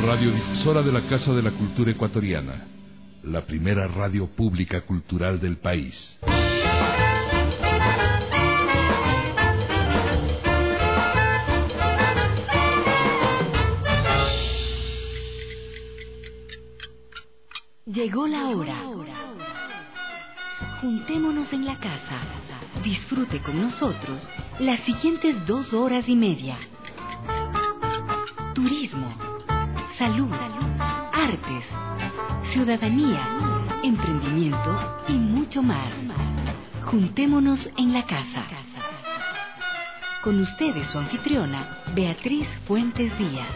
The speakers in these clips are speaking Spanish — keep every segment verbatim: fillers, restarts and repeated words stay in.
Radiodifusora de la Casa de la Cultura Ecuatoriana, la primera radio pública cultural del país. Llegó la hora. Juntémonos en la casa. Disfrute con nosotros las siguientes dos horas y media. Turismo, salud, artes, ciudadanía, emprendimiento y mucho más. Juntémonos en la casa. Con ustedes su anfitriona, Beatriz Fuentes Díaz.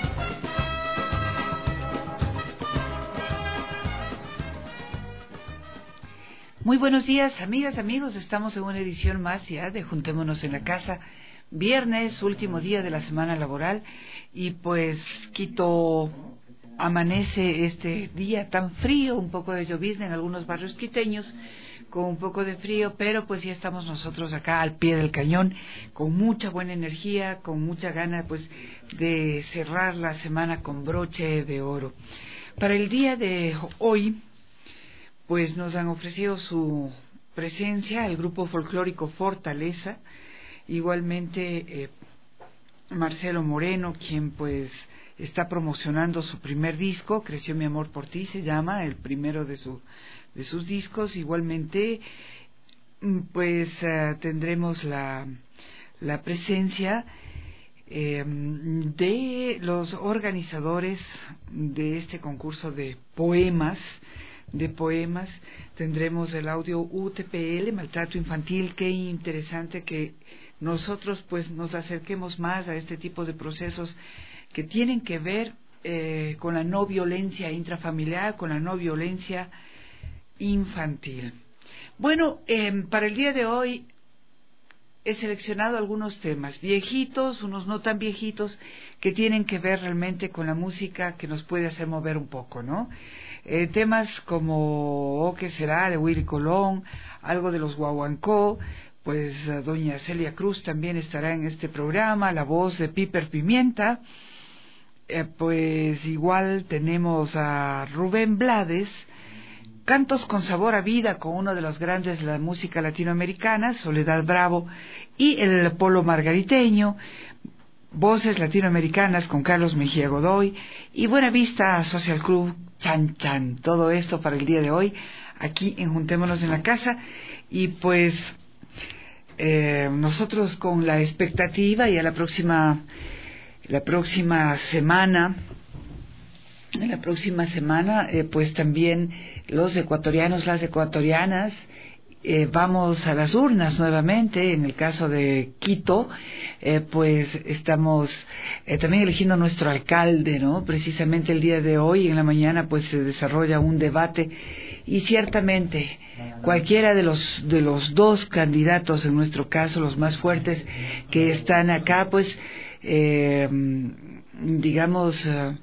Muy buenos días, amigas, amigos. Estamos en una edición más ya de Juntémonos en la Casa. Viernes, último día de la semana laboral. Y pues Quito amanece este día tan frío, un poco de llovizna en algunos barrios quiteños, con un poco de frío, pero pues ya estamos nosotros acá al pie del cañón, con mucha buena energía, con mucha gana pues de cerrar la semana con broche de oro. Para el día de hoy, pues nos han ofrecido su presencia el grupo folclórico Fortaleza, igualmente eh, Marcelo Moreno, quien pues está promocionando su primer disco, Creció mi amor por ti, se llama, el primero de su de sus discos. Igualmente pues uh, tendremos la, la presencia eh, de los organizadores de este concurso de poemas, de poemas. Tendremos el audio U T P L, maltrato infantil. Qué interesante que nosotros pues nos acerquemos más a este tipo de procesos que tienen que ver eh, con la no violencia intrafamiliar, con la no violencia infantil. Bueno, eh, para el día de hoy he seleccionado algunos temas viejitos, unos no tan viejitos, que tienen que ver realmente con la música que nos puede hacer mover un poco, ¿no? Eh, temas como ¿O qué será? De Willy Colón, algo de los Guaguancó, pues uh, doña Celia Cruz también estará en este programa, la voz de Piper Pimienta, eh, pues igual tenemos a Rubén Blades, cantos con sabor a vida, con uno de los grandes de la música latinoamericana, Soledad Bravo, y el Polo Margariteño, voces latinoamericanas con Carlos Mejía Godoy, y Buena Vista Social Club, Chan Chan. Todo esto para el día de hoy, aquí en Juntémonos en la Casa, y pues eh, nosotros con la expectativa, y a la próxima, la próxima semana, En la próxima semana, eh, pues también los ecuatorianos, las ecuatorianas, eh, vamos a las urnas nuevamente. En el caso de Quito, eh, pues estamos eh, también eligiendo a nuestro alcalde, ¿no? Precisamente el día de hoy, en la mañana, pues se desarrolla un debate y ciertamente cualquiera de los de los dos candidatos, en nuestro caso los más fuertes que están acá, pues eh, digamos uh,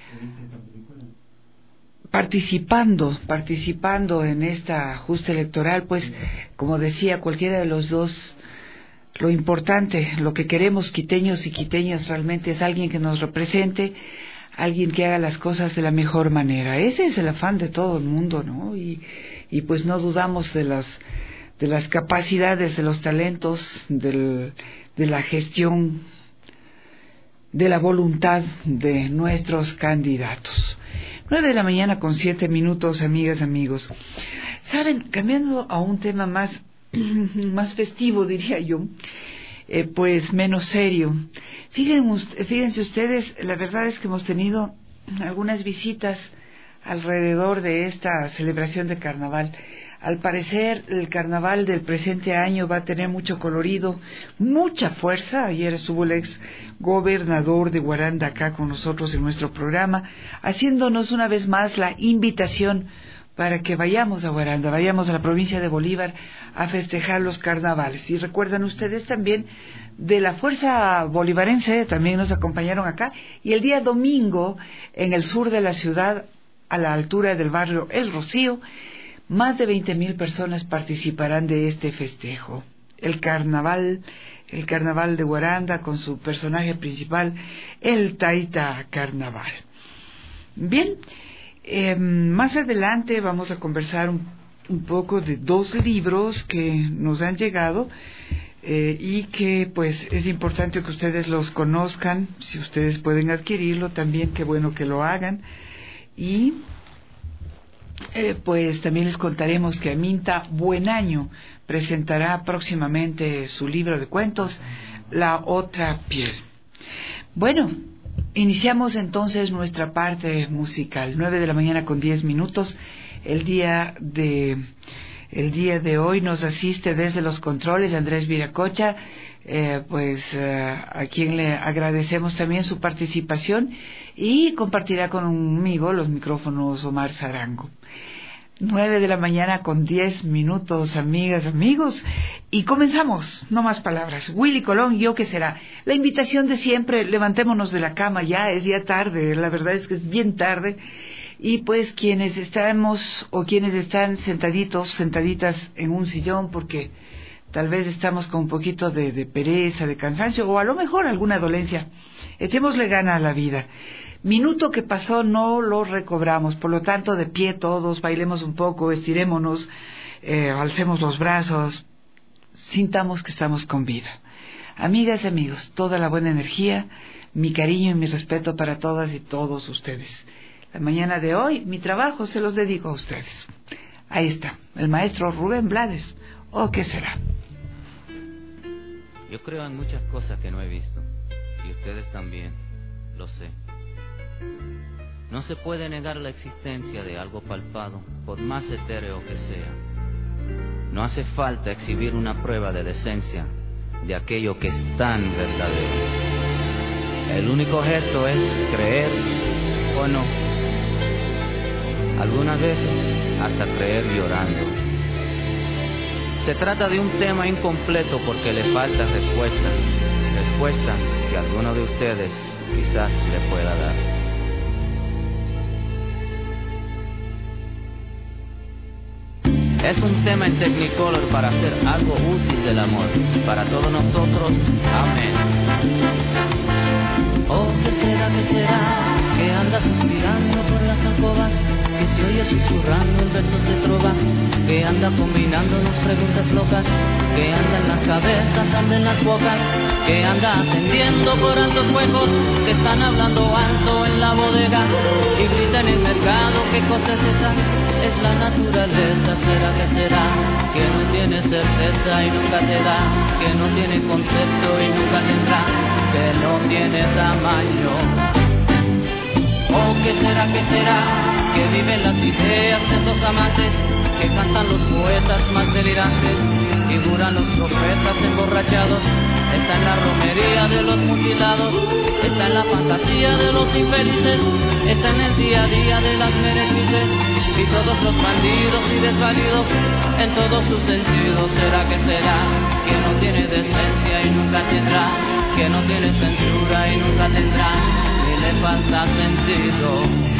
participando, participando en esta justa electoral, pues como decía, cualquiera de los dos, lo importante, lo que queremos quiteños y quiteñas realmente es alguien que nos represente, alguien que haga las cosas de la mejor manera. Ese es el afán de todo el mundo, ¿no? Y, y pues no dudamos de las de las capacidades, de los talentos, del, de la gestión, de la voluntad de nuestros candidatos. Nueve de la mañana con siete minutos, amigas, amigos. Saben, cambiando a un tema más, más festivo, diría yo, eh, pues menos serio. Fíjense, fíjense ustedes, la verdad es que hemos tenido algunas visitas alrededor de esta celebración de carnaval. Al parecer, el carnaval del presente año va a tener mucho colorido, mucha fuerza. Ayer estuvo el ex gobernador de Guaranda acá con nosotros en nuestro programa, haciéndonos una vez más la invitación para que vayamos a Guaranda, vayamos a la provincia de Bolívar a festejar los carnavales. Y recuerdan ustedes también de la fuerza bolivarense, también nos acompañaron acá, y el día domingo en el sur de la ciudad, a la altura del barrio El Rocío, más de veinte mil personas participarán de este festejo. El carnaval, el carnaval de Guaranda con su personaje principal, el Taita Carnaval. Bien, eh, más adelante vamos a conversar un, un poco de dos libros que nos han llegado eh, y que pues es importante que ustedes los conozcan. Si ustedes pueden adquirirlo también, qué bueno que lo hagan. Y eh, pues también les contaremos que Aminta Buenaño presentará próximamente su libro de cuentos, La Otra Piel. Bueno, iniciamos entonces nuestra parte musical. Nueve de la mañana con diez minutos. El día de el día de hoy nos asiste desde los controles Andrés Viracocha, eh, pues eh, a quien le agradecemos también su participación, y compartirá conmigo los micrófonos Omar Zarango. Nueve de la mañana con diez minutos, amigas, amigos, y comenzamos. No más palabras. Willy Colón, ¿yo qué será? La invitación de siempre, levantémonos de la cama, ya es ya tarde, la verdad es que es bien tarde, y pues quienes estamos o quienes están sentaditos, sentaditas en un sillón, porque tal vez estamos con un poquito de, de pereza, de cansancio, o a lo mejor alguna dolencia, echémosle gana a la vida. Minuto que pasó no lo recobramos, por lo tanto, de pie todos, bailemos un poco, estirémonos, eh, alcemos los brazos, sintamos que estamos con vida. Amigas y amigos, toda la buena energía, mi cariño y mi respeto para todas y todos ustedes. La mañana de hoy, mi trabajo se los dedico a ustedes. Ahí está, el maestro Rubén Blades. ¿O qué será? Yo creo en muchas cosas que no he visto, y ustedes también, lo sé. No se puede negar la existencia de algo palpado, por más etéreo que sea. No hace falta exhibir una prueba de decencia de aquello que es tan verdadero. El único gesto es creer o no. Algunas veces hasta creer llorando. Se trata de un tema incompleto porque le falta respuesta. Respuesta que alguno de ustedes quizás le pueda dar. Es un tema en Technicolor para hacer algo útil del amor, para todos nosotros. Amén. Oh, ¿qué será, qué será? Que anda suspirando por las alcobas, que se oye susurrando en versos de trova, que anda combinándonos preguntas locas, que anda en las cabezas, anda en las bocas, que anda ascendiendo por altos huecos, que están hablando alto en la bodega y grita en el mercado. ¿Qué cosa es esa? Es la naturaleza. ¿Será que será? Que no tiene certeza y nunca te da, que no tiene concepto y nunca tendrá, que no tiene tamaño. ¿O qué será, qué será? Que viven las ideas de esos amantes, que cantan los poetas más delirantes, figuran los profetas emborrachados. Está en la romería de los mutilados, está en la fantasía de los infelices, está en el día a día de las meretrices y todos los bandidos y desvalidos en todos sus sentidos. ¿Será que será? Que no tiene decencia y nunca tendrá, que no tiene censura y nunca tendrá, y le falta sentido.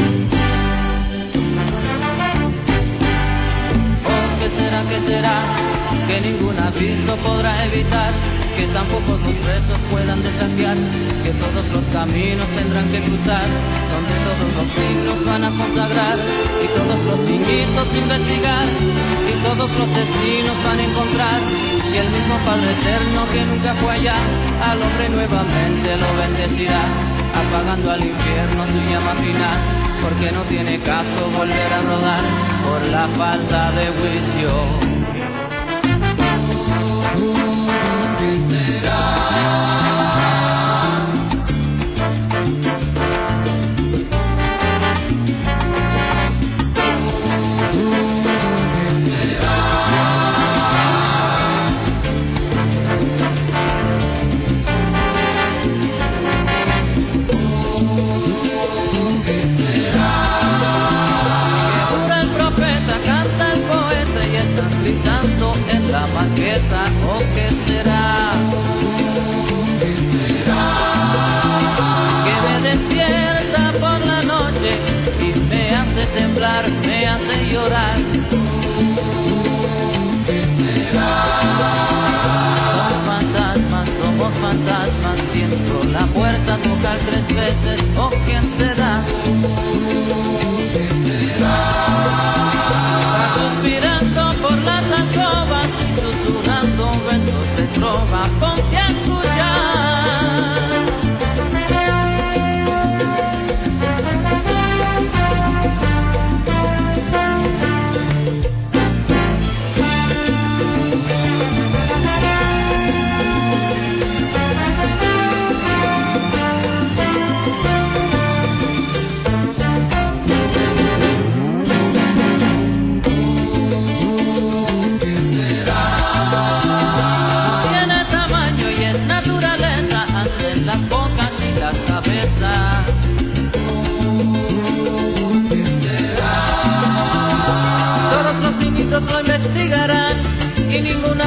¿O qué será, qué será? Que ningún aviso podrá evitar, que tampoco los rezos puedan desafiar, que todos los caminos tendrán que cruzar, donde todos los signos van a consagrar, y todos los inquitos investigar, y todos los destinos van a encontrar, y el mismo Padre Eterno que nunca fue allá, al hombre nuevamente lo bendecirá, apagando al infierno su llama final, porque no tiene caso volver a rodar por la falta de juicio. ¿O qué será? ¿Qué será? Que me despierta por la noche y me hace temblar, me hace llorar. ¿Qué será? Somos fantasmas, somos fantasmas, siento la puerta tocar tres veces. ¿O qué será?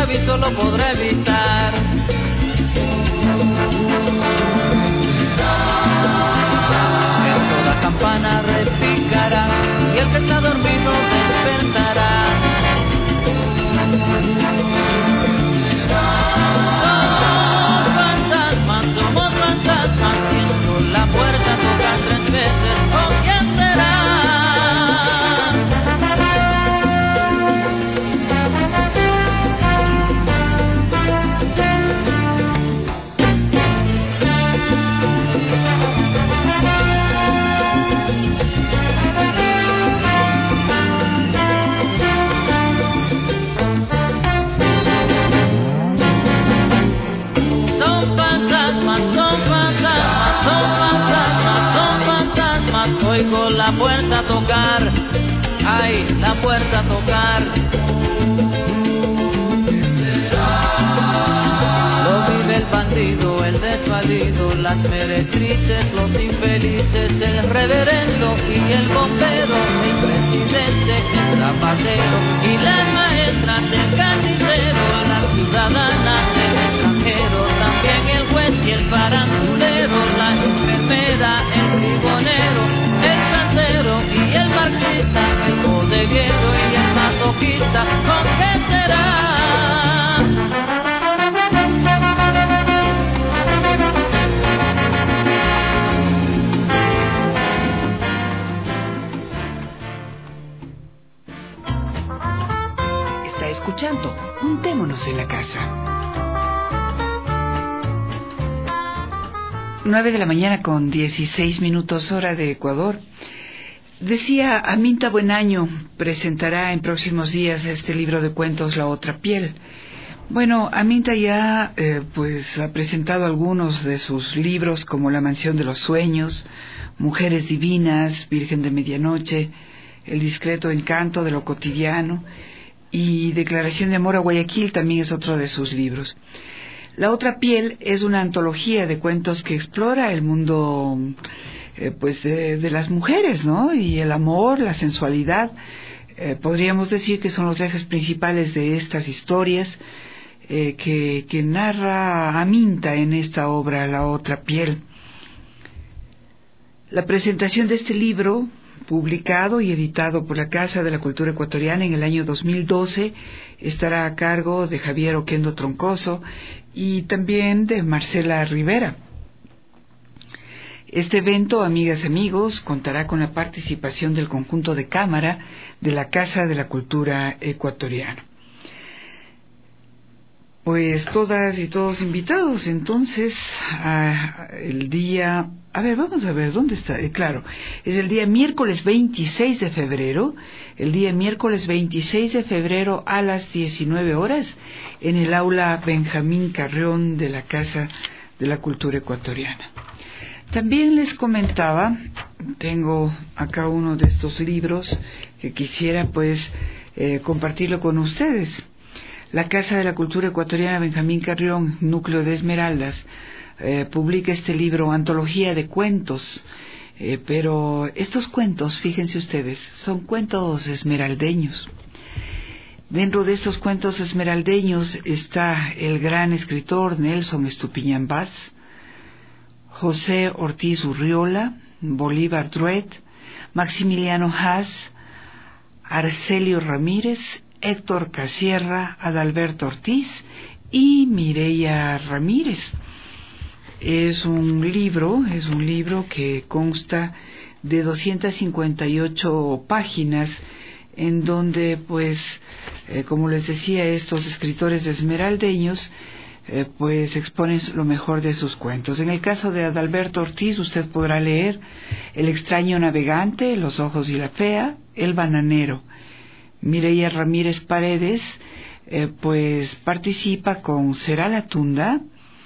aviso lo podrá evitar. En toda campana repicará y el que está dormido despertará. Somos fantasmas, somos fantasmas, siento la puerta tocar tres veces. ¿O quién será? Oigo la puerta tocar, ay, la puerta tocar. Lo vive el bandido, el desvalido, las meretrices, los infelices, el reverendo y el bombero, el presidente, el zapatero y las maestras, el carnicero, la ciudadana, el extranjero, también el juez y el farandulero, la enfermera, el frigonero, el santero y el marxista, el bodeguero y el masoquista. ¿Con qué será? Está escuchando Juntémonos en la Casa. Nueve de la mañana con dieciséis minutos hora de Ecuador. Decía Aminta Buenaño, presentará en próximos días este libro de cuentos La Otra Piel. Bueno, Aminta ya eh, pues ha presentado algunos de sus libros como La Mansión de los Sueños, Mujeres Divinas, Virgen de Medianoche, El Discreto Encanto de lo Cotidiano y Declaración de Amor a Guayaquil también es otro de sus libros. La Otra Piel es una antología de cuentos que explora el mundo eh, pues de, de las mujeres, ¿no? Y el amor, la sensualidad. Eh, podríamos decir que son los ejes principales de estas historias eh, que, que narra Aminta en esta obra, La Otra Piel. La presentación de este libro, publicado y editado por la Casa de la Cultura Ecuatoriana en el año dos mil doce, estará a cargo de Javier Oquendo Troncoso y también de Marcela Rivera. Este evento, amigas y amigos, contará con la participación del conjunto de cámara de la Casa de la Cultura Ecuatoriana. Pues todas y todos invitados, entonces, a el día... A ver, vamos a ver, ¿dónde está? Eh, claro, es el día miércoles veintiséis de febrero, el día miércoles veintiséis de febrero a las diecinueve horas, en el aula Benjamín Carrión de la Casa de la Cultura Ecuatoriana. También les comentaba, tengo acá uno de estos libros que quisiera pues eh, compartirlo con ustedes. La Casa de la Cultura Ecuatoriana Benjamín Carrión, Núcleo de Esmeraldas, eh, publica este libro, Antología de Cuentos, eh, pero estos cuentos, fíjense ustedes, son cuentos esmeraldeños. Dentro de estos cuentos esmeraldeños está el gran escritor Nelson Estupiñán Vaz, José Ortiz Urriola, Bolívar Druet, Maximiliano Haas, Arcelio Ramírez, Héctor Casierra, Adalberto Ortiz y Mireya Ramírez. Es un libro, es un libro que consta de doscientas cincuenta y ocho páginas, en donde, pues, eh, como les decía, estos escritores esmeraldeños, eh, pues, exponen lo mejor de sus cuentos. En el caso de Adalberto Ortiz, usted podrá leer El extraño navegante, Los ojos y la fea, El bananero. Mireya Ramírez Paredes, eh, pues, participa con Será la tunda,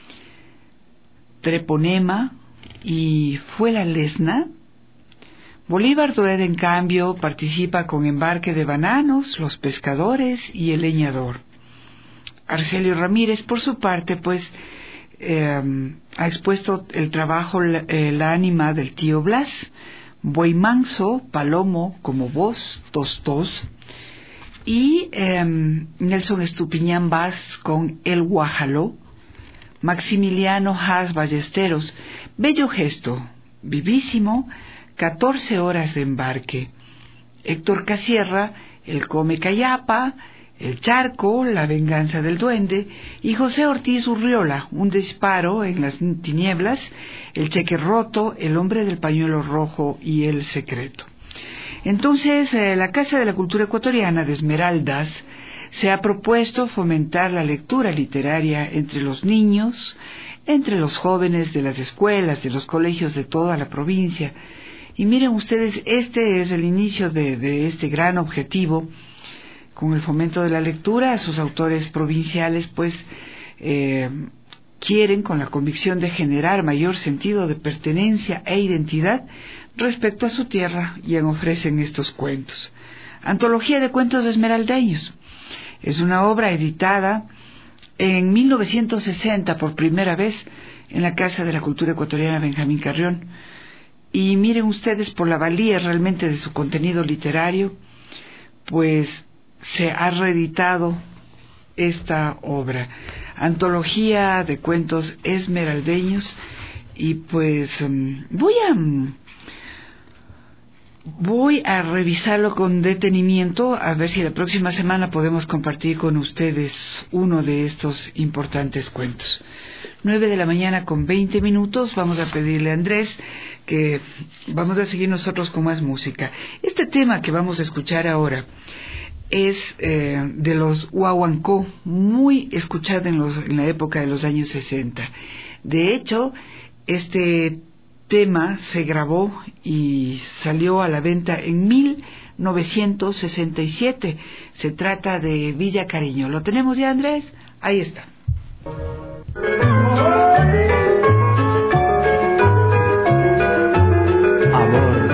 Treponema y Fue la lesna. Bolívar Druet, en cambio, participa con Embarque de bananos, Los pescadores y El leñador. Arcelio Ramírez, por su parte, pues, eh, ha expuesto el trabajo eh, La ánima del tío Blas, Buey manso, Palomo, Como vos, Tos tos, y eh, Nelson Estupiñán Vaz con El Guajaló, Maximiliano Haas Ballesteros, Bello Gesto, Vivísimo, catorce horas de embarque, Héctor Casierra, El Come Cayapa, El Charco, La Venganza del Duende, y José Ortiz Urriola, Un Disparo en las Tinieblas, El Cheque Roto, El Hombre del Pañuelo Rojo y El Secreto. Entonces, eh, la Casa de la Cultura Ecuatoriana de Esmeraldas se ha propuesto fomentar la lectura literaria entre los niños, entre los jóvenes de las escuelas, de los colegios de toda la provincia. Y miren ustedes, este es el inicio de, de este gran objetivo. Con el fomento de la lectura, sus autores provinciales pues eh, quieren, con la convicción de generar mayor sentido de pertenencia e identidad respecto a su tierra, y ofrecen estos cuentos. Antología de Cuentos Esmeraldeños. Es una obra editada en mil novecientos sesenta por primera vez en la Casa de la Cultura Ecuatoriana Benjamín Carrión. Y miren ustedes, por la valía realmente de su contenido literario, pues se ha reeditado esta obra, Antología de Cuentos Esmeraldeños, y pues um, voy a um, voy a revisarlo con detenimiento, a ver si la próxima semana podemos compartir con ustedes uno de estos importantes cuentos. Nueve de la mañana con veinte minutos, vamos a pedirle a Andrés que vamos a seguir nosotros con más música. Este tema que vamos a escuchar ahora es eh, de los Huahuancó, muy escuchada en, los, en la época de los años sesenta. De hecho, este tema se grabó y salió a la venta en mil novecientos sesenta y siete. Se trata de Villa Cariño. ¿Lo tenemos ya, Andrés? Ahí está. Amor.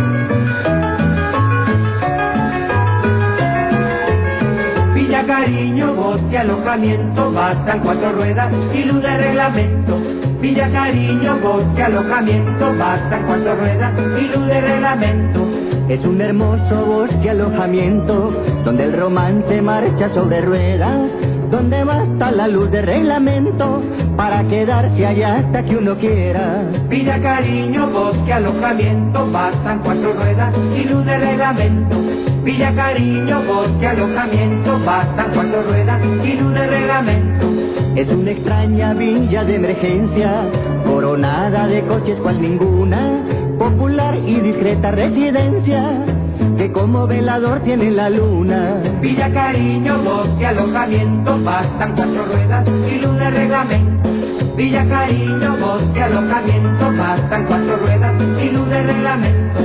Villa Cariño, bosque, alojamiento, bastan cuatro ruedas y luz de reglamento. Villa Cariño, bosque, alojamiento, bastan cuatro ruedas y luz de reglamento. Es un hermoso bosque, alojamiento, donde el romance marcha sobre ruedas, donde basta la luz de reglamento para quedarse allá hasta que uno quiera. Villa Cariño, bosque, alojamiento, bastan cuatro ruedas y luz de reglamento. Villa Cariño, bosque, alojamiento, bastan cuatro ruedas y luz de reglamento. Es una extraña villa de emergencia, coronada de coches cual ninguna, popular y discreta residencia, que como velador tiene la luna. Villa Cariño, bosque, alojamiento, bastan cuatro ruedas y luz de reglamento. Villa Cariño, bosque, alojamiento, bastan cuatro ruedas y luz de reglamento.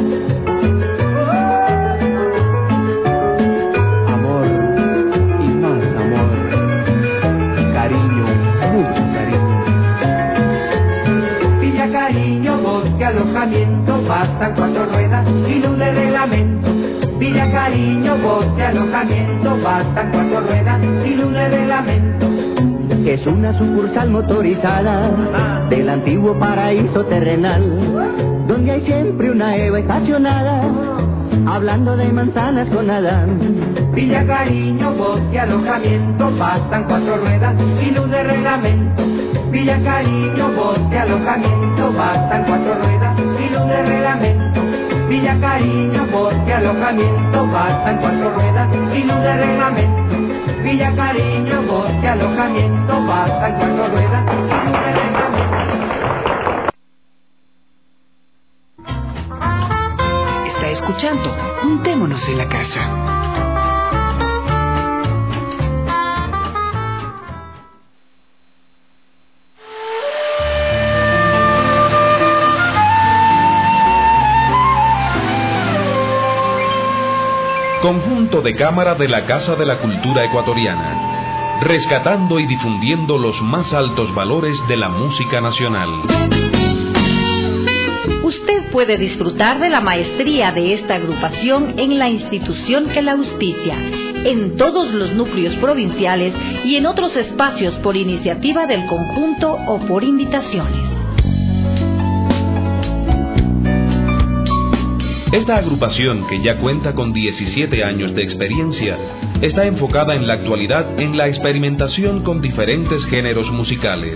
Amor y más amor, cariño, mucho cariño. Villa Cariño, bosque, alojamiento, bastan cuatro ruedas y luz de reglamento. Villa Cariño, bosque, alojamiento, bastan cuatro ruedas y luz de reglamento. Es una sucursal motorizada del antiguo paraíso terrenal, donde hay siempre una Eva estacionada, hablando de manzanas con Adán. Villa Cariño, bosque, alojamiento, bastan cuatro ruedas y luz de reglamento. Villa Cariño, bosque, alojamiento, bastan cuatro ruedas y luz de reglamento. Villa Cariño, bosque, alojamiento, bastan cuatro ruedas y luz de reglamento. Villa Cariño, bosque, alojamiento, bastan cuatro ruedas y luz de reglamento. Está escuchando Juntémonos en la Casa. Conjunto de cámara de la Casa de la Cultura Ecuatoriana, rescatando y difundiendo los más altos valores de la música nacional. Usted puede disfrutar de la maestría de esta agrupación en la institución que la auspicia, en todos los núcleos provinciales y en otros espacios por iniciativa del conjunto o por invitaciones. Esta agrupación, que ya cuenta con diecisiete años de experiencia, está enfocada en la actualidad en la experimentación con diferentes géneros musicales.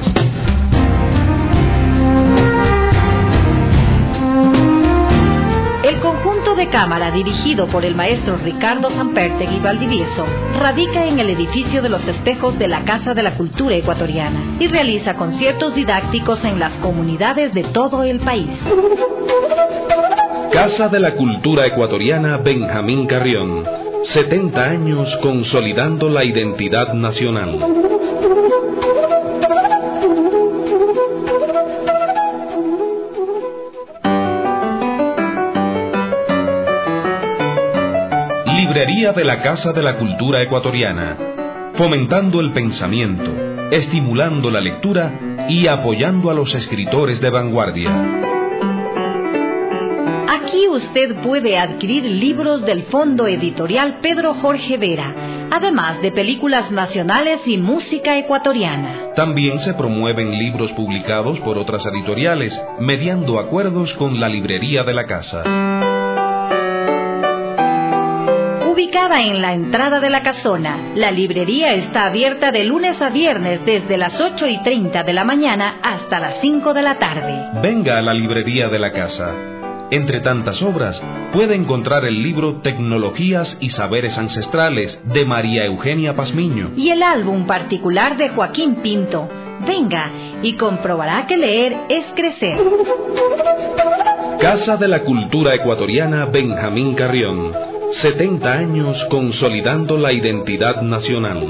El conjunto de cámara, dirigido por el maestro Ricardo Sampertegui Valdivieso, radica en el edificio de los espejos de la Casa de la Cultura Ecuatoriana y realiza conciertos didácticos en las comunidades de todo el país. Casa de la Cultura Ecuatoriana Benjamín Carrión, setenta años consolidando la identidad nacional. Librería de la Casa de la Cultura Ecuatoriana, fomentando el pensamiento, estimulando la lectura y apoyando a los escritores de vanguardia. Aquí usted puede adquirir libros del Fondo Editorial Pedro Jorge Vera, además de películas nacionales y música ecuatoriana. También se promueven libros publicados por otras editoriales, mediando acuerdos con la librería de la casa. Ubicada en la entrada de la casona, la librería está abierta de lunes a viernes desde las ocho y treinta de la mañana hasta las cinco de la tarde. Venga a la librería de la casa. Entre tantas obras, puede encontrar el libro Tecnologías y Saberes Ancestrales de María Eugenia Pazmiño y el álbum particular de Joaquín Pinto. Venga y comprobará que leer es crecer. Casa de la Cultura Ecuatoriana Benjamín Carrión, setenta años consolidando la identidad nacional.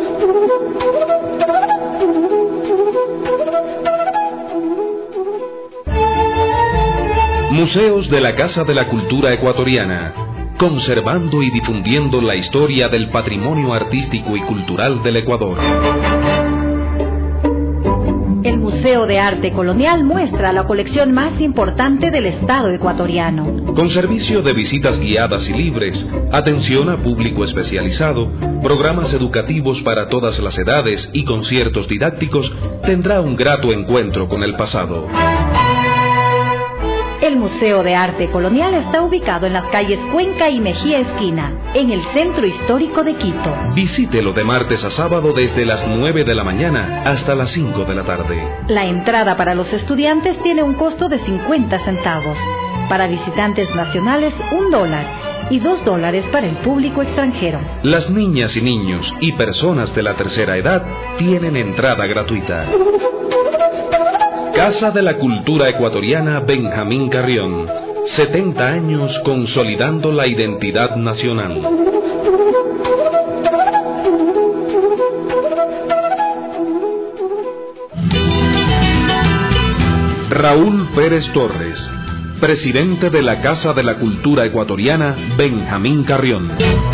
Museos de la Casa de la Cultura Ecuatoriana, conservando y difundiendo la historia del patrimonio artístico y cultural del Ecuador. El Museo de Arte Colonial muestra la colección más importante del Estado ecuatoriano. Con servicio de visitas guiadas y libres, atención a público especializado, programas educativos para todas las edades y conciertos didácticos, tendrá un grato encuentro con el pasado. El Museo de Arte Colonial está ubicado en las calles Cuenca y Mejía Esquina, en el centro histórico de Quito. Visítelo de martes a sábado desde las nueve de la mañana hasta las cinco de la tarde. La entrada para los estudiantes tiene un costo de cincuenta centavos. Para visitantes nacionales, un dólar. Y dos dólares para el público extranjero. Las niñas y niños y personas de la tercera edad tienen entrada gratuita. Casa de la Cultura Ecuatoriana Benjamín Carrión, setenta años consolidando la identidad nacional. Raúl Pérez Torres, presidente de la Casa de la Cultura Ecuatoriana Benjamín Carrión.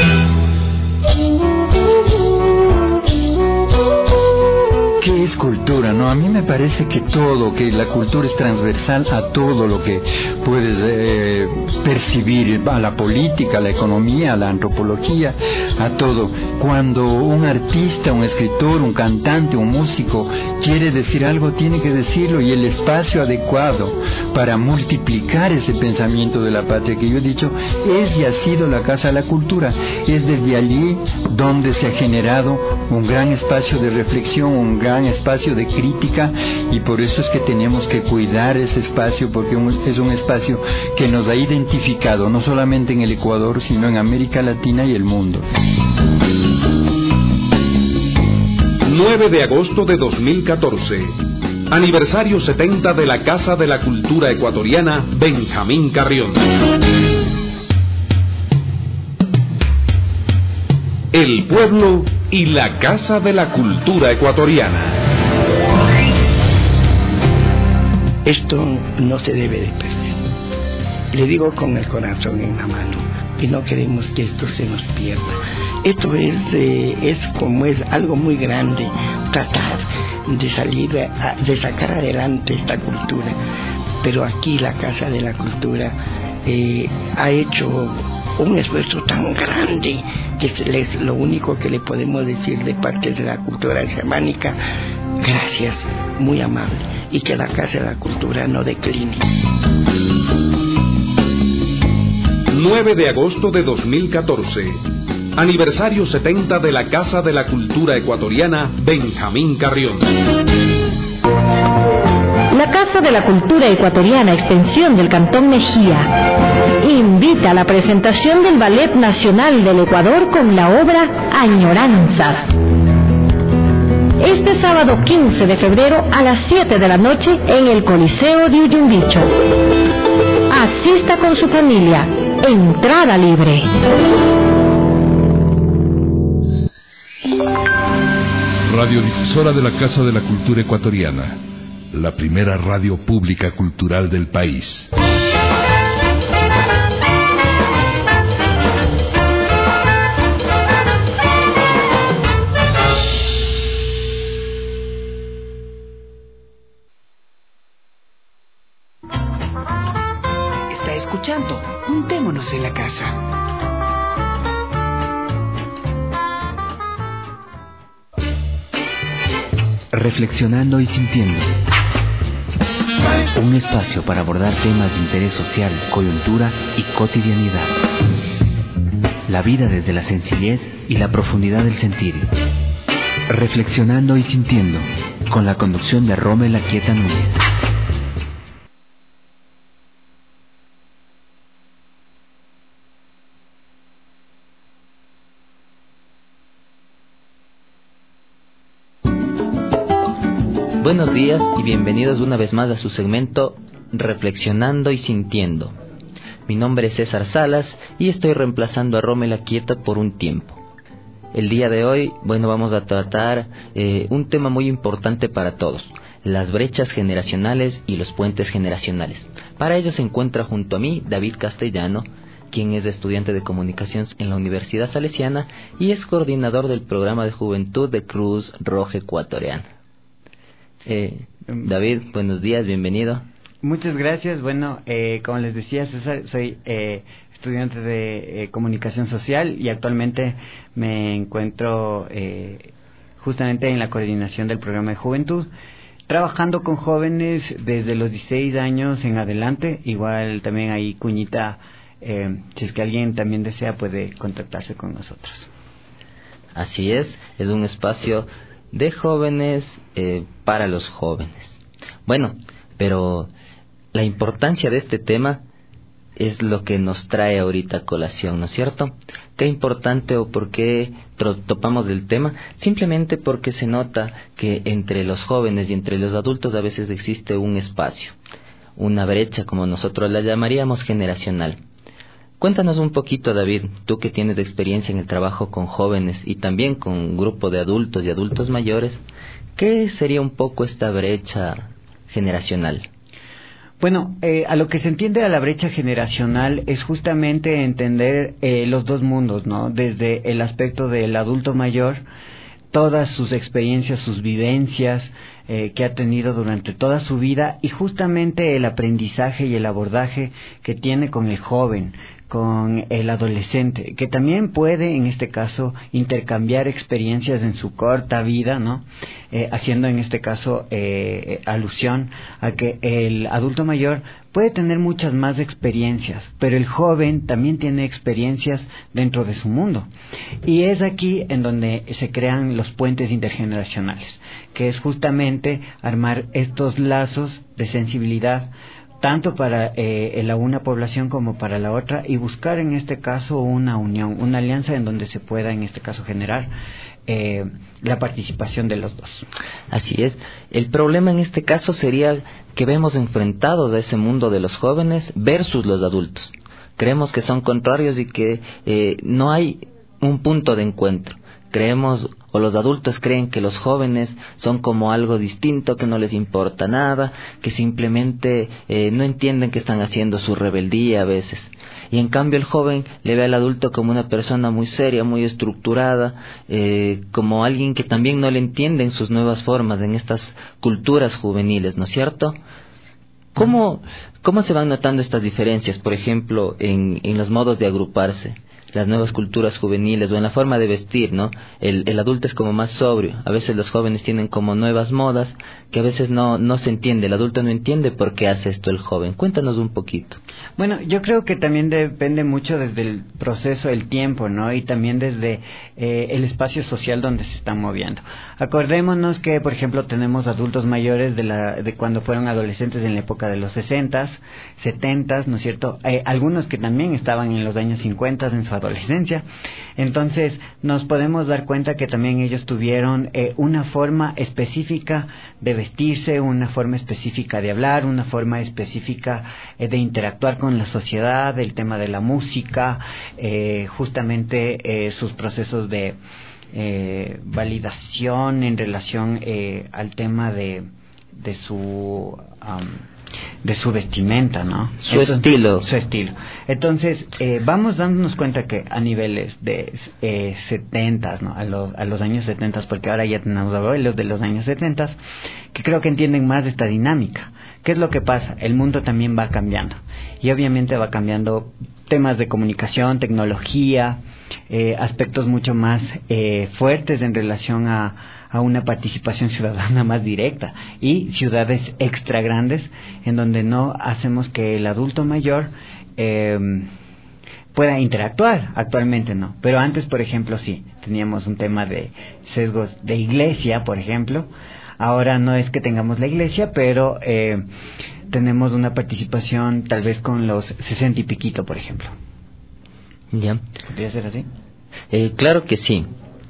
¿Qué es cultura? No, a mí me parece que todo, que la cultura es transversal a todo lo que puedes eh, percibir, a la política, a la economía, a la antropología, a todo. Cuando un artista, un escritor, un cantante, un músico quiere decir algo, tiene que decirlo, y el espacio adecuado para multiplicar ese pensamiento de la patria que yo he dicho es y ha sido la Casa de la Cultura. Es desde allí donde se ha generado un gran espacio de reflexión, un gran espacio de crítica, y por eso es que tenemos que cuidar ese espacio, porque es un espacio que nos ha identificado no solamente en el Ecuador, sino en América Latina y el mundo. nueve de agosto de dos mil catorce, aniversario setenta de la Casa de la Cultura Ecuatoriana Benjamín Carrión. El pueblo y la Casa de la Cultura Ecuatoriana. Esto no se debe de perder. Le digo con el corazón en la mano, y no queremos que esto se nos pierda. Esto es, eh, es como es algo muy grande, tratar de salir, a, de sacar adelante esta cultura. Pero aquí la Casa de la Cultura eh, ha hecho un esfuerzo tan grande que es lo único que le podemos decir de parte de la cultura germánica. Gracias, muy amable, y que la Casa de la Cultura no decline. nueve de agosto de dos mil catorce. Aniversario setenta de la Casa de la Cultura Ecuatoriana Benjamín Carrión. La Casa de la Cultura Ecuatoriana, extensión del Cantón Mejía, invita a la presentación del Ballet Nacional del Ecuador con la obra Añoranzas. Este sábado quince de febrero a las siete de la noche en el Coliseo de Uyumbicho. Asista con su familia. Entrada libre. Radiodifusora de la Casa de la Cultura Ecuatoriana, la primera radio pública cultural del país. Está escuchando Juntémonos en la Casa. Reflexionando y sintiendo. Un espacio para abordar temas de interés social, coyuntura y cotidianidad. La vida desde la sencillez y la profundidad del sentir. Reflexionando y sintiendo, con la conducción de Rommel Aquieta Núñez. Buenos días y bienvenidos una vez más a su segmento Reflexionando y Sintiendo. Mi nombre es César Salas y estoy reemplazando a Rommel Aquieta por un tiempo. El día de hoy, bueno, vamos a tratar eh, un tema muy importante para todos: las brechas generacionales y los puentes generacionales. Para ello se encuentra junto a mí David Castellano, quien es estudiante de comunicación en la Universidad Salesiana y es coordinador del programa de juventud de Cruz Roja Ecuatoriana. Eh, David, buenos días, bienvenido. Muchas gracias. Bueno, eh, como les decía César, soy eh, estudiante de eh, comunicación social y actualmente me encuentro eh, justamente en la coordinación del programa de juventud, trabajando con jóvenes desde los dieciséis años en adelante. Igual también hay cuñita, eh, si es que alguien también desea puede contactarse con nosotros. Así es, es un espacio de jóvenes eh, para los jóvenes. Bueno, pero la importancia de este tema es lo que nos trae ahorita a colación, ¿no es cierto? ¿Qué importante o por qué topamos del tema? Simplemente porque se nota que entre los jóvenes y entre los adultos a veces existe un espacio, una brecha, como nosotros la llamaríamos, generacional. Cuéntanos un poquito, David, tú que tienes experiencia en el trabajo con jóvenes y también con un grupo de adultos y adultos mayores, ¿qué sería un poco esta brecha generacional? Bueno, eh, a lo que se entiende a la brecha generacional es justamente entender eh, los dos mundos, ¿no? Desde el aspecto del adulto mayor, todas sus experiencias, sus vivencias eh, que ha tenido durante toda su vida, y justamente el aprendizaje y el abordaje que tiene con el joven, con el adolescente, que también puede, en este caso, intercambiar experiencias en su corta vida, ¿no? Eh, haciendo en este caso eh, alusión a que el adulto mayor puede tener muchas más experiencias, pero el joven también tiene experiencias dentro de su mundo. Y es aquí en donde se crean los puentes intergeneracionales, que es justamente armar estos lazos de sensibilidad, tanto para eh, la una población como para la otra, y buscar en este caso una unión, una alianza en donde se pueda en este caso generar eh, la participación de los dos. Así es. El problema en este caso sería que vemos enfrentados a ese mundo de los jóvenes versus los adultos. Creemos que son contrarios y que eh, no hay un punto de encuentro. Creemos, o los adultos creen, que los jóvenes son como algo distinto, que no les importa nada, que simplemente eh, no entienden que están haciendo su rebeldía a veces. Y en cambio el joven le ve al adulto como una persona muy seria, muy estructurada, eh, como alguien que también no le entiende en sus nuevas formas, en estas culturas juveniles, ¿no es cierto? ¿Cómo, cómo se van notando estas diferencias, por ejemplo, en, en los modos de agruparse? las nuevas culturas juveniles o en la forma de vestir, ¿no? El, el adulto es como más sobrio. A veces los jóvenes tienen como nuevas modas que a veces no, no se entiende. El adulto no entiende por qué hace esto el joven. Cuéntanos un poquito. Bueno, yo creo que también depende mucho desde el proceso, el tiempo, ¿no? Y también desde eh, el espacio social donde se están moviendo. Acordémonos que, por ejemplo, tenemos adultos mayores de la de cuando fueron adolescentes en la época de los sesentas, setentas, ¿no es cierto? Eh, algunos que también estaban en los años cincuenta en su adolescencia. Entonces, nos podemos dar cuenta que también ellos tuvieron eh, una forma específica de vestirse, una forma específica de hablar, una forma específica eh, de interactuar con la sociedad, el tema de la música, eh, justamente eh, sus procesos de eh, validación en relación eh, al tema de, de su um, de su vestimenta, ¿no? Su Entonces, estilo. Su estilo. Entonces, eh, vamos dándonos cuenta que a niveles de eh, setentas, ¿no? A, lo, a los años setentas, porque ahora ya tenemos abuelos de los años setentas, que creo que entienden más de esta dinámica. ¿Qué es lo que pasa? El mundo también va cambiando. Y obviamente va cambiando temas de comunicación, tecnología, eh, aspectos mucho más eh, fuertes en relación a, a una participación ciudadana más directa, y ciudades extra grandes en donde no hacemos que el adulto mayor eh, pueda interactuar. Actualmente no, pero antes, por ejemplo, sí, teníamos un tema de sesgos de iglesia, por ejemplo. Ahora no es que tengamos la iglesia, pero eh, tenemos una participación tal vez con los sesenta y piquito, por ejemplo. ¿Ya? ¿Podría ser así? Eh, claro que sí.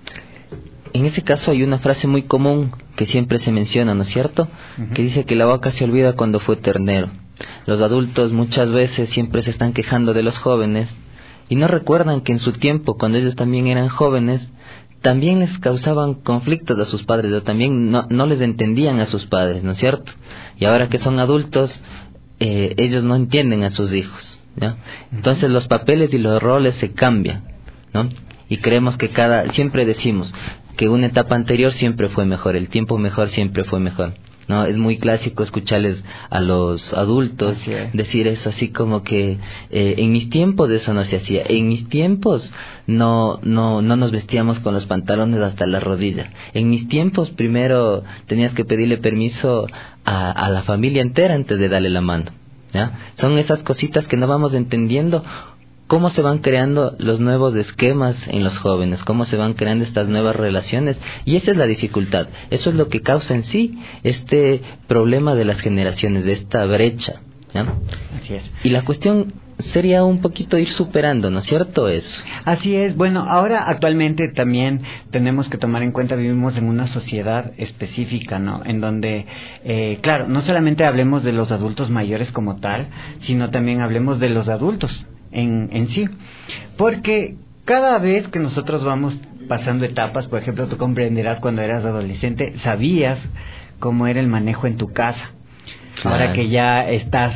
En ese caso hay una frase muy común que siempre se menciona, ¿no es cierto? Uh-huh. Que dice que la vaca se olvida cuando fue ternero. Los adultos muchas veces siempre se están quejando de los jóvenes y no recuerdan que en su tiempo, cuando ellos también eran jóvenes, también les causaban conflictos a sus padres, o también no, no les entendían a sus padres, ¿no es cierto? Y ahora que son adultos, eh, ellos no entienden a sus hijos, ¿no? Entonces los papeles y los roles se cambian, ¿no? Y creemos que cada, siempre decimos que una etapa anterior siempre fue mejor, el tiempo mejor siempre fue mejor, ¿no? Es muy clásico escucharles a los adultos decir eso, así como que eh, en mis tiempos eso no se hacía, en mis tiempos no no no nos vestíamos con los pantalones hasta la rodilla, en mis tiempos primero tenías que pedirle permiso a, a la familia entera antes de darle la mano, ¿ya? Son esas cositas que no vamos entendiendo. Cómo se van creando los nuevos esquemas en los jóvenes, cómo se van creando estas nuevas relaciones, y esa es la dificultad. Eso es lo que causa en sí este problema de las generaciones, de esta brecha, ¿ya? Así es. Y la cuestión sería un poquito ir superando, ¿no es cierto eso? Así es. Bueno, ahora actualmente también tenemos que tomar en cuenta, vivimos en una sociedad específica, ¿no? En donde, eh, claro, no solamente hablemos de los adultos mayores como tal, sino también hablemos de los adultos en, en sí, porque cada vez que nosotros vamos pasando etapas, por ejemplo, tú comprenderás cuando eras adolescente, sabías cómo era el manejo en tu casa. Claro. Ahora que ya estás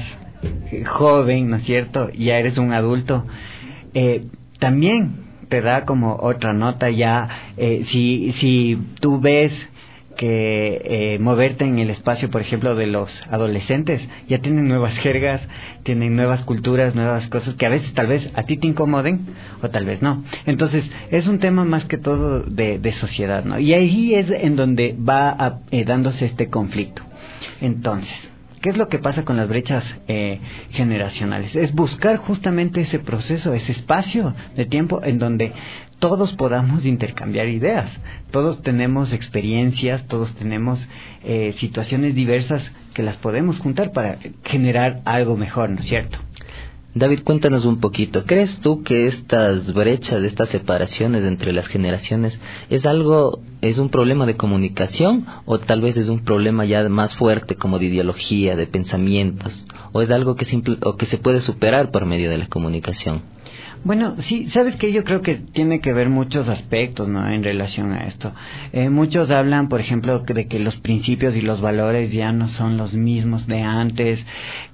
joven, ¿no es cierto? Ya eres un adulto, eh, también te da como otra nota ya, eh, si, si tú ves que eh, moverte en el espacio, por ejemplo, de los adolescentes, ya tienen nuevas jergas, tienen nuevas culturas, nuevas cosas que a veces tal vez a ti te incomoden o tal vez no. Entonces es un tema más que todo de, de sociedad, ¿no? Y ahí es en donde va a, eh, dándose este conflicto. Entonces, ¿qué es lo que pasa con las brechas eh, generacionales? Es buscar justamente ese proceso, ese espacio de tiempo en donde todos podamos intercambiar ideas. Todos tenemos experiencias, todos tenemos eh, situaciones diversas que las podemos juntar para generar algo mejor, ¿no es cierto? David, cuéntanos un poquito. ¿Crees tú que estas brechas, estas separaciones entre las generaciones es algo, es un problema de comunicación, o tal vez es un problema ya más fuerte como de ideología, de pensamientos, o es algo que simple, o que se puede superar por medio de la comunicación? Bueno, sí, sabes que yo creo que tiene que ver muchos aspectos, ¿no? En relación a esto. Eh, muchos hablan, por ejemplo, de que los principios y los valores ya no son los mismos de antes.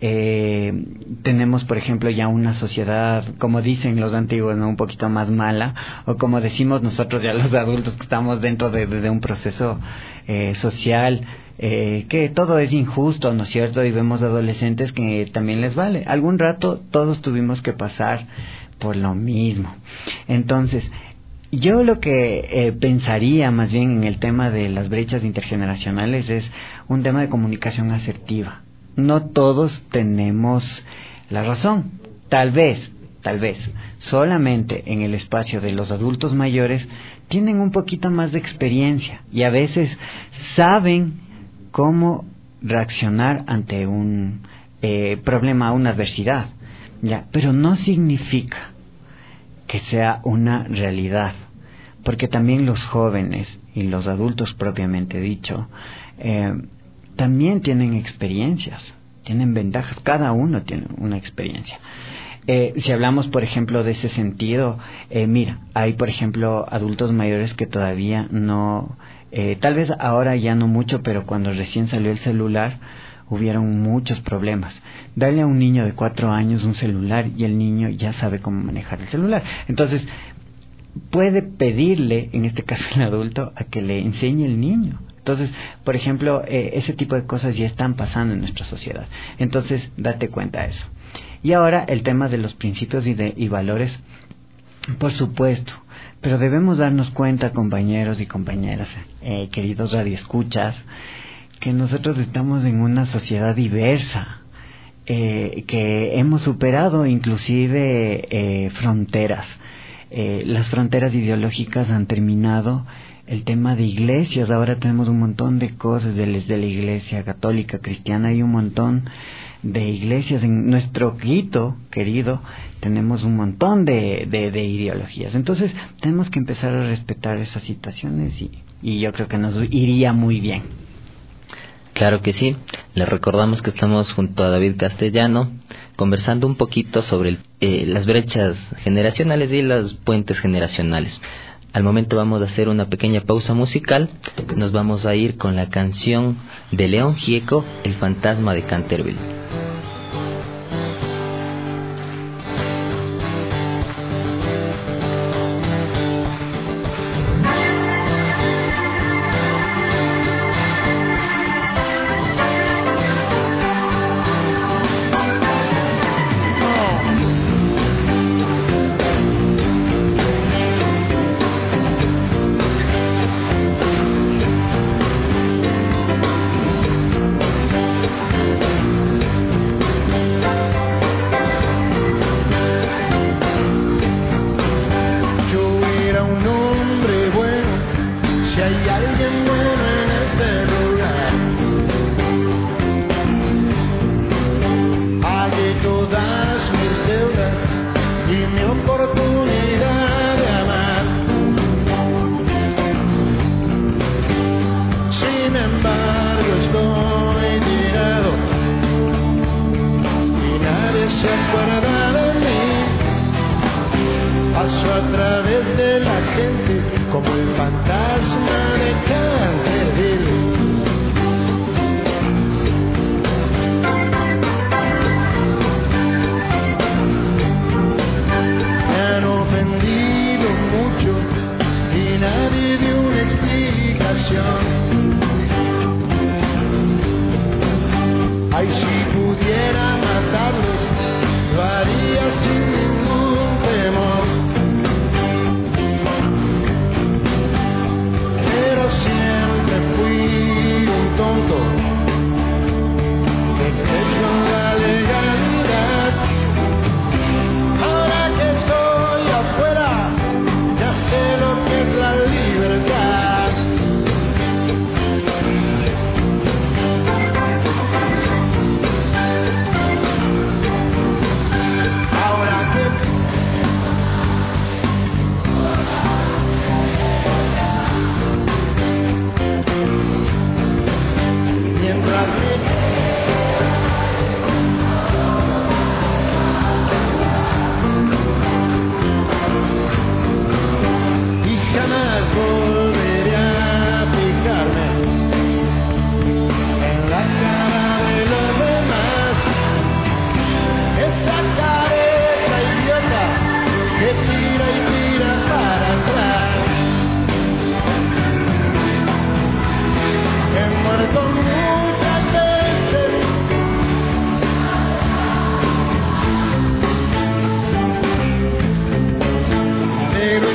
Eh, tenemos, por ejemplo, ya una sociedad, como dicen los antiguos, ¿no? Un poquito más mala, o como decimos nosotros ya los adultos que estamos dentro de, de, de un proceso eh, social. Eh, que todo es injusto, ¿no es cierto? Y vemos adolescentes que también les vale. Algún rato todos tuvimos que pasar por lo mismo. Entonces, yo lo que eh, pensaría más bien en el tema de las brechas intergeneracionales es un tema de comunicación asertiva. No todos tenemos la razón. Tal vez, tal vez, solamente en el espacio de los adultos mayores tienen un poquito más de experiencia y a veces saben cómo reaccionar ante un eh, problema, una adversidad, ya, pero no significa que sea una realidad, porque también los jóvenes y los adultos propiamente dicho eh, también tienen experiencias, tienen ventajas, cada uno tiene una experiencia. Eh, si hablamos, por ejemplo, de ese sentido, eh, mira, hay, por ejemplo, adultos mayores que todavía no, eh, tal vez ahora ya no mucho, pero cuando recién salió el celular, hubieron muchos problemas. Darle a un niño de cuatro años un celular y el niño ya sabe cómo manejar el celular. Entonces, puede pedirle, en este caso el adulto, a que le enseñe el niño. Entonces, por ejemplo, eh, ese tipo de cosas ya están pasando en nuestra sociedad. Entonces, date cuenta de eso. Y ahora el tema de los principios y, de, y valores, por supuesto, pero debemos darnos cuenta, compañeros y compañeras, eh, queridos radioescuchas, que nosotros estamos en una sociedad diversa, eh, que hemos superado inclusive eh, fronteras. Eh, las fronteras ideológicas han terminado. El tema de iglesias, ahora tenemos un montón de cosas desde la iglesia católica, cristiana, hay un montón de iglesias. En nuestro Quito, querido, tenemos un montón de, de, de ideologías. Entonces, tenemos que empezar a respetar esas situaciones y, y yo creo que nos iría muy bien. Claro que sí. Les recordamos que estamos junto a David Castellano conversando un poquito sobre eh, las brechas generacionales y los puentes generacionales. Al momento vamos a hacer una pequeña pausa musical. Nos vamos a ir con la canción de León Gieco, El fantasma de Canterville.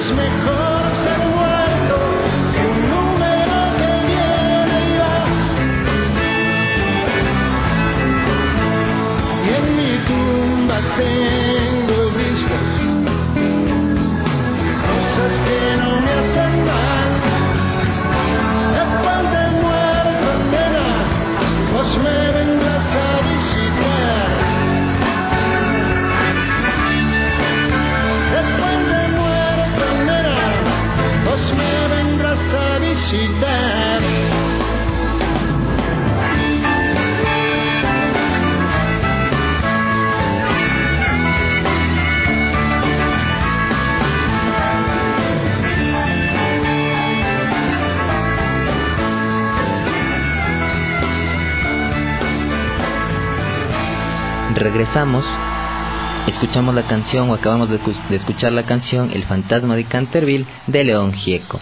es mejor ser muerto que un número que viene y va. Y en mi tumba tengo discos, cosas que no me hacen mal. Después de muerto, nena, vos me vendrás a visitar. Después de muerto, nena, vos me vendrás a visitar. Regresamos, escuchamos la canción o acabamos de, de escuchar la canción El fantasma de Canterville de León Gieco.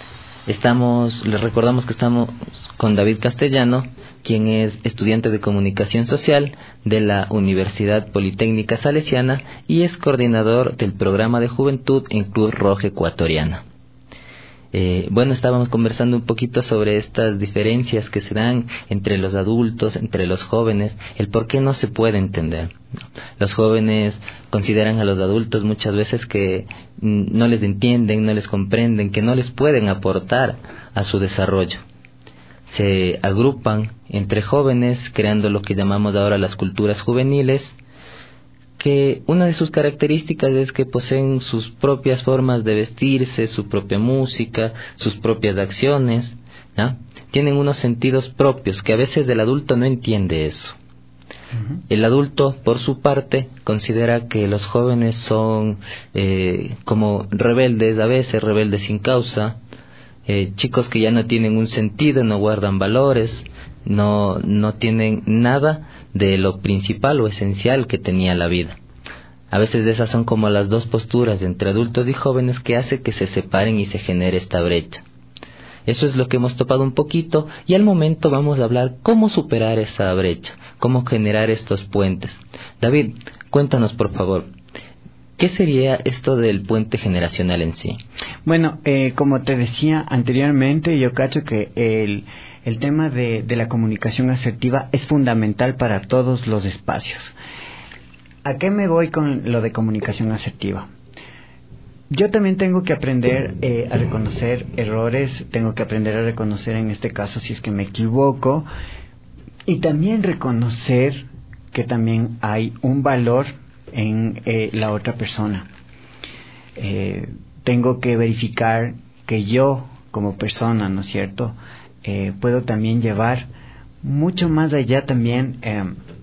Estamos, les recordamos que estamos con David Castellano, quien es estudiante de comunicación social de la Universidad Politécnica Salesiana y es coordinador del programa de juventud en Cruz Roja Ecuatoriana. Eh, bueno, estábamos conversando un poquito sobre estas diferencias que se dan entre los adultos, entre los jóvenes, el por qué no se puede entender. Los jóvenes consideran a los adultos muchas veces que no les entienden, no les comprenden, que no les pueden aportar a su desarrollo. Se agrupan entre jóvenes creando lo que llamamos ahora las culturas juveniles, que una de sus características es que poseen sus propias formas de vestirse, su propia música, sus propias acciones, ¿no? Tienen unos sentidos propios que a veces el adulto no entiende eso. Uh-huh. El adulto, por su parte, considera que los jóvenes son eh, como rebeldes, a veces rebeldes sin causa, eh, chicos que ya no tienen un sentido, no guardan valores, no, no tienen nada de lo principal o esencial que tenía la vida. A veces esas son como las dos posturas entre adultos y jóvenes que hace que se separen y se genere esta brecha. Eso es lo que hemos topado un poquito y al momento vamos a hablar cómo superar esa brecha, cómo generar estos puentes. David, cuéntanos por favor, ¿qué sería esto del puente generacional en sí? Bueno, eh, como te decía anteriormente, yo cacho que el, el tema de, de la comunicación asertiva es fundamental para todos los espacios. ¿A qué me voy con lo de comunicación asertiva? Yo también tengo que aprender eh, a reconocer errores, tengo que aprender a reconocer en este caso si es que me equivoco y también reconocer que también hay un valor en eh, la otra persona. Eh, tengo que verificar que yo como persona, ¿no es cierto?, eh, puedo también llevar mucho más allá también eh,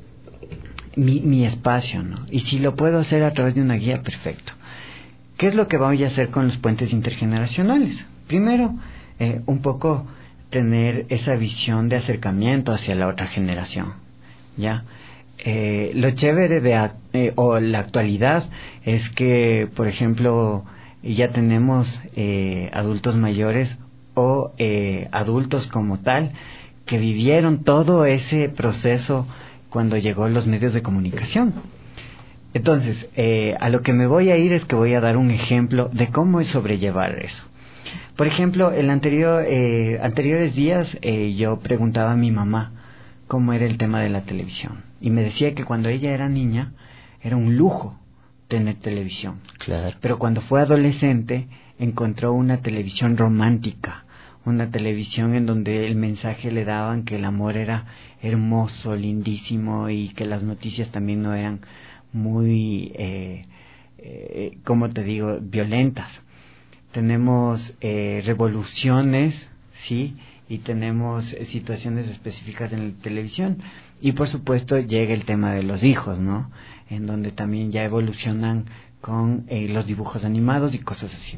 mi, mi espacio, ¿no? Y si lo puedo hacer a través de una guía, perfecto. ¿Qué es lo que voy a hacer con los puentes intergeneracionales? Primero, eh, un poco tener esa visión de acercamiento hacia la otra generación, ¿ya? Eh, lo chévere de eh, o la actualidad es que, por ejemplo, ya tenemos eh, adultos mayores o eh, adultos como tal que vivieron todo ese proceso cuando llegó los medios de comunicación. Entonces, eh, a lo que me voy a ir es que voy a dar un ejemplo de cómo es sobrellevar eso. Por ejemplo, el anterior, eh, anteriores días eh, yo preguntaba a mi mamá cómo era el tema de la televisión. Y me decía que cuando ella era niña era un lujo tener televisión. Claro. Pero cuando fue adolescente encontró una televisión romántica, una televisión en donde el mensaje le daban que el amor era hermoso, lindísimo y que las noticias también no eran muy, eh, eh, como te digo, violentas. Tenemos eh, revoluciones, ¿sí? Y tenemos eh, situaciones específicas en la televisión. Y por supuesto llega el tema de los hijos, ¿no? En donde también ya evolucionan con eh, los dibujos animados y cosas así.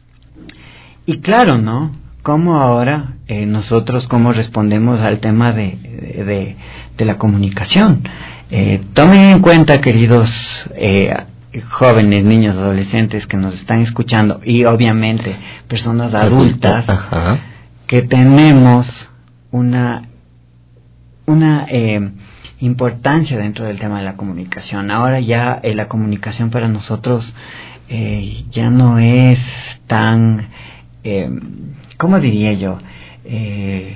Y claro, ¿no? ¿Cómo ahora eh, nosotros cómo respondemos al tema de, de, de, de la comunicación? Eh, tomen en cuenta, queridos eh, jóvenes, niños, adolescentes que nos están escuchando y obviamente personas adultas, Ajá. que tenemos una una eh, importancia dentro del tema de la comunicación. Ahora ya eh, la comunicación para nosotros eh, ya no es tan, eh, ¿cómo diría yo? Eh,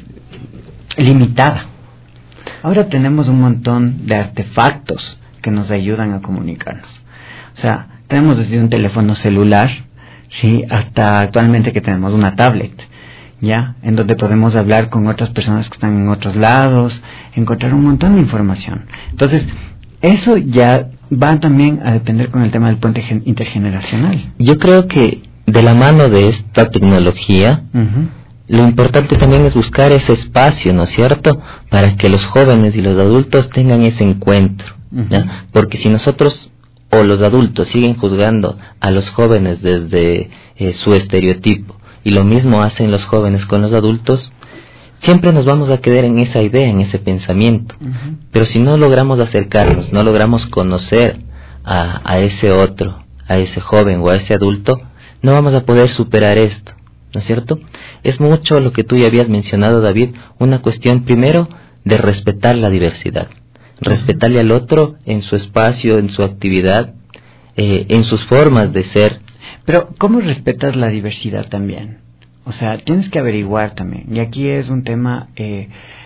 limitada. Ahora tenemos un montón de artefactos que nos ayudan a comunicarnos. O sea, tenemos desde un teléfono celular, sí, hasta actualmente que tenemos una tablet, ya, en donde podemos hablar con otras personas que están en otros lados, encontrar un montón de información. Entonces, eso ya va también a depender con el tema del puente intergeneracional. Yo creo que de la mano de esta tecnología, uh-huh, lo importante también es buscar ese espacio, ¿no es cierto?, para que los jóvenes y los adultos tengan ese encuentro, ¿ya? Uh-huh. Porque si nosotros o los adultos siguen juzgando a los jóvenes desde eh, su estereotipo, y lo mismo hacen los jóvenes con los adultos, siempre nos vamos a quedar en esa idea, en ese pensamiento. Uh-huh. Pero si no logramos acercarnos, no logramos conocer a, a ese otro, a ese joven o a ese adulto, no vamos a poder superar esto, ¿no es cierto? Es mucho lo que tú ya habías mencionado, David, una cuestión primero de respetar la diversidad, respetarle al otro en su espacio, en su actividad, eh, en sus formas de ser. Pero ¿cómo respetas la diversidad también? O sea, tienes que averiguar también, y aquí es un tema eh,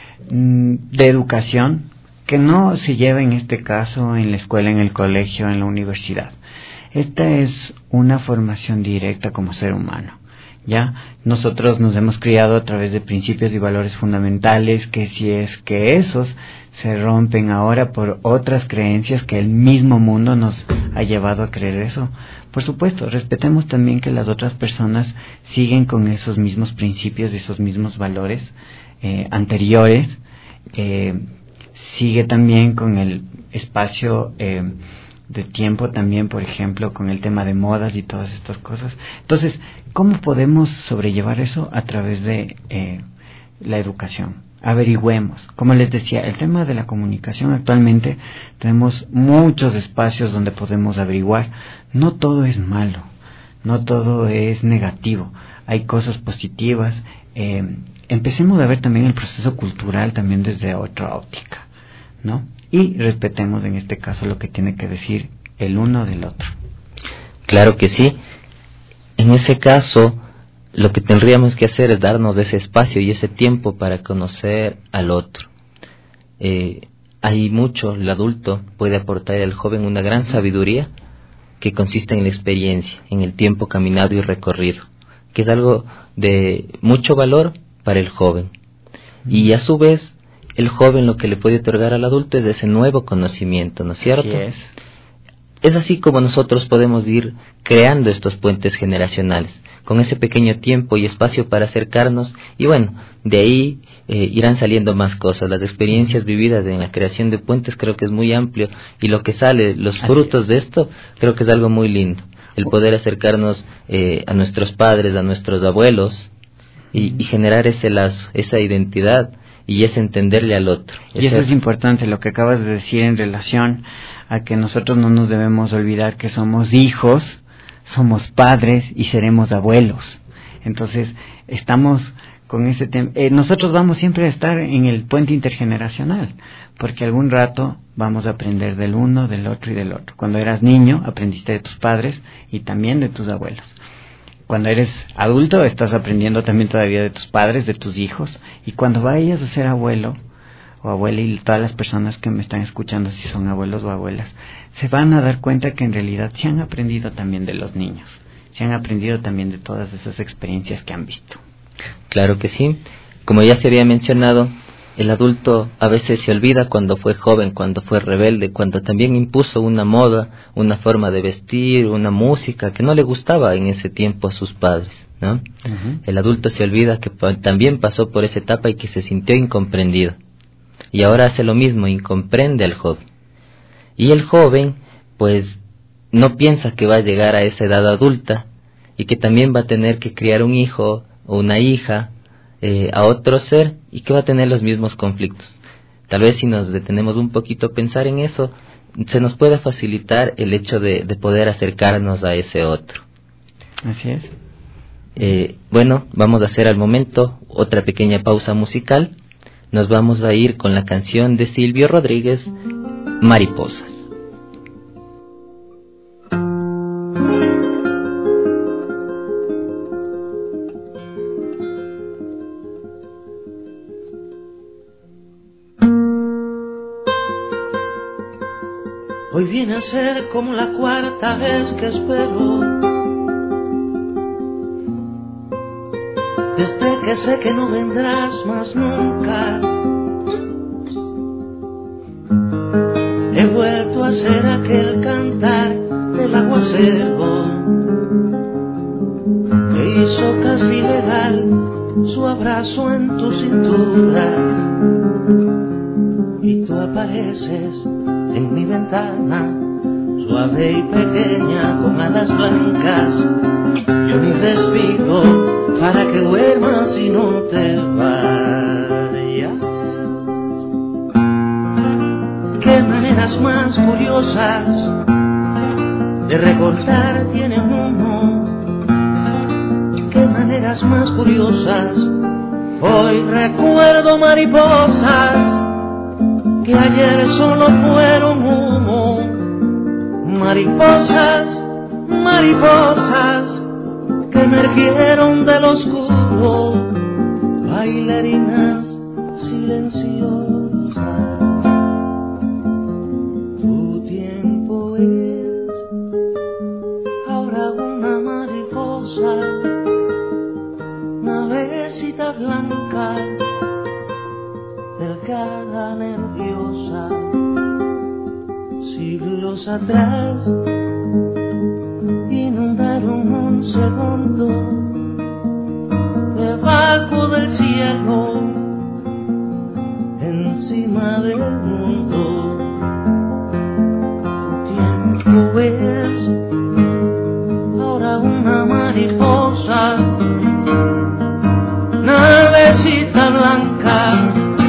de educación que no se lleva en este caso en la escuela, en el colegio, en la universidad. Esta es una formación directa como ser humano. Ya, nosotros nos hemos criado a través de principios y valores fundamentales que si es que esos se rompen ahora por otras creencias que el mismo mundo nos ha llevado a creer eso, por supuesto, respetemos también que las otras personas siguen con esos mismos principios y esos mismos valores eh, anteriores, eh, sigue también con el espacio eh, de tiempo también, por ejemplo, con el tema de modas y todas estas cosas. Entonces, ¿cómo podemos sobrellevar eso? A través de eh, la educación. Averigüemos. Como les decía, el tema de la comunicación actualmente tenemos muchos espacios donde podemos averiguar. No todo es malo, no todo es negativo. Hay cosas positivas. Eh, empecemos a ver también el proceso cultural también desde otra óptica, ¿no? Y respetemos en este caso lo que tiene que decir el uno del otro. Claro que sí. En ese caso, lo que tendríamos que hacer es darnos ese espacio y ese tiempo para conocer al otro. Eh, hay mucho, el adulto puede aportar al joven una gran sabiduría que consiste en la experiencia, en el tiempo caminado y recorrido, que es algo de mucho valor para el joven. Y a su vez, el joven lo que le puede otorgar al adulto es ese nuevo conocimiento, ¿no es cierto? Así es. Es así como nosotros podemos ir creando estos puentes generacionales, con ese pequeño tiempo y espacio para acercarnos, y bueno, de ahí eh, irán saliendo más cosas. Las experiencias vividas en la creación de puentes creo que es muy amplio, y lo que sale, los frutos de esto, creo que es algo muy lindo. El poder acercarnos eh, a nuestros padres, a nuestros abuelos, y, y generar ese lazo, esa identidad, y es entenderle al otro. Y eso es importante, lo que acabas de decir en relación a que nosotros no nos debemos olvidar que somos hijos, somos padres y seremos abuelos. Entonces, estamos con ese tema. Eh, nosotros vamos siempre a estar en el puente intergeneracional, porque algún rato vamos a aprender del uno, del otro y del otro. Cuando eras niño, aprendiste de tus padres y también de tus abuelos. Cuando eres adulto, estás aprendiendo también todavía de tus padres, de tus hijos. Y cuando vayas a ser abuelo o abuela, y todas las personas que me están escuchando, si son abuelos o abuelas, se van a dar cuenta que en realidad se han aprendido también de los niños. Se han aprendido también de todas esas experiencias que han visto. Claro que sí. Como ya se había mencionado, el adulto a veces se olvida cuando fue joven, cuando fue rebelde, cuando también impuso una moda, una forma de vestir, una música que no le gustaba en ese tiempo a sus padres, ¿no? Uh-huh. El adulto se olvida que también pasó por esa etapa y que se sintió incomprendido. Y ahora hace lo mismo, incomprende al joven. Y el joven, pues, no piensa que va a llegar a esa edad adulta y que también va a tener que criar un hijo o una hija eh, a otro ser y que va a tener los mismos conflictos. Tal vez si nos detenemos un poquito a pensar en eso, se nos puede facilitar el hecho de, de poder acercarnos a ese otro. Así es. Eh, bueno, vamos a hacer al momento otra pequeña pausa musical. Nos vamos a ir con la canción de Silvio Rodríguez, Mariposas. viene a ser como la cuarta vez que espero. Desde que sé que no vendrás más nunca, he vuelto a ser aquel cantar del aguacero que hizo casi legal su abrazo en tu cintura. Y tú apareces en mi ventana, suave y pequeña con alas blancas. Yo ni respiro para que duermas y no te vayas. Qué maneras más curiosas de recordar tiene uno. Qué maneras más curiosas. Hoy recuerdo mariposas que ayer solo fueron humo. Mariposas, mariposas que emergieron del oscuro, bailarinas silenciosas. Tu tiempo es ahora una mariposa, navecita blanca, delgada, nerviosa. Siglos atrás inundaron un segundo debajo del cielo, encima del mundo. Tu tiempo es ahora una mariposa, navecita blanca,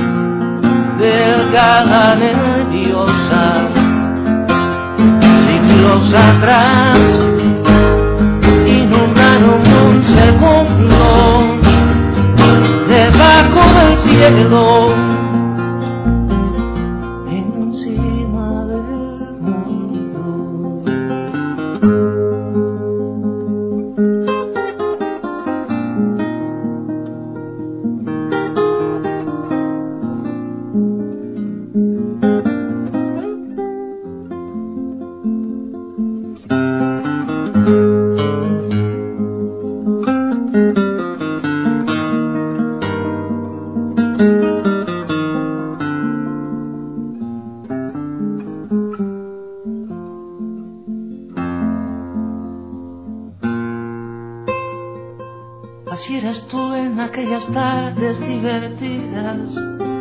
delgada, nerviosa. Siglos atrás inundaron un segundo debajo del cielo, encima del mundo. Así eras tú en aquellas tardes divertidas,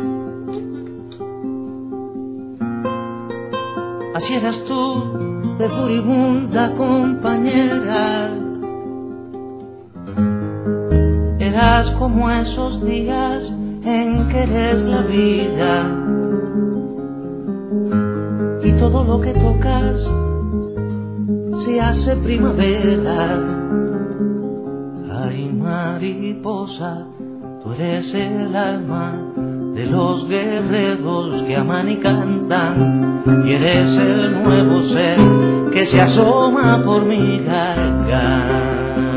así eras tú de furibunda compañera. Eras como esos días en que eres la vida y todo lo que tocas se hace primavera. Ay, mariposa, tú eres el alma de los guerreros que aman y cantan, y eres el nuevo ser que se asoma por mi garganta.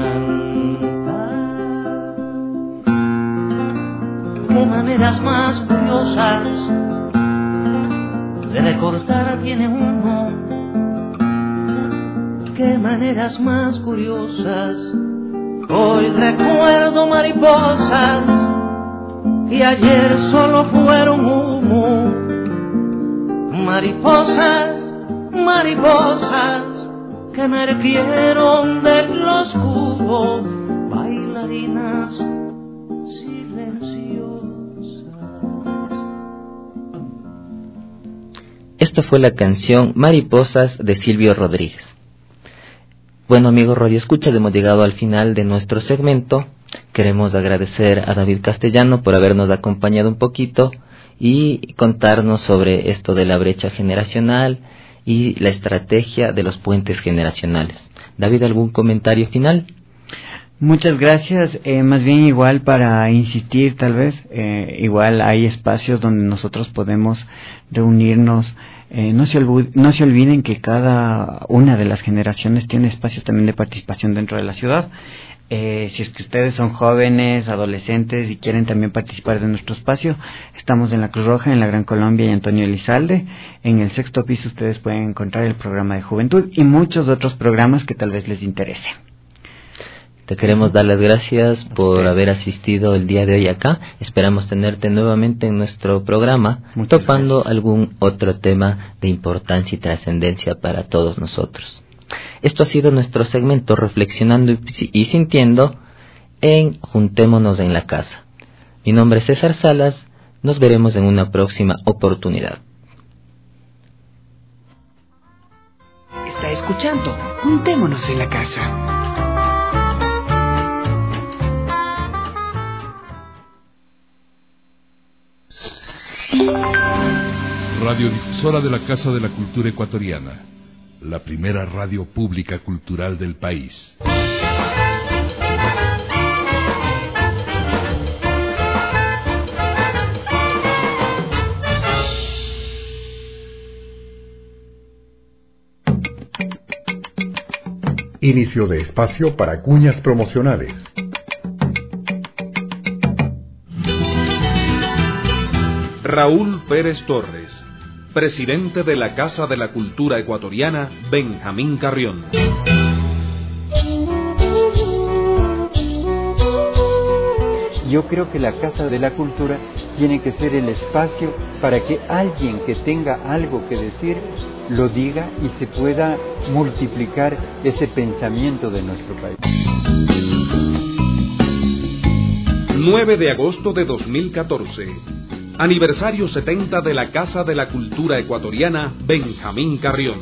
Qué maneras más curiosas de recordar tiene uno. Qué maneras más curiosas. Hoy recuerdo mariposas que ayer solo fueron humo. Mariposas, mariposas que emergieron del oscuro, bailarinas silenciosas. Esto fue la canción Mariposas de Silvio Rodríguez. Bueno, amigos Radio Escucha, hemos llegado al final de nuestro segmento. Queremos agradecer a David Castellano por habernos acompañado un poquito y contarnos sobre esto de la brecha generacional y la estrategia de los puentes generacionales. David, ¿algún comentario final? Muchas gracias. Eh, más bien igual para insistir, tal vez, eh, igual hay espacios donde nosotros podemos reunirnos eh, no, se olviden, no se olviden que cada una de las generaciones tiene espacios también de participación dentro de la ciudad. Eh, si es que ustedes son jóvenes, adolescentes y quieren también participar de nuestro espacio, estamos en la Cruz Roja, en la Gran Colombia y Antonio Elizalde. En el sexto piso ustedes pueden encontrar el programa de juventud y muchos otros programas que tal vez les interesen. Te queremos dar las gracias por haber asistido el día de hoy acá. Esperamos tenerte nuevamente en nuestro programa, Muchas topando gracias. Algún otro tema de importancia y trascendencia para todos nosotros. Esto ha sido nuestro segmento Reflexionando y Sintiendo en Juntémonos en la Casa. Mi nombre es César Salas. Nos veremos en una próxima oportunidad. Está escuchando Juntémonos en la Casa. Radiodifusora de la Casa de la Cultura Ecuatoriana, la primera radio pública cultural del país. Inicio de espacio para cuñas promocionales. Raúl Pérez Torres, presidente de la Casa de la Cultura Ecuatoriana, Benjamín Carrión. Yo creo que la Casa de la Cultura tiene que ser el espacio para que alguien que tenga algo que decir lo diga y se pueda multiplicar ese pensamiento de nuestro país. nueve de agosto de dos mil catorce. Aniversario setenta de la Casa de la Cultura Ecuatoriana, Benjamín Carrión.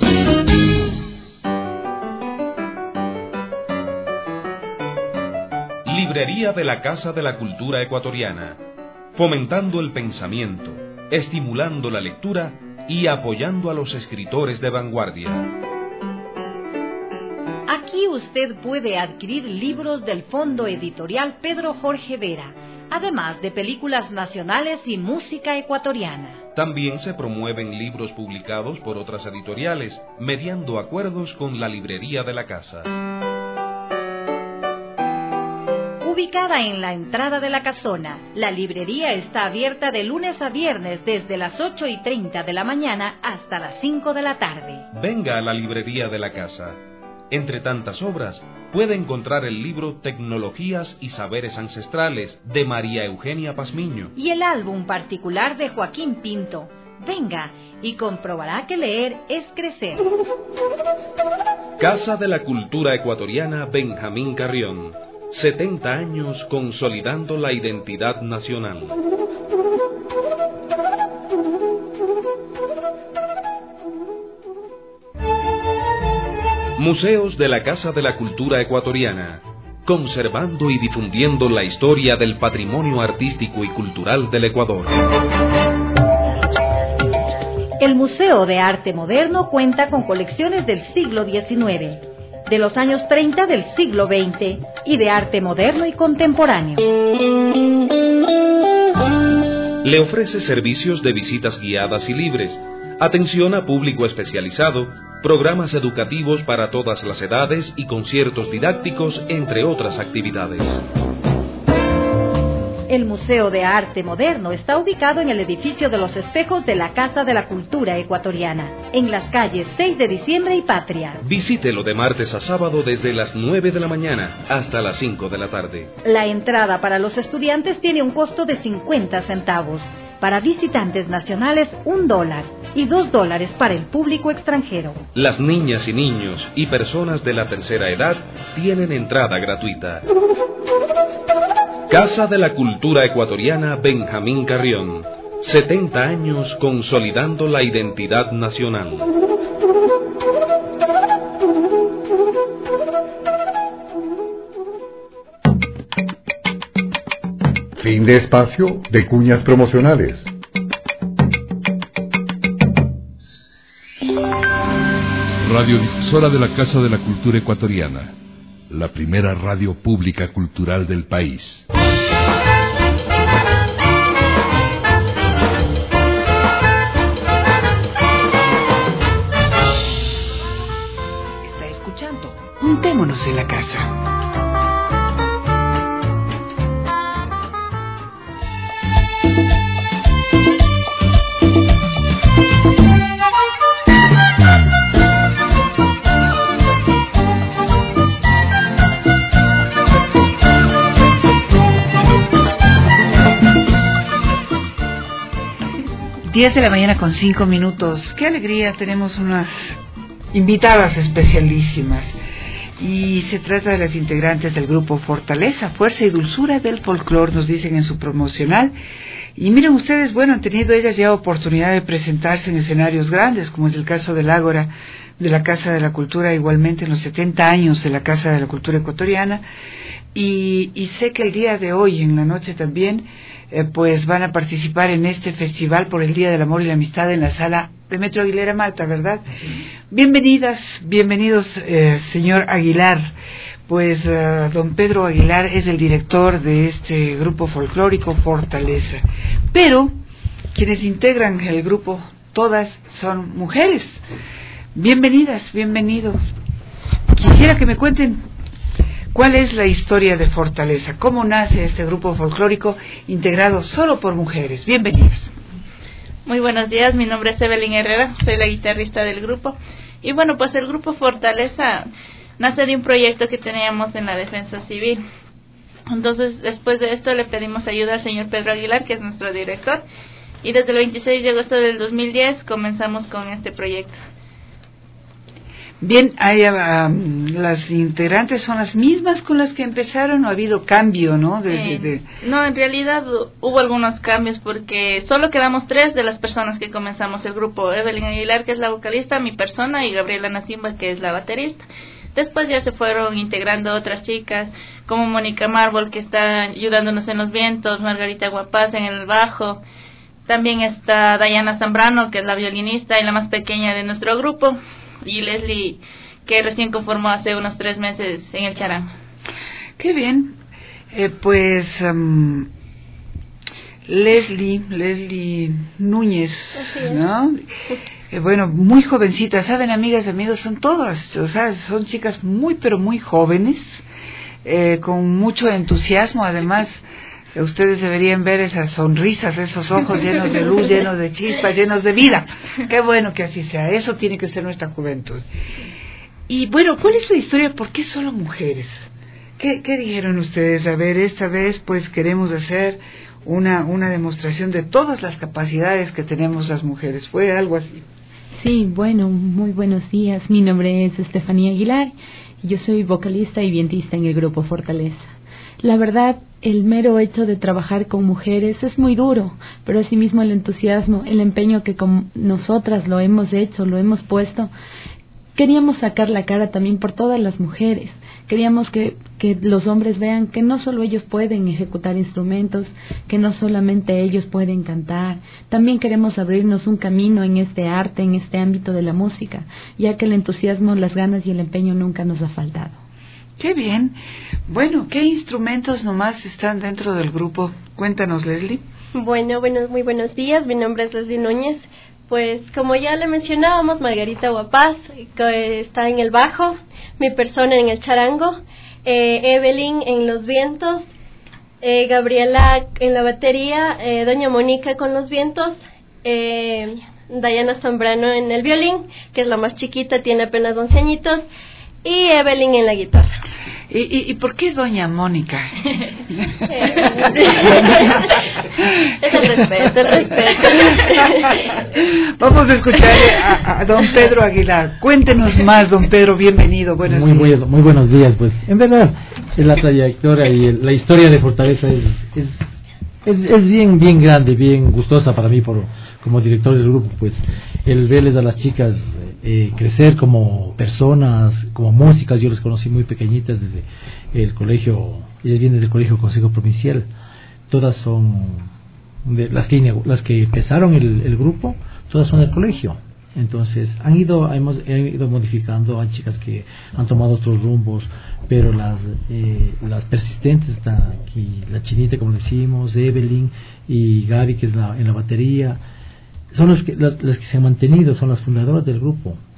Librería de la Casa de la Cultura Ecuatoriana, fomentando el pensamiento, estimulando la lectura y apoyando a los escritores de vanguardia. Aquí usted puede adquirir libros del Fondo Editorial Pedro Jorge Vera, además de películas nacionales y música ecuatoriana. También se promueven libros publicados por otras editoriales, mediando acuerdos con la librería de la casa. Ubicada en la entrada de la casona, la librería está abierta de lunes a viernes desde las ocho y treinta de la mañana hasta las cinco de la tarde. Venga a la librería de la casa. Entre tantas obras, puede encontrar el libro Tecnologías y Saberes Ancestrales, de María Eugenia Pazmiño. Y el álbum particular de Joaquín Pinto. Venga y comprobará que leer es crecer. Casa de la Cultura Ecuatoriana, Benjamín Carrión. setenta años consolidando la identidad nacional. Museos de la Casa de la Cultura Ecuatoriana, conservando y difundiendo la historia del patrimonio artístico y cultural del Ecuador. El Museo de Arte Moderno cuenta con colecciones del siglo diecinueve, de los años treinta del siglo veinte y de arte moderno y contemporáneo. Le ofrece servicios de visitas guiadas y libres, atención a público especializado, programas educativos para todas las edades y conciertos didácticos, entre otras actividades. El Museo de Arte Moderno está ubicado en el edificio de los espejos de la Casa de la Cultura Ecuatoriana, en las calles seis de diciembre y Patria. Visítelo de martes a sábado desde las nueve de la mañana hasta las cinco de la tarde. La entrada para los estudiantes tiene un costo de cincuenta centavos. Para visitantes nacionales, un dólar y dos dólares para el público extranjero. Las niñas y niños y personas de la tercera edad tienen entrada gratuita. Casa de la Cultura Ecuatoriana, Benjamín Carrión. setenta años consolidando la identidad nacional. Fin de espacio de cuñas promocionales. Radiodifusora de la Casa de la Cultura Ecuatoriana, la primera radio pública cultural del país. Juntémonos en la casa. diez de la mañana con cinco minutos. Qué alegría, tenemos unas invitadas especialísimas. Y se trata de las integrantes del grupo Fortaleza, Fuerza y Dulzura del Folclor, nos dicen en su promocional. Y miren ustedes, bueno, han tenido ellas ya oportunidad de presentarse en escenarios grandes, como es el caso del Ágora de la Casa de la Cultura, igualmente en los setenta años de la Casa de la Cultura Ecuatoriana. Y, y sé que el día de hoy, en la noche también, eh, pues van a participar en este festival por el Día del Amor y la Amistad en la sala de Metro Aguilera Malta, ¿verdad? Sí. Bienvenidas, bienvenidos, eh, señor Aguilar. Pues uh, don Pedro Aguilar es el director de este grupo folclórico Fortaleza. Pero quienes integran el grupo, todas son mujeres. Bienvenidas, bienvenidos. Quisiera que me cuenten cuál es la historia de Fortaleza, cómo nace este grupo folclórico integrado solo por mujeres. Bienvenidas. Muy buenos días, mi nombre es Evelyn Herrera, soy la guitarrista del grupo. Y bueno, pues el grupo Fortaleza nace de un proyecto que teníamos en la defensa civil. Entonces, después de esto le pedimos ayuda al señor Pedro Aguilar, que es nuestro director, y desde el veintiséis de agosto del dos mil diez comenzamos con este proyecto. Bien, hay, um, las integrantes son las mismas con las que empezaron, ¿o ha habido cambio, no? De, eh, de, de... No, en realidad hubo algunos cambios porque solo quedamos tres de las personas que comenzamos el grupo: Evelyn Aguilar, que es la vocalista, mi persona, y Gabriela Nacimba, que es la baterista. Después ya se fueron integrando otras chicas, como Mónica Mármol, que está ayudándonos en los vientos, Margarita Guapaz en el bajo. También está Dayana Zambrano, que es la violinista y la más pequeña de nuestro grupo, y Leslie, que recién conformó hace unos tres meses en el charango. Qué bien. Eh, pues um, Leslie, Leslie Núñez, ¿no? Eh, bueno, muy jovencita, saben, amigas y amigos, son todas, o sea, son chicas muy, pero muy jóvenes, eh, con mucho entusiasmo. Además, eh, ustedes deberían ver esas sonrisas, esos ojos llenos de luz, llenos de chispas, llenos de vida. Qué bueno que así sea, eso tiene que ser nuestra juventud. Y bueno, ¿cuál es la historia? ¿Por qué solo mujeres? ¿Qué, qué dijeron ustedes? A ver, esta vez pues queremos hacer una, una demostración de todas las capacidades que tenemos las mujeres. ¿Fue algo así? Sí, bueno, muy buenos días. Mi nombre es Estefanía Aguilar. Yo soy vocalista y vientista en el grupo Fortaleza. La verdad, el mero hecho de trabajar con mujeres es muy duro, pero asimismo el entusiasmo, el empeño que con nosotras lo hemos hecho, lo hemos puesto, queríamos sacar la cara también por todas las mujeres. Queríamos que, que los hombres vean que no solo ellos pueden ejecutar instrumentos, que no solamente ellos pueden cantar. También queremos abrirnos un camino en este arte, en este ámbito de la música, ya que el entusiasmo, las ganas y el empeño nunca nos ha faltado. Qué bien. Bueno, ¿qué instrumentos nomás están dentro del grupo? Cuéntanos, Leslie. Bueno, bueno, muy buenos días. Mi nombre es Leslie Núñez. Pues como ya le mencionábamos, Margarita Guapaz, que está en el bajo, mi persona en el charango, eh, Evelyn en los vientos, eh, Gabriela en la batería, eh, doña Mónica con los vientos, eh, Dayana Zambrano en el violín, que es la más chiquita, tiene apenas once añitos, y Evelyn en la guitarra. ¿Y, y, y por qué doña Mónica? Es el respeto, el respeto. Vamos a escuchar a, a don Pedro Aguilar. Cuéntenos más, don Pedro, bienvenido. Buenos muy, días. Muy, muy buenos días, pues. En verdad, la trayectoria y el, la historia de Fortaleza es, es, es, es bien, bien grande, bien gustosa para mí por, como director del grupo, pues. El verles a las chicas eh, crecer como personas, como músicas. Yo les conocí muy pequeñitas desde el colegio, ellas vienen del colegio Consejo Provincial. Todas son de las que las que empezaron el, el grupo, todas son del colegio. Entonces han ido hemos he ido modificando, hay chicas que han tomado otros rumbos, pero las eh, las persistentes están aquí, la Chinita, como decimos, Evelyn y Gaby, que es la, en la batería, son las que, las, las que se han mantenido, son las fundadoras del grupo.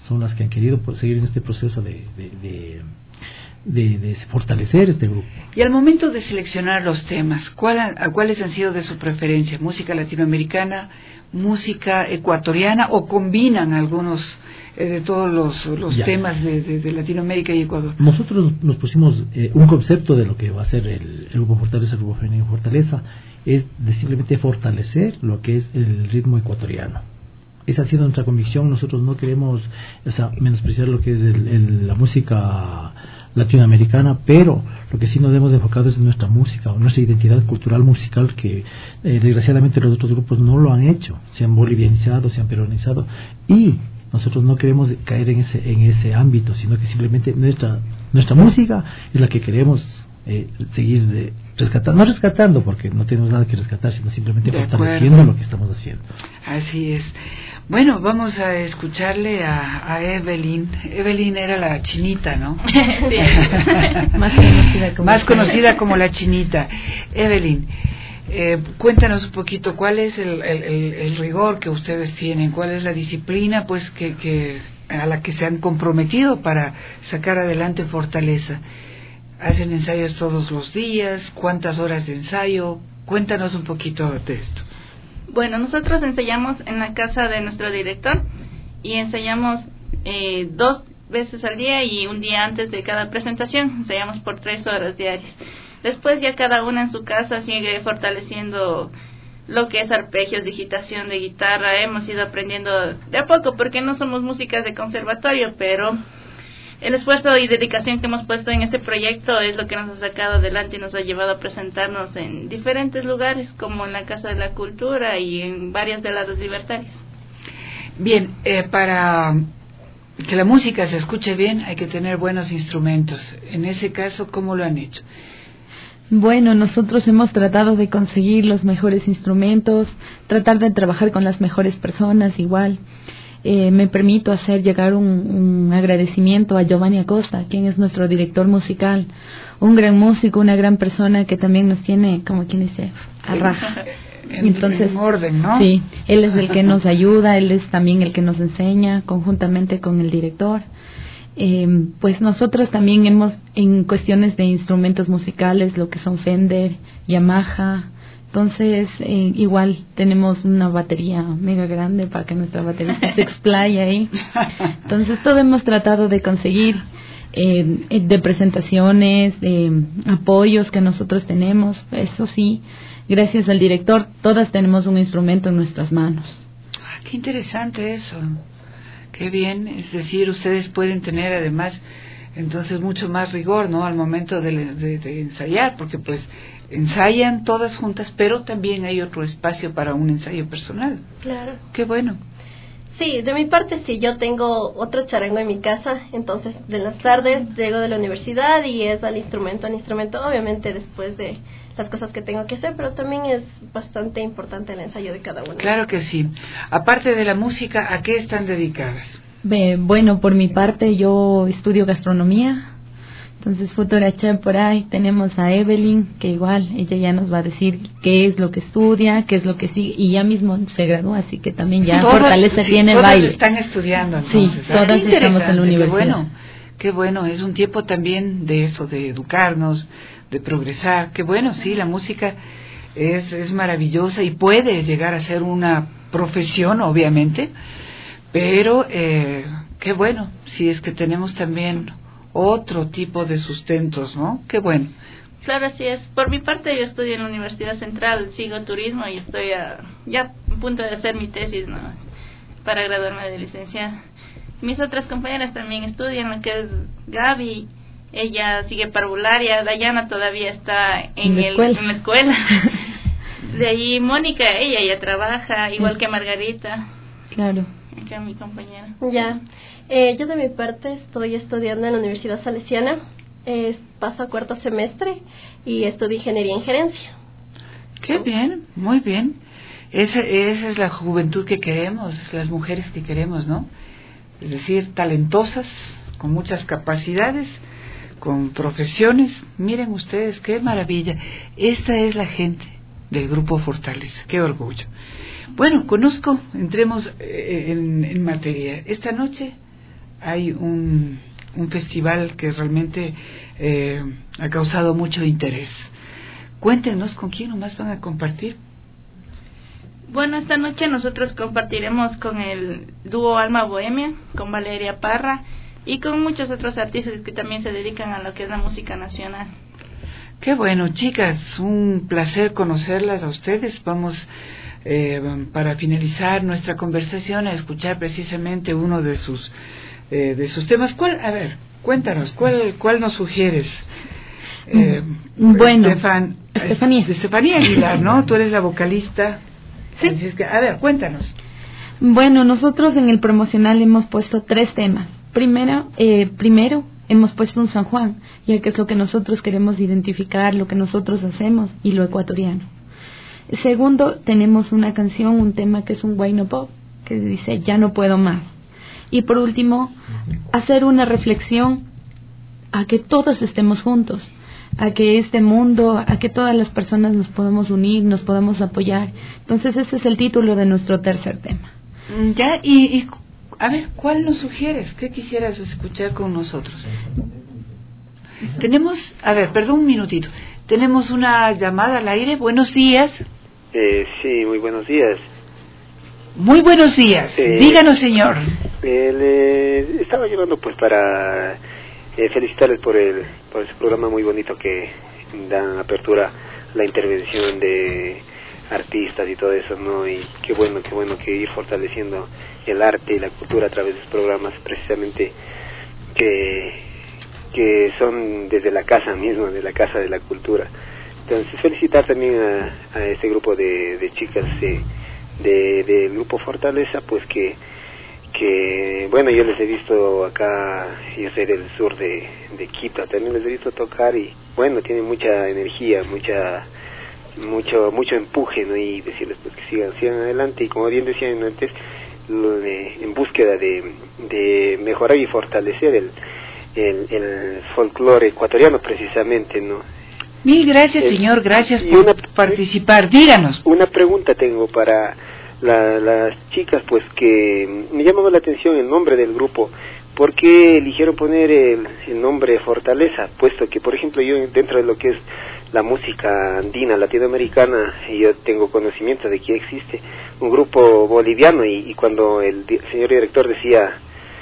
son las que han querido pues, seguir en este proceso de, de, de, de, de fortalecer este grupo. Y al momento de seleccionar los temas, ¿cuál, a, ¿cuáles han sido de su preferencia? ¿Música latinoamericana, música ecuatoriana o combinan algunos eh, de todos los, los temas de, de, de Latinoamérica y Ecuador? Nosotros nos pusimos eh, un concepto de lo que va a ser el, el Grupo Fortaleza, el Grupo Femenino Fortaleza, es de simplemente fortalecer lo que es el ritmo ecuatoriano. Esa ha sido nuestra convicción. Nosotros no queremos, o sea, menospreciar lo que es el, el, la música latinoamericana, pero lo que sí nos hemos enfocado es en nuestra música, o nuestra identidad cultural musical, que eh, desgraciadamente los otros grupos no lo han hecho, se han bolivianizado, se han peronizado, y nosotros no queremos caer en ese en ese ámbito, sino que simplemente nuestra nuestra música es la que queremos eh, seguir eh, rescatando, no rescatando porque no tenemos nada que rescatar, sino simplemente de fortaleciendo acuerdo. lo que estamos haciendo. Así es. Bueno, vamos a escucharle a, a Evelyn. Evelyn era la chinita, ¿no? Sí. Más conocida como, Más conocida como la chinita. Evelyn, eh, cuéntanos un poquito cuál es el, el, el, el rigor que ustedes tienen, cuál es la disciplina pues que, que a la que se han comprometido para sacar adelante Fortaleza. ¿Hacen ensayos todos los días? ¿Cuántas horas de ensayo? Cuéntanos un poquito de esto. Bueno, nosotros ensayamos en la casa de nuestro director y ensayamos eh, dos veces al día y un día antes de cada presentación. Ensayamos por tres horas diarias. Después ya cada una en su casa sigue fortaleciendo lo que es arpegios, digitación de guitarra. Hemos ido aprendiendo de a poco porque no somos músicas de conservatorio, pero el esfuerzo y dedicación que hemos puesto en este proyecto es lo que nos ha sacado adelante y nos ha llevado a presentarnos en diferentes lugares, como en la Casa de la Cultura y en varias de las libertarias. Bien, eh, para que la música se escuche bien hay que tener buenos instrumentos. En ese caso, ¿cómo lo han hecho? Bueno, nosotros hemos tratado de conseguir los mejores instrumentos, tratar de trabajar con las mejores personas igual. Eh, me permito hacer llegar un, un agradecimiento a Giovanni Acosta, quien es nuestro director musical, un gran músico, una gran persona que también nos tiene, como quien dice, a raja. Entonces, en orden, ¿no? Sí, él es el que nos ayuda, él es también el que nos enseña, conjuntamente con el director. Eh, pues nosotros también hemos, en cuestiones de instrumentos musicales, lo que son Fender, Yamaha. Entonces, eh, igual tenemos una batería mega grande para que nuestra batería se explaye ahí. Entonces, todo hemos tratado de conseguir eh, de presentaciones, de apoyos que nosotros tenemos. Eso sí, gracias al director, todas tenemos un instrumento en nuestras manos. Ah, qué interesante eso. Qué bien. Es decir, ustedes pueden tener además, entonces, mucho más rigor, ¿no? Al momento de, de, de ensayar, porque pues ensayan todas juntas, pero también hay otro espacio para un ensayo personal. Claro. Qué bueno. Sí, de mi parte sí, yo tengo otro charango en mi casa, entonces de las tardes llego de la universidad y es al instrumento, al instrumento, obviamente después de las cosas que tengo que hacer, pero también es bastante importante el ensayo de cada uno. Claro que sí. Aparte de la música, ¿a qué están dedicadas? Be, bueno, por mi parte yo estudio gastronomía. Entonces, futura chef por ahí, tenemos a Evelyn, que igual, ella ya nos va a decir qué es lo que estudia, qué es lo que sigue, y ya mismo se gradúa, así que también ya todas, Fortaleza sí, tiene todas baile. Están estudiando, entonces. Sí, todas estamos en la universidad. Qué bueno, qué bueno, es un tiempo también de eso, de educarnos, de progresar. Qué bueno, sí, la música es, es maravillosa y puede llegar a ser una profesión, obviamente, pero eh, qué bueno, si es que tenemos también otro tipo de sustentos, ¿no? Qué bueno. Claro, así es. Por mi parte, yo estudio en la Universidad Central, sigo turismo y estoy a, ya a punto de hacer mi tesis, ¿no? Para graduarme de licenciada. Mis otras compañeras también estudian, lo que es Gaby, ella sigue parvularia, Dayana todavía está en, el, en la escuela. De ahí Mónica, ella ya trabaja, igual que Margarita. Claro. Acá mi compañera. Ya. Eh, yo de mi parte estoy estudiando en la Universidad Salesiana, eh, paso a cuarto semestre y estudio Ingeniería en Gerencia. Qué bien, muy bien. Esa, esa es la juventud que queremos, las mujeres que queremos, ¿no? Es decir, talentosas, con muchas capacidades, con profesiones. Miren ustedes, qué maravilla. Esta es la gente del Grupo Fortaleza, qué orgullo. Bueno, conozco, entremos en, en materia. Esta noche hay un, un festival que realmente eh, ha causado mucho interés. Cuéntenos con quién nomás van a compartir. Bueno, esta noche nosotros compartiremos con el dúo Alma Bohemia, con Valeria Parra y con muchos otros artistas que también se dedican a lo que es la música nacional. Qué bueno, chicas, un placer conocerlas a ustedes. Vamos, eh, para finalizar nuestra conversación, a escuchar precisamente uno de sus eh, de sus temas. ¿Cuál? A ver, cuéntanos, ¿cuál, cuál nos sugieres? Eh, bueno, Estefan, Estefanía. Estefanía Aguilar, ¿no? Tú eres la vocalista. Sí. A ver, cuéntanos. Bueno, nosotros en el promocional hemos puesto tres temas. Primero, eh, primero hemos puesto un San Juan, ya que es lo que nosotros queremos identificar, lo que nosotros hacemos y lo ecuatoriano. Segundo, tenemos una canción, un tema que es un guayno pop, que dice Ya no puedo más. Y por último, hacer una reflexión a que todos estemos juntos, a que este mundo, a que todas las personas nos podamos unir, nos podamos apoyar. Entonces ese es el título de nuestro tercer tema. Ya, y, y a ver, ¿cuál nos sugieres? ¿Qué quisieras escuchar con nosotros? Tenemos, a ver, perdón un minutito, tenemos una llamada al aire. Buenos días. Eh, sí, muy buenos días. Muy buenos días, eh, díganos señor. Eh, le estaba llamando pues para eh, felicitarles por el por ese programa muy bonito que dan apertura la intervención de artistas y todo eso, ¿no? Y qué bueno, qué bueno que ir fortaleciendo el arte y la cultura a través de esos programas, precisamente que que son desde la casa misma, de la casa de la cultura. Entonces felicitar también a, a este grupo de, de chicas de, de, del grupo Fortaleza, pues que que bueno, yo les he visto acá, yo soy del sur de, de Quito, también les he visto tocar y bueno, tienen mucha energía, mucha mucho mucho empuje, ¿no? Y decirles pues que sigan sigan adelante, y como bien decían antes, lo de, en búsqueda de, de mejorar y fortalecer el el, el folclore ecuatoriano precisamente, ¿no? Mil gracias, el, señor, gracias por una, participar. Díganos. Una pregunta tengo para la, las chicas, pues que me llamaba la atención el nombre del grupo. ¿Por qué eligieron poner el, el nombre Fortaleza? Puesto que, por ejemplo, yo dentro de lo que es la música andina, latinoamericana, yo tengo conocimiento de que existe un grupo boliviano y, y cuando el di- señor director decía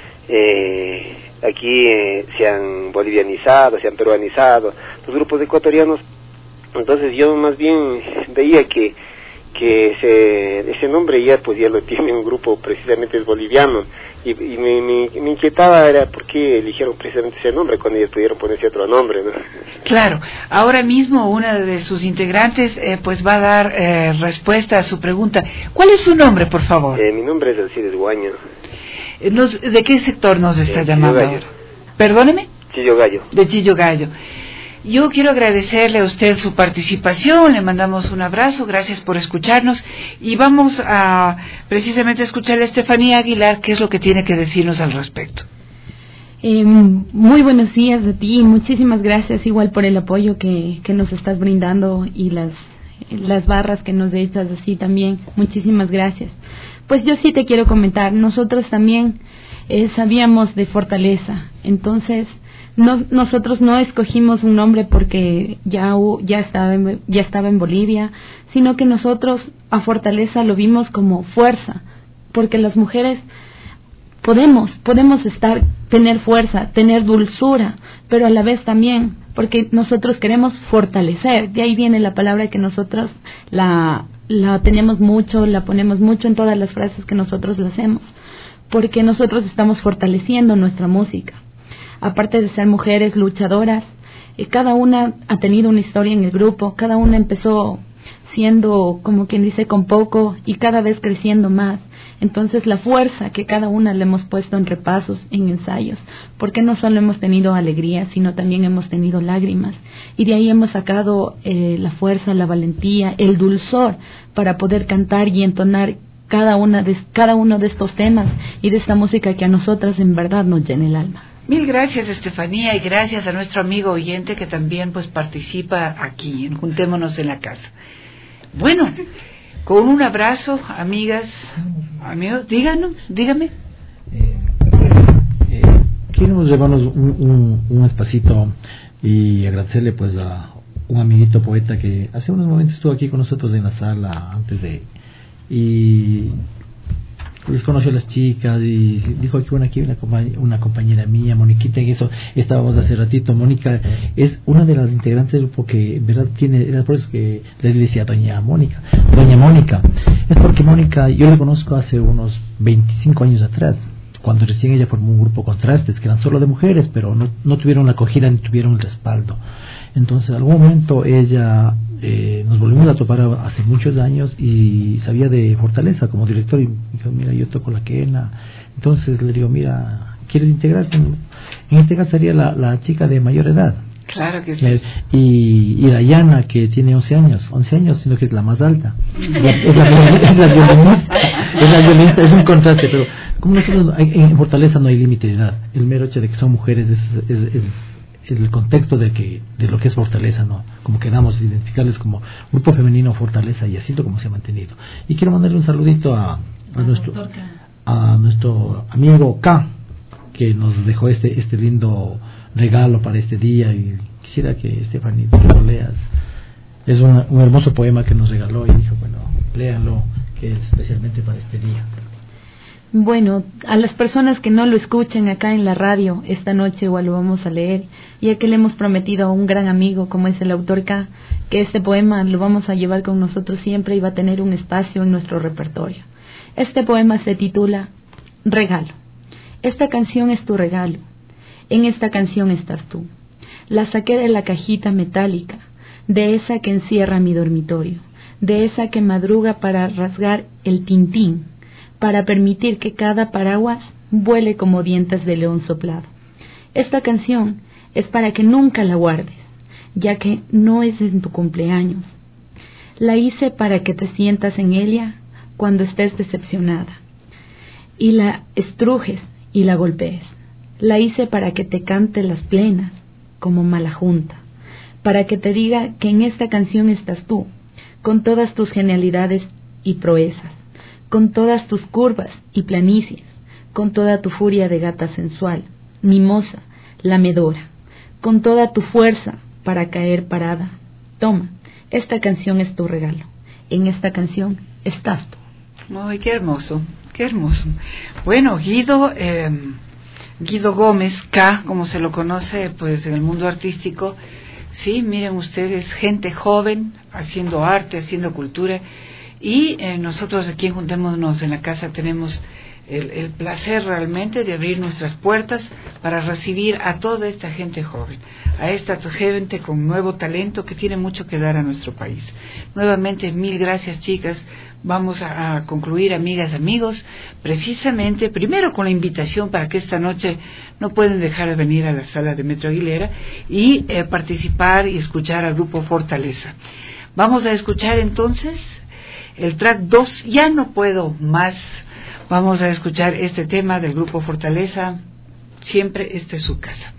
eh, aquí eh, se han bolivianizado, se han peruanizado los grupos ecuatorianos, entonces yo más bien veía que que ese, ese nombre ya pues ya lo tiene un grupo precisamente es boliviano y, y me, me, me inquietaba era por qué eligieron precisamente ese nombre cuando ellos pudieron ponerse otro nombre, ¿no? Claro, ahora mismo una de sus integrantes eh, pues va a dar eh, respuesta a su pregunta. ¿Cuál es su nombre, por favor? Eh, mi nombre es Alcides Guaño. Eh, nos, ¿De qué sector nos está eh, llamando? Chillo Gallo. Perdóneme. Chillo Gallo. De Chillo Gallo. Yo quiero agradecerle a usted su participación, le mandamos un abrazo, gracias por escucharnos y vamos a precisamente escuchar a Estefanía Aguilar qué es lo que tiene que decirnos al respecto. Eh, muy buenos días a ti, muchísimas gracias igual por el apoyo que, que nos estás brindando y las, las barras que nos echas así también, muchísimas gracias. Pues yo sí te quiero comentar, nosotros también eh, sabíamos de Fortaleza, entonces... No, nosotros no escogimos un nombre porque ya ya estaba en, ya estaba en Bolivia, sino que nosotros a Fortaleza lo vimos como fuerza, porque las mujeres podemos podemos estar tener fuerza, tener dulzura, pero a la vez también porque nosotros queremos fortalecer, de ahí viene la palabra que nosotros la la tenemos mucho, la ponemos mucho en todas las frases que nosotros lo hacemos, porque nosotros estamos fortaleciendo nuestra música. Aparte de ser mujeres luchadoras, eh, cada una ha tenido una historia en el grupo, cada una empezó siendo, como quien dice, con poco y cada vez creciendo más. Entonces la fuerza que cada una le hemos puesto en repasos, en ensayos, porque no solo hemos tenido alegría, sino también hemos tenido lágrimas. Y de ahí hemos sacado eh, la fuerza, la valentía, el dulzor para poder cantar y entonar cada, una de, cada uno de estos temas y de esta música que a nosotras en verdad nos llena el alma. Mil gracias, Estefanía, y gracias a nuestro amigo oyente que también pues participa aquí en Juntémonos en la Casa. Bueno, con un abrazo, amigas, amigos, díganos, dígame. Eh, eh, queremos llevarnos un, un, un espacito y agradecerle pues a un amiguito poeta que hace unos momentos estuvo aquí con nosotros en la sala antes de y les conoció a las chicas y dijo que una aquí una, una compañera mía, Moniquita, en eso estábamos hace ratito. Mónica es una de las integrantes del grupo que en verdad tiene, era por eso que les decía doña Mónica, doña Mónica, es porque Mónica yo la conozco hace unos veinticinco años atrás, cuando recién ella formó un grupo Contrastes, que eran solo de mujeres, pero no, no tuvieron la acogida ni tuvieron el respaldo. Entonces, en algún momento ella eh, nos volvimos a topar hace muchos años y sabía de Fortaleza como director y dijo, mira, yo toco la quena. Entonces le digo, mira, ¿quieres integrarte? En este caso sería la, la chica de mayor edad. Claro que sí. Y, y Dayana, que tiene once años, once años, sino que es la más alta. Es la, es la violinista, es la violinista, es un contraste, pero como nosotros en Fortaleza no hay límite de edad. El mero hecho de que son mujeres es, es, es, es el contexto de que de lo que es Fortaleza, ¿no? Como queramos identificarles como grupo femenino Fortaleza y así es como se ha mantenido. Y quiero mandarle un saludito a, a nuestro a nuestro amigo K, que nos dejó este este lindo regalo para este día y quisiera que Estefanía que lo leas. Es un, un hermoso poema que nos regaló y dijo, bueno, léanlo, que es especialmente para este día. Bueno, a las personas que no lo escuchen acá en la radio, esta noche igual lo vamos a leer, ya que le hemos prometido a un gran amigo como es el autor K, que este poema lo vamos a llevar con nosotros siempre y va a tener un espacio en nuestro repertorio. Este poema se titula Regalo. Esta canción es tu regalo. En esta canción estás tú. La saqué de la cajita metálica, de esa que encierra mi dormitorio, de esa que madruga para rasgar el tintín, para permitir que cada paraguas vuele como dientes de león soplado. Esta canción es para que nunca la guardes, ya que no es en tu cumpleaños. La hice para que te sientas en ella cuando estés decepcionada, y la estrujes y la golpees. La hice para que te cante las plenas, como mala junta, para que te diga que en esta canción estás tú, con todas tus genialidades y proezas, con todas tus curvas y planicies, con toda tu furia de gata sensual, mimosa, lamedora, con toda tu fuerza para caer parada. Toma, esta canción es tu regalo. En esta canción estás tú. Ay, qué hermoso, qué hermoso. Bueno, Guido... Eh... Guido Gómez, K, como se lo conoce pues en el mundo artístico, sí, miren ustedes, gente joven, haciendo arte, haciendo cultura, y eh, nosotros aquí en Juntémonos en la Casa tenemos el, el placer realmente de abrir nuestras puertas para recibir a toda esta gente joven, a esta gente con nuevo talento que tiene mucho que dar a nuestro país. Nuevamente, mil gracias, chicas. Vamos a, a concluir, amigas, amigos, precisamente primero con la invitación para que esta noche no pueden dejar de venir a la sala de Metro Aguilera y eh, participar y escuchar al grupo Fortaleza. Vamos a escuchar entonces el track dos, Ya no puedo más. Vamos a escuchar este tema del grupo Fortaleza, Siempre esta es su casa.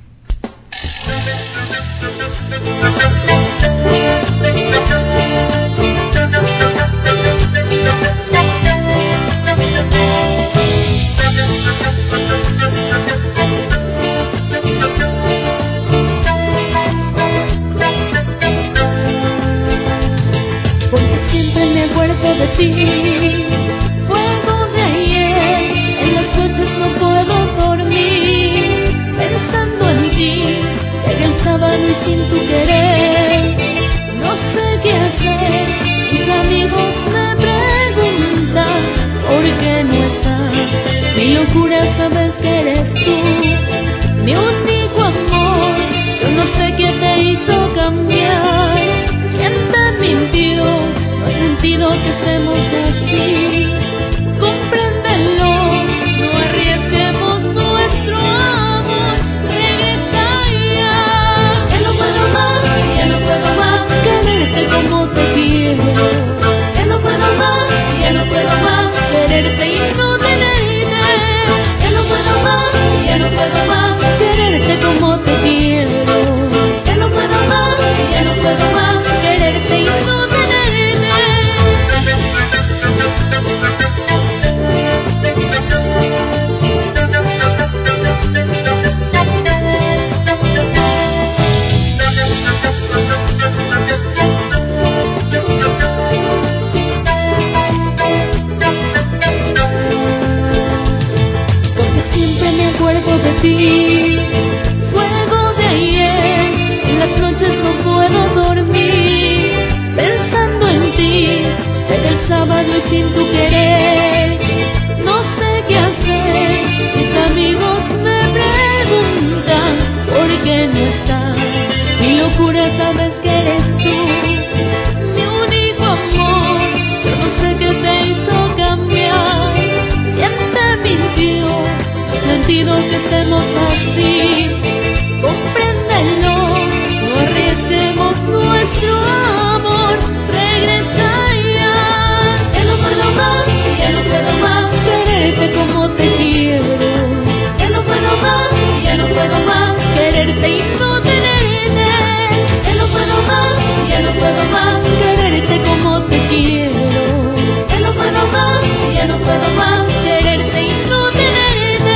Porque siempre me acuerdo de ti, fuego de ayer, en las noches no puedo dormir, pensando en ti, llega el sábado y sin tu querer, no sé qué hacer, mis amigos me preguntan, ¿por qué no estás? Mi locura sabes que eres tú, mi único amor, yo no sé qué te hizo cambiar, quién te mintió, no he sentido que estemos así. sabes que eres tú, mi único amor. Yo no sé qué te hizo cambiar, quién te mintió, sentido que estemos así. Compréndelo, no arriesguemos nuestro amor, regresa ya. Ya no puedo más, ya no puedo más quererte como te quiero. Ya no puedo más, ya no puedo más quererte y no tenerte. Ya no puedo más, ya no puedo más quererte como te quiero. Ya no puedo más, ya no puedo más quererte y no tenerte.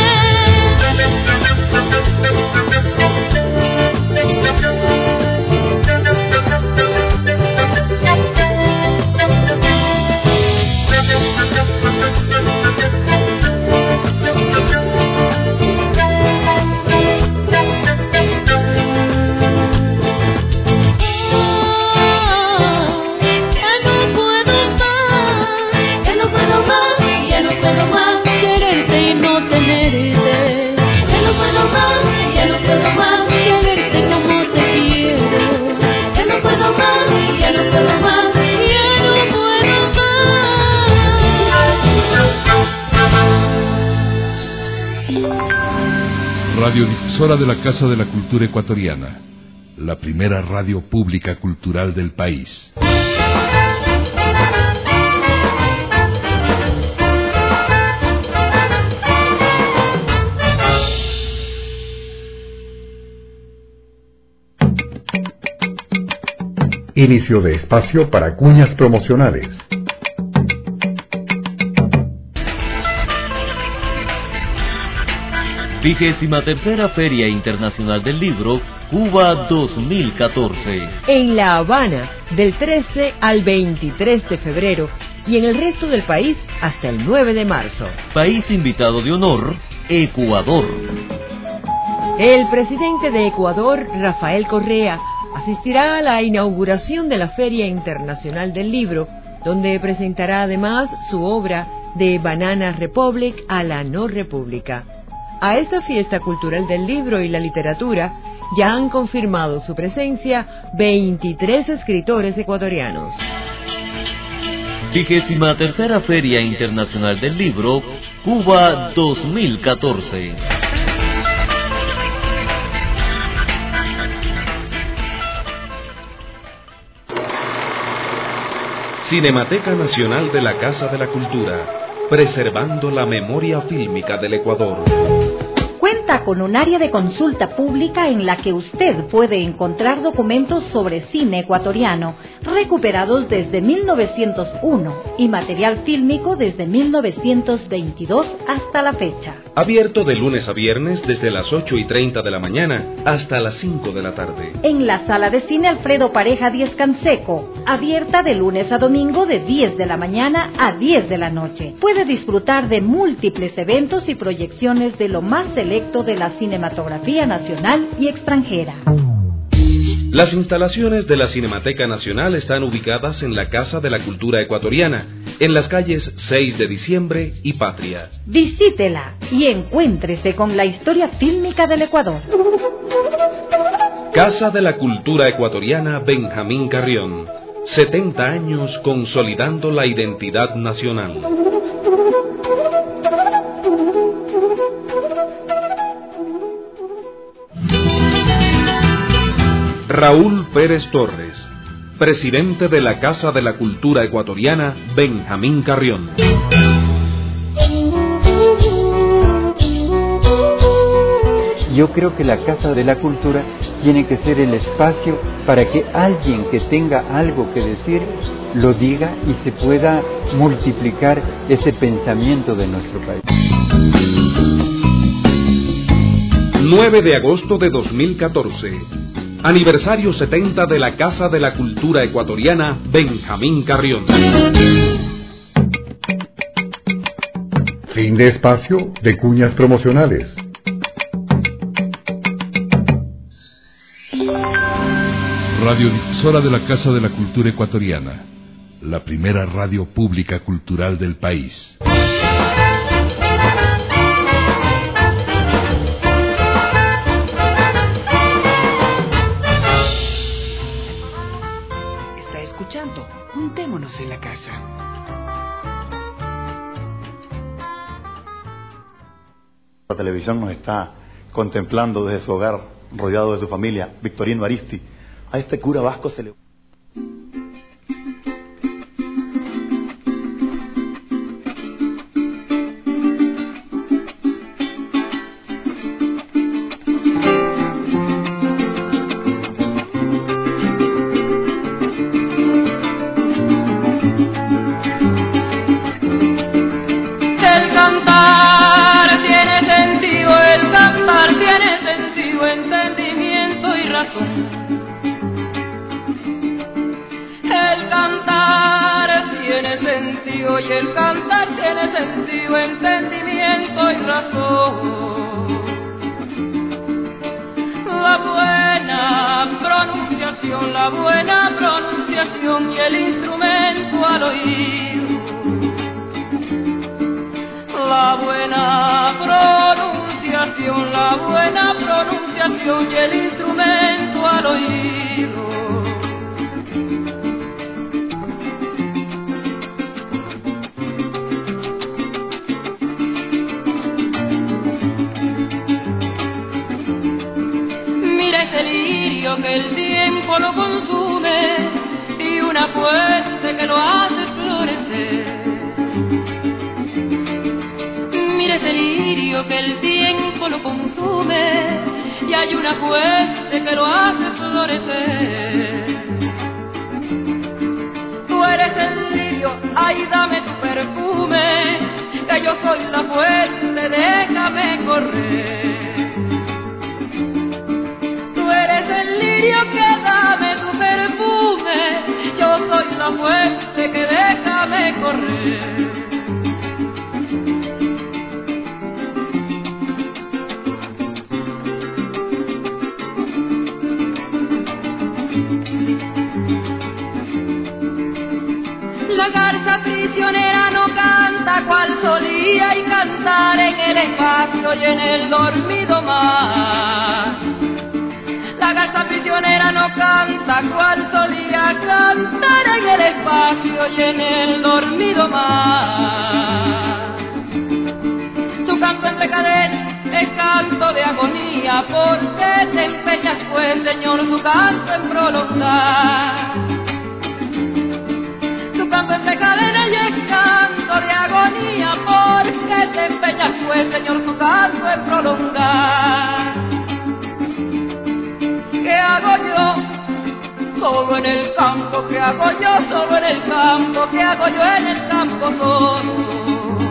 Radiodifusora de la Casa de la Cultura Ecuatoriana, la primera radio pública cultural del país. Inicio de espacio para cuñas promocionales. Vigésima tercera Feria Internacional del Libro, Cuba dos mil catorce. En La Habana, del trece al veintitrés de febrero, y en el resto del país hasta el nueve de marzo. País invitado de honor, Ecuador. El presidente de Ecuador, Rafael Correa, asistirá a la inauguración de la Feria Internacional del Libro, donde presentará además su obra de Banana Republic a la No República. A esta fiesta cultural del libro y la literatura ya han confirmado su presencia veintitrés escritores ecuatorianos. Vigésima tercera Feria Internacional del Libro, Cuba dos mil catorce. Cinemateca Nacional de la Casa de la Cultura, preservando la memoria fílmica del Ecuador. Cuenta con un área de consulta pública en la que usted puede encontrar documentos sobre cine ecuatoriano recuperados desde mil novecientos uno y material fílmico desde mil novecientos veintidós hasta la fecha. Abierto de lunes a viernes desde las ocho y treinta de la mañana hasta las cinco de la tarde. En la sala de cine Alfredo Pareja Díez Canseco, abierta de lunes a domingo de diez de la mañana a diez de la noche. Puede disfrutar de múltiples eventos y proyecciones de lo más selecto de la cinematografía nacional y extranjera. Las instalaciones de la Cinemateca Nacional están ubicadas en la Casa de la Cultura Ecuatoriana, en las calles seis de diciembre y Patria. Visítela y encuéntrese con la historia fílmica del Ecuador. Casa de la Cultura Ecuatoriana Benjamín Carrión, setenta años consolidando la identidad nacional. Raúl Pérez Torres, presidente de la Casa de la Cultura Ecuatoriana Benjamín Carrión. Yo creo que la Casa de la Cultura tiene que ser el espacio para que alguien que tenga algo que decir lo diga y se pueda multiplicar ese pensamiento de nuestro país. nueve de agosto de dos mil catorce. Aniversario setenta de la Casa de la Cultura Ecuatoriana Benjamín Carrión. Fin de espacio de cuñas promocionales. Radiodifusora de la Casa de la Cultura Ecuatoriana, la primera radio pública cultural del país. escuchando Juntémonos en la Casa. La televisión nos está contemplando desde su hogar, rodeado de su familia, Victorino Aristi. A este cura vasco se le... La garza prisionera no canta cual solía y cantar en el espacio y en el dormido mar. La garza prisionera no canta cual solía cantar en el espacio y en el dormido mar. Su canto entre cadenas es canto de agonía, porque te empeñas pues, Señor, su canto en prolongar. Su canto entre cadenas y es canto de agonía, porque te empeñas pues, Señor, su canto en prolongar. ¿Qué hago yo solo en el campo? ¿Qué hago yo solo en el campo? ¿Qué hago yo en el campo solo?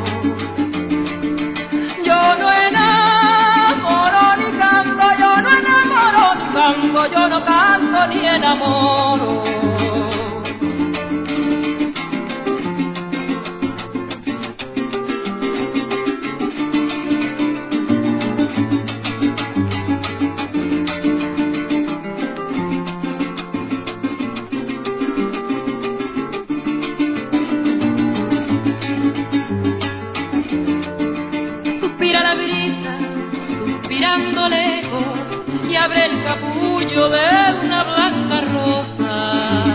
Yo no enamoro ni canto, yo no enamoro ni canto, yo no canto ni enamoro. Y abre el capullo de una blanca rosa.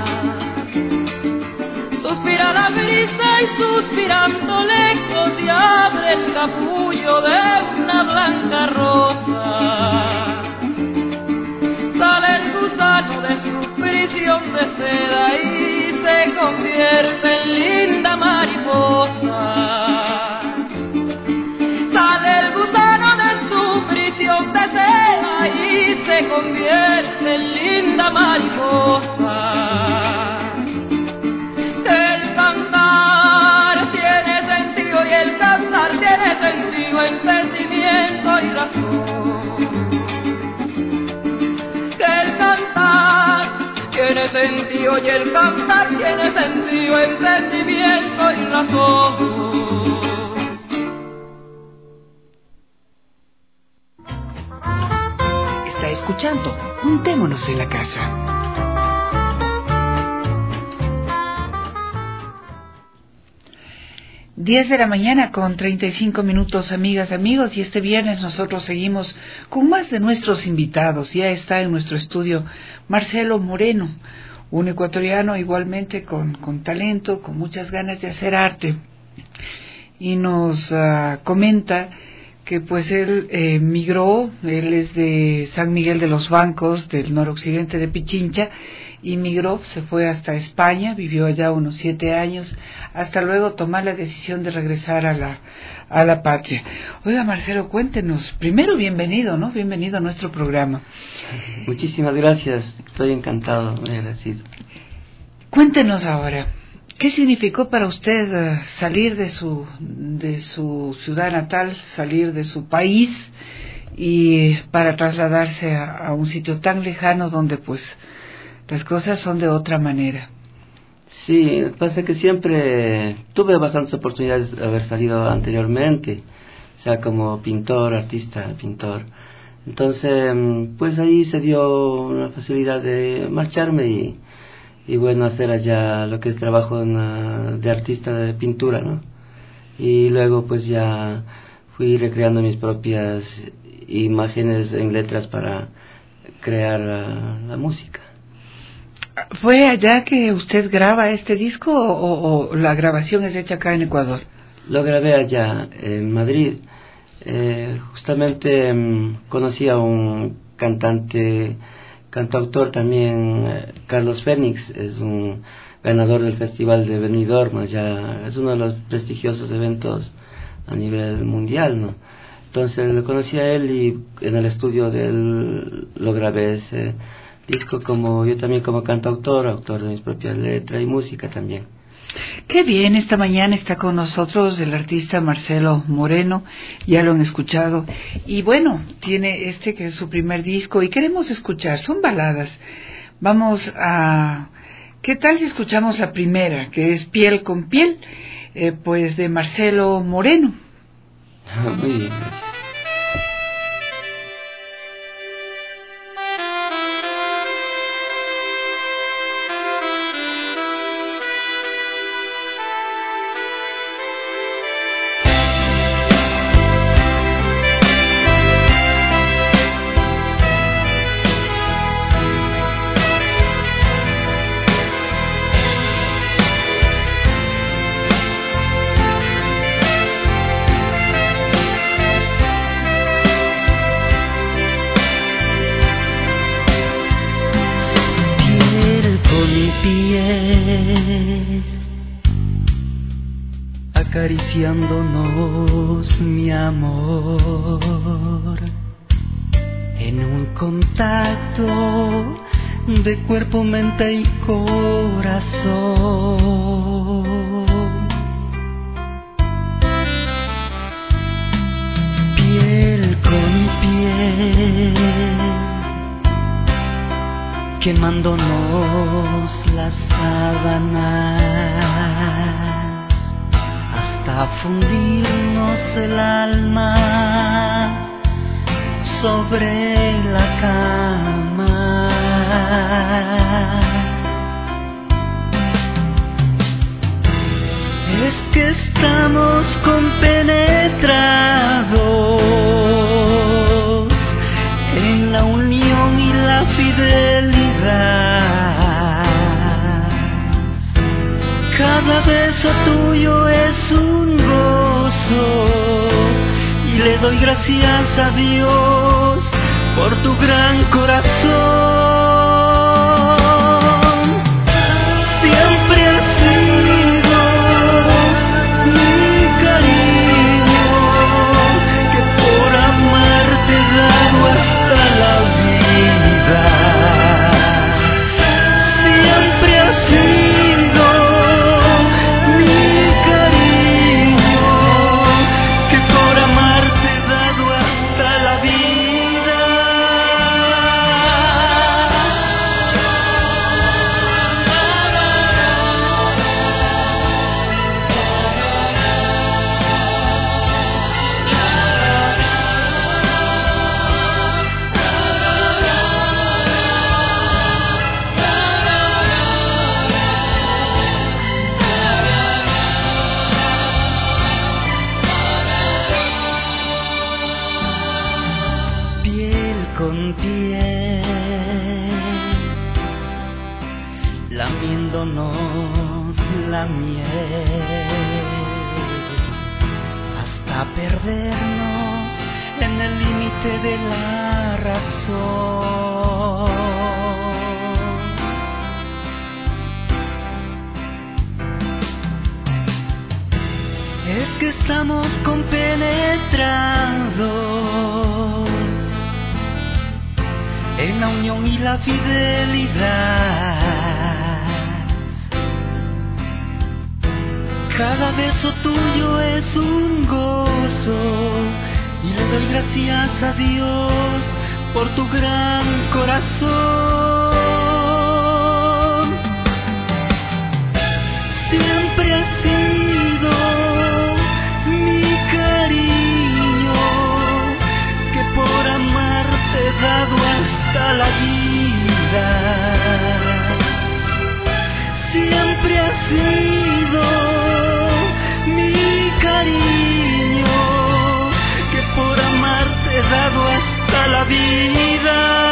Suspira la brisa y suspirando lejos y abre el capullo de una blanca rosa. Sale el gusano de su prisión de seda y se convierte en linda mariposa. Sale el gusano de su prisión de seda y se convierte en linda mariposa. El cantar tiene sentido y el cantar tiene sentido, entendimiento y razón. Que el cantar tiene sentido y el cantar tiene sentido, entendimiento y razón. Está escuchando Juntémonos en la Casa. Diez de la mañana con treinta y cinco minutos, amigas, amigos, y este viernes nosotros seguimos con más de nuestros invitados. Ya está en nuestro estudio Marcelo Moreno, un ecuatoriano igualmente con, con talento, con muchas ganas de hacer arte, y nos uh, comenta que pues él eh, migró, él es de San Miguel de los Bancos, del noroccidente de Pichincha, y migró, se fue hasta España, vivió allá unos siete años, hasta luego tomar la decisión de regresar a la, a la patria. Oiga, Marcelo, cuéntenos, primero bienvenido, ¿no? Bienvenido a nuestro programa. Muchísimas gracias, estoy encantado, muy agradecido. Cuéntenos ahora, ¿qué significó para usted uh, salir de su, de su ciudad natal, salir de su país y para trasladarse a, a un sitio tan lejano donde pues las cosas son de otra manera? Sí, pasa que siempre tuve bastantes oportunidades de haber salido anteriormente, o sea, como pintor, artista, pintor. Entonces, pues ahí se dio una facilidad de marcharme y, y bueno, hacer allá lo que es trabajo una, de artista de pintura, ¿no? Y luego pues ya fui recreando mis propias imágenes en letras para crear la, la música. ¿Fue allá que usted graba este disco o, o la grabación es hecha acá en Ecuador? Lo grabé allá en Madrid. Eh, justamente um, conocí a un cantante, cantautor también, eh, Carlos Fénix, es un ganador del Festival de Benidorm, allá es uno de los prestigiosos eventos a nivel mundial, ¿no? Entonces lo conocí a él y en el estudio de él lo grabé ese disco, como yo también como cantautor, autor de mis propias letras y música también. Qué bien, esta mañana está con nosotros el artista Marcelo Moreno, ya lo han escuchado, y bueno, tiene este que es su primer disco y queremos escuchar, son baladas. Vamos a... ¿Qué tal si escuchamos la primera, que es Piel con Piel, eh, pues de Marcelo Moreno? Muy bien. Acariciándonos, mi amor, en un contacto de cuerpo, mente y corazón. Piel con piel, quemándonos las sábanas hasta fundirnos el alma sobre la cama. Es que estamos compenetrados en la unión y la fidelidad. Cada beso tuyo es un gozo y le doy gracias a Dios por tu gran corazón. Siempre has sido mi cariño, que por amarte he dado hasta la vida. Siempre has sido mi cariño, que por amarte he dado hasta la vida. lamiéndonos la miel, hasta perdernos en el límite de la razón. Es que estamos compenetrados en la unión y la fidelidad. Cada beso tuyo es un gozo y le doy gracias a Dios por tu gran corazón. Siempre has sido mi cariño, que por amarte he dado hasta la vida. Siempre has sido mi cariño, que por amarte he dado hasta la vida.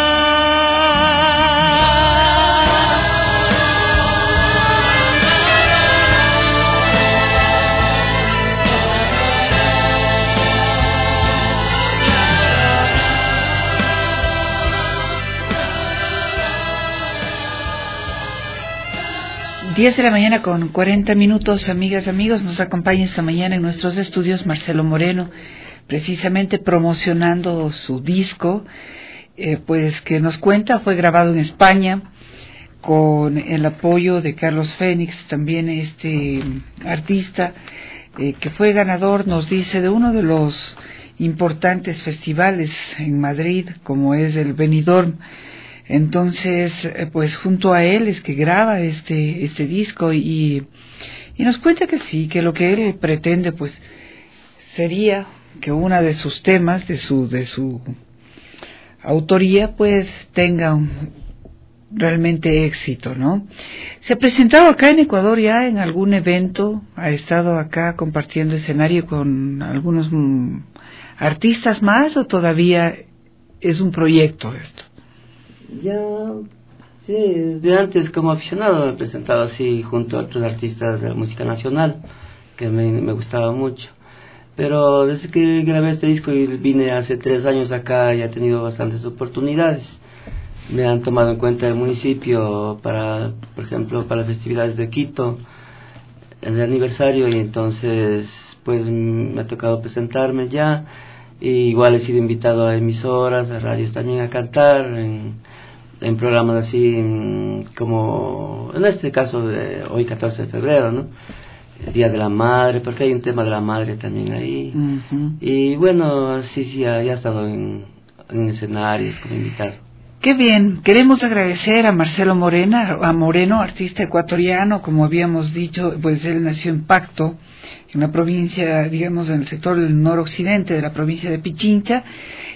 diez de la mañana con cuarenta minutos, amigas, amigos. Nos acompaña esta mañana en nuestros estudios Marcelo Moreno, precisamente promocionando su disco, eh, pues que nos cuenta, fue grabado en España con el apoyo de Carlos Fénix, también este artista eh, que fue ganador, nos dice, de uno de los importantes festivales en Madrid, como es el Benidorm. Entonces, pues junto a él es que graba este este disco y, y nos cuenta que sí, que lo que él pretende pues sería que una de sus temas, de su de su autoría, pues tenga un, realmente éxito, ¿no? Se ha presentado acá en Ecuador ya en algún evento, ha estado acá compartiendo escenario con algunos mm, artistas más, o todavía es un proyecto esto. Ya, sí, de antes como aficionado me he presentado así junto a otros artistas de la música nacional, que me, me gustaba mucho. Pero desde que grabé este disco y vine hace tres años acá, ya he tenido bastantes oportunidades. Me han tomado en cuenta el municipio para, por ejemplo, para las festividades de Quito, en el aniversario, y entonces pues me ha tocado presentarme ya. Y igual he sido invitado a emisoras, a radios también a cantar, en, en programas así en, como en este caso de hoy catorce de febrero, ¿no? El Día de la Madre, porque hay un tema de la madre también ahí. Uh-huh. Y bueno, así sí, ya, ya he estado en, en escenarios como invitado. Qué bien, queremos agradecer a Marcelo Morena, a Moreno, artista ecuatoriano, como habíamos dicho, pues él nació en Pacto, en la provincia, digamos, en el sector del noroccidente de la provincia de Pichincha,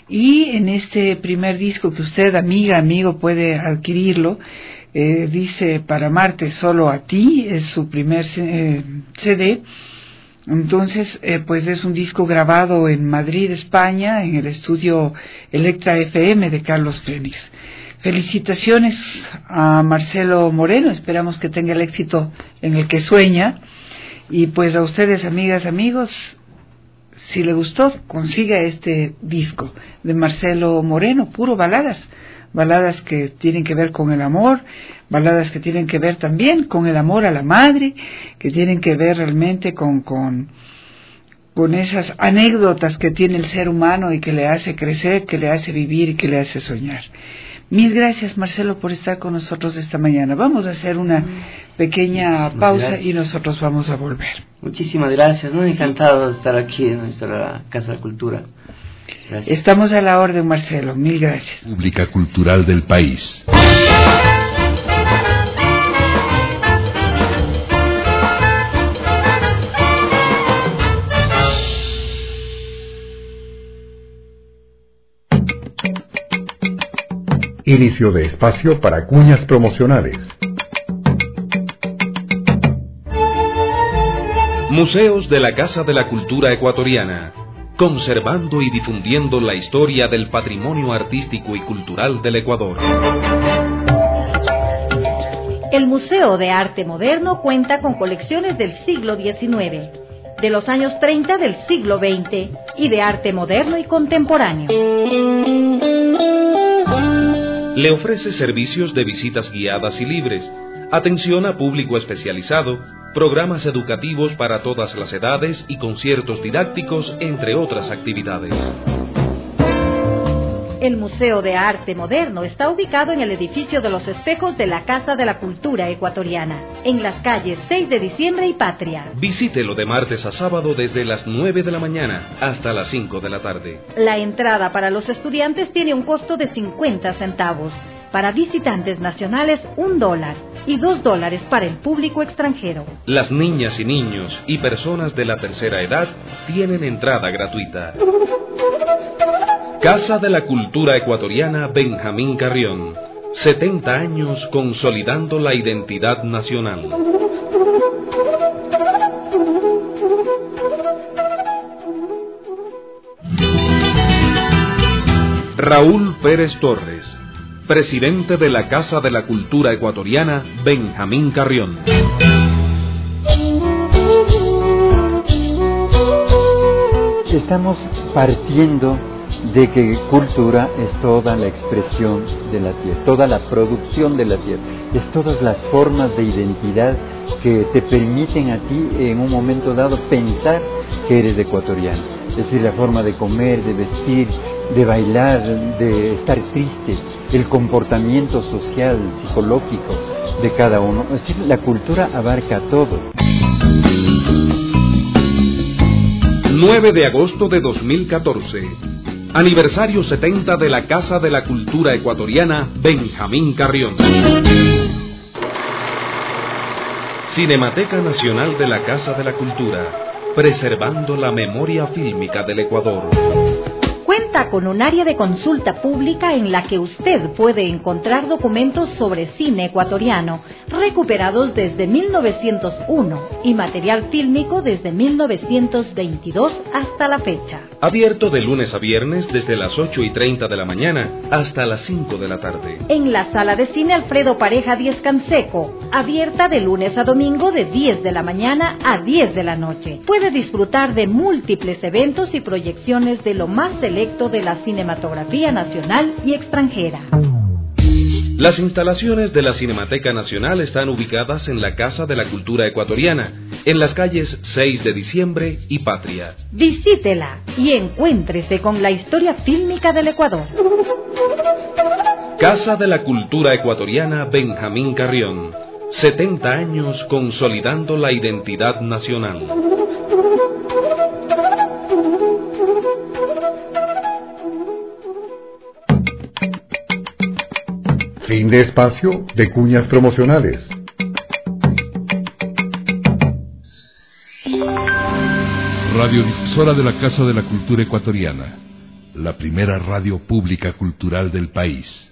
y en este primer disco que usted, amiga, amigo, puede adquirirlo, eh, dice Para amarte solo a ti, es su primer eh, C D. Entonces, eh, pues es un disco grabado en Madrid, España, en el estudio Electra F M de Carlos Fénix. Felicitaciones a Marcelo Moreno, esperamos que tenga el éxito en el que sueña. Y pues a ustedes, amigas, amigos, si le gustó, consiga este disco de Marcelo Moreno, puro baladas. Baladas que tienen que ver con el amor, baladas que tienen que ver también con el amor a la madre, que tienen que ver realmente con, con, con esas anécdotas que tiene el ser humano y que le hace crecer, que le hace vivir y que le hace soñar. Mil gracias, Marcelo, por estar con nosotros esta mañana. Vamos a hacer una pequeña Muchísimas pausa gracias. Y nosotros vamos a volver. Muchísimas gracias, ¿no? Encantado de estar aquí en nuestra Casa de Cultura. Gracias. Estamos a la orden, Marcelo. Mil gracias. Pública Cultural del País. Inicio de espacio para cuñas promocionales. Museos de la Casa de la Cultura Ecuatoriana, conservando y difundiendo la historia del patrimonio artístico y cultural del Ecuador. El Museo de Arte Moderno cuenta con colecciones del siglo diecinueve, de los años treinta del siglo veinte y de arte moderno y contemporáneo. Le ofrece servicios de visitas guiadas y libres, atención a público especializado, programas educativos para todas las edades y conciertos didácticos, entre otras actividades. El Museo de Arte Moderno está ubicado en el edificio de los espejos de la Casa de la Cultura Ecuatoriana, en las calles seis de diciembre y Patria. Visítelo de martes a sábado desde las nueve de la mañana hasta las cinco de la tarde. La entrada para los estudiantes tiene un costo de cincuenta centavos, para visitantes nacionales un dólar y dos dólares para el público extranjero. Las niñas y niños y personas de la tercera edad tienen entrada gratuita. Casa de la Cultura Ecuatoriana Benjamín Carrión, setenta años consolidando la identidad nacional. Raúl Pérez Torres, presidente de la Casa de la Cultura Ecuatoriana Benjamín Carrión. Estamos partiendo de que cultura es toda la expresión de la tierra, toda la producción de la tierra, es todas las formas de identidad que te permiten a ti en un momento dado pensar que eres ecuatoriano, es decir, la forma de comer, de vestir, de bailar, de estar triste, el comportamiento social, psicológico de cada uno, es decir, la cultura abarca todo. nueve de agosto de dos mil catorce. Aniversario setenta de la Casa de la Cultura Ecuatoriana Benjamín Carrión. Cinemateca Nacional de la Casa de la Cultura, preservando la memoria fílmica del Ecuador. Cuenta con un área de consulta pública en la que usted puede encontrar documentos sobre cine ecuatoriano recuperados desde mil novecientos uno y material fílmico desde mil novecientos veintidós hasta la fecha. Abierto de lunes a viernes desde las ocho y treinta de la mañana hasta las cinco de la tarde. En la sala de cine Alfredo Pareja Díez Canseco, abierta de lunes a domingo de diez de la mañana a diez de la noche. Puede disfrutar de múltiples eventos y proyecciones de lo más selecto de la cinematografía nacional y extranjera. Las instalaciones de la Cinemateca Nacional están ubicadas en la Casa de la Cultura Ecuatoriana, en las calles seis de diciembre y Patria. Visítela y encuéntrese con la historia fílmica del Ecuador. Casa de la Cultura Ecuatoriana Benjamín Carrión, setenta años consolidando la identidad nacional. Fin de espacio de cuñas promocionales. Radiodifusora de la Casa de la Cultura Ecuatoriana, la primera radio pública cultural del país.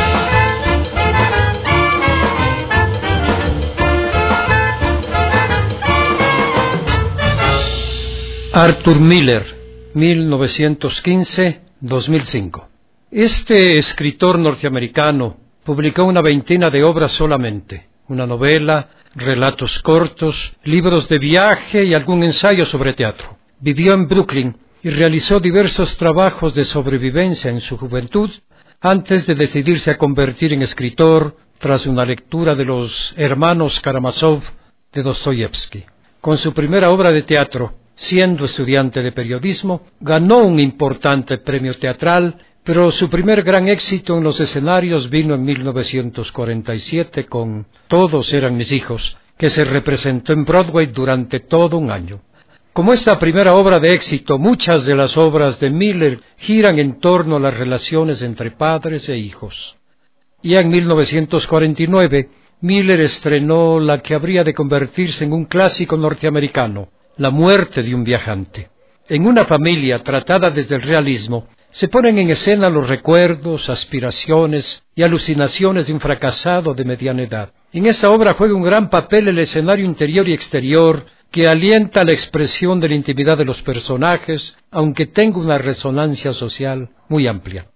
Arthur Miller, mil novecientos quince a dos mil cinco. Este escritor norteamericano publicó una veintena de obras solamente, una novela, relatos cortos, libros de viaje y algún ensayo sobre teatro. Vivió en Brooklyn y realizó diversos trabajos de sobrevivencia en su juventud antes de decidirse a convertir en escritor tras una lectura de los Hermanos Karamazov de Dostoyevsky. Con su primera obra de teatro, siendo estudiante de periodismo, ganó un importante premio teatral, pero su primer gran éxito en los escenarios vino en mil novecientos cuarenta y siete con Todos eran mis hijos, que se representó en Broadway durante todo un año. Como esta primera obra de éxito, muchas de las obras de Miller giran en torno a las relaciones entre padres e hijos. Ya en mil novecientos cuarenta y nueve, Miller estrenó la que habría de convertirse en un clásico norteamericano, La muerte de un viajante. En una familia tratada desde el realismo, se ponen en escena los recuerdos, aspiraciones y alucinaciones de un fracasado de mediana edad. En esta obra juega un gran papel el escenario interior y exterior que alienta la expresión de la intimidad de los personajes, aunque tenga una resonancia social muy amplia.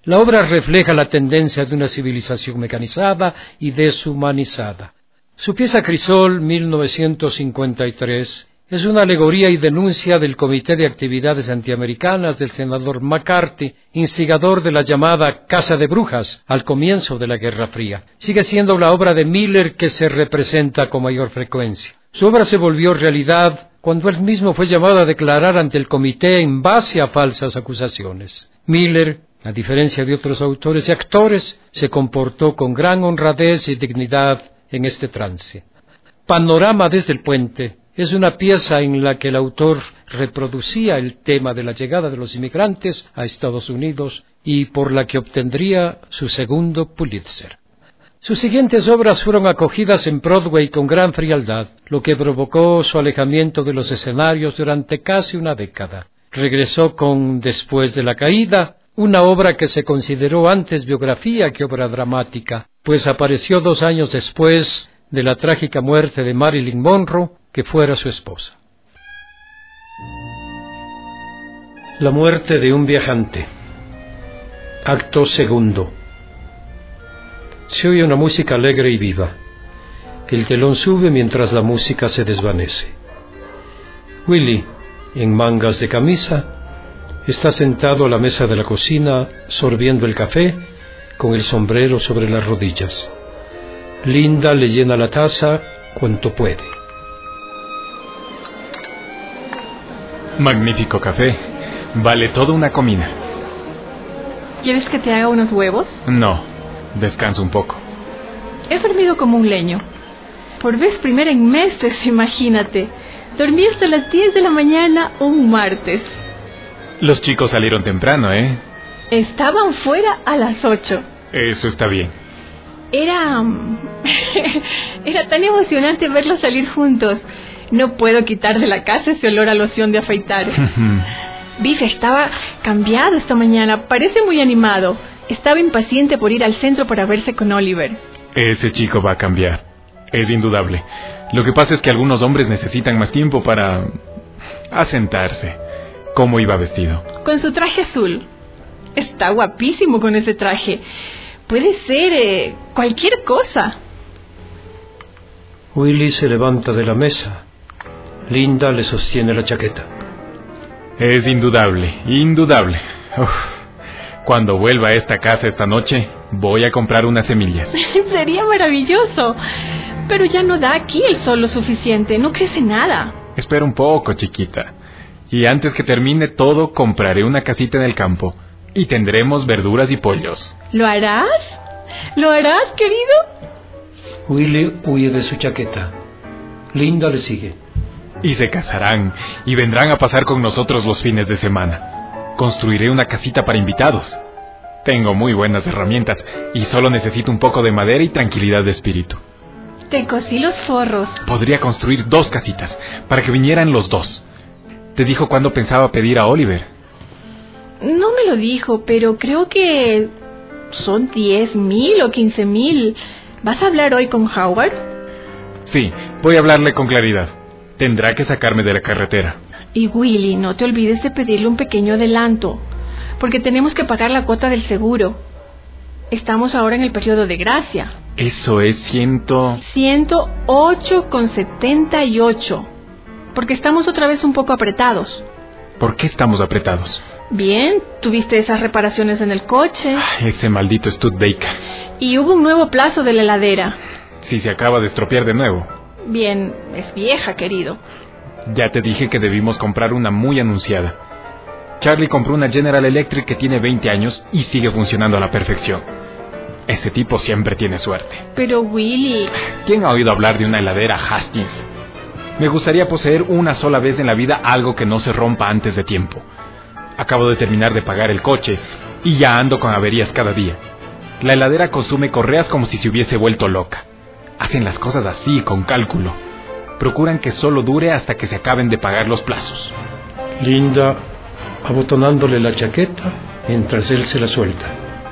La obra refleja la tendencia de una civilización mecanizada y deshumanizada. Su pieza Crisol, mil novecientos cincuenta y tres, es una alegoría y denuncia del Comité de Actividades Antiamericanas del senador McCarthy, instigador de la llamada Casa de Brujas al comienzo de la Guerra Fría. Sigue siendo la obra de Miller que se representa con mayor frecuencia. Su obra se volvió realidad cuando él mismo fue llamado a declarar ante el comité en base a falsas acusaciones. Miller, a diferencia de otros autores y actores, se comportó con gran honradez y dignidad en este trance. Panorama desde el puente es una pieza en la que el autor reproducía el tema de la llegada de los inmigrantes a Estados Unidos y por la que obtendría su segundo Pulitzer. Sus siguientes obras fueron acogidas en Broadway con gran frialdad, lo que provocó su alejamiento de los escenarios durante casi una década. Regresó con Después de la caída, una obra que se consideró antes biografía que obra dramática, pues apareció dos años después de la trágica muerte de Marilyn Monroe, que fuera su esposa. La muerte de un viajante. Acto segundo. Se oye una música alegre y viva. El telón sube mientras la música se desvanece. Willy, en mangas de camisa, está sentado a la mesa de la cocina, sorbiendo el café, con el sombrero sobre las rodillas. Linda le llena la taza cuanto puede. Magnífico café. Vale toda una comida. ¿Quieres que te haga unos huevos? No, descansa un poco. He dormido como un leño. Por vez primera en meses, imagínate. Dormí hasta las diez de la mañana un martes. Los chicos salieron temprano, ¿eh? Estaban fuera a las ocho. Eso está bien. Era... Era tan emocionante verlos salir juntos. No puedo quitar de la casa ese olor a loción de afeitar. Biff estaba cambiado esta mañana. Parece muy animado. Estaba impaciente por ir al centro para verse con Oliver. Ese chico va a cambiar. Es indudable. Lo que pasa es que algunos hombres necesitan más tiempo para... asentarse. ¿Cómo iba vestido? Con su traje azul. Está guapísimo con ese traje. Puede ser eh, cualquier cosa. Willy se levanta de la mesa. Linda le sostiene la chaqueta. Es indudable, indudable. Uf. Cuando vuelva a esta casa esta noche, voy a comprar unas semillas. Sería maravilloso. Pero ya no da aquí el sol lo suficiente. No crece nada. Espera un poco, chiquita. Y antes que termine todo, compraré una casita en el campo. Y tendremos verduras y pollos. ¿Lo harás? ¿Lo harás, querido? Willy huye de su chaqueta. Linda le sigue. Y se casarán, y vendrán a pasar con nosotros los fines de semana. Construiré una casita para invitados. Tengo muy buenas herramientas, y solo necesito un poco de madera y tranquilidad de espíritu. Te cosí los forros. Podría construir dos casitas, para que vinieran los dos. ¿Te dijo cuándo pensaba pedir a Oliver? No me lo dijo, pero creo que son diez mil o quince mil. ¿Vas a hablar hoy con Howard? Sí, voy a hablarle con claridad. Tendrá que sacarme de la carretera. Y Willy, no te olvides de pedirle un pequeño adelanto, porque tenemos que pagar la cuota del seguro. Estamos ahora en el periodo de gracia. Eso es ciento... ciento ocho con setenta y ocho. Porque estamos otra vez un poco apretados. ¿Por qué estamos apretados? Bien, tuviste esas reparaciones en el coche. Ay, ese maldito Studebaker. Y hubo un nuevo plazo de la heladera. Sí, se acaba de estropear de nuevo. Bien, es vieja, querido. Ya te dije que debimos comprar una muy anunciada. Charlie compró una General Electric que tiene veinte años y sigue funcionando a la perfección. Ese tipo siempre tiene suerte. Pero Willy... ¿Quién ha oído hablar de una heladera Hastings? Me gustaría poseer una sola vez en la vida algo que no se rompa antes de tiempo. Acabo de terminar de pagar el coche y ya ando con averías cada día. La heladera consume correas como si se hubiese vuelto loca. Hacen las cosas así, con cálculo. Procuran que solo dure hasta que se acaben de pagar los plazos. Linda, abotonándole la chaqueta mientras él se la suelta.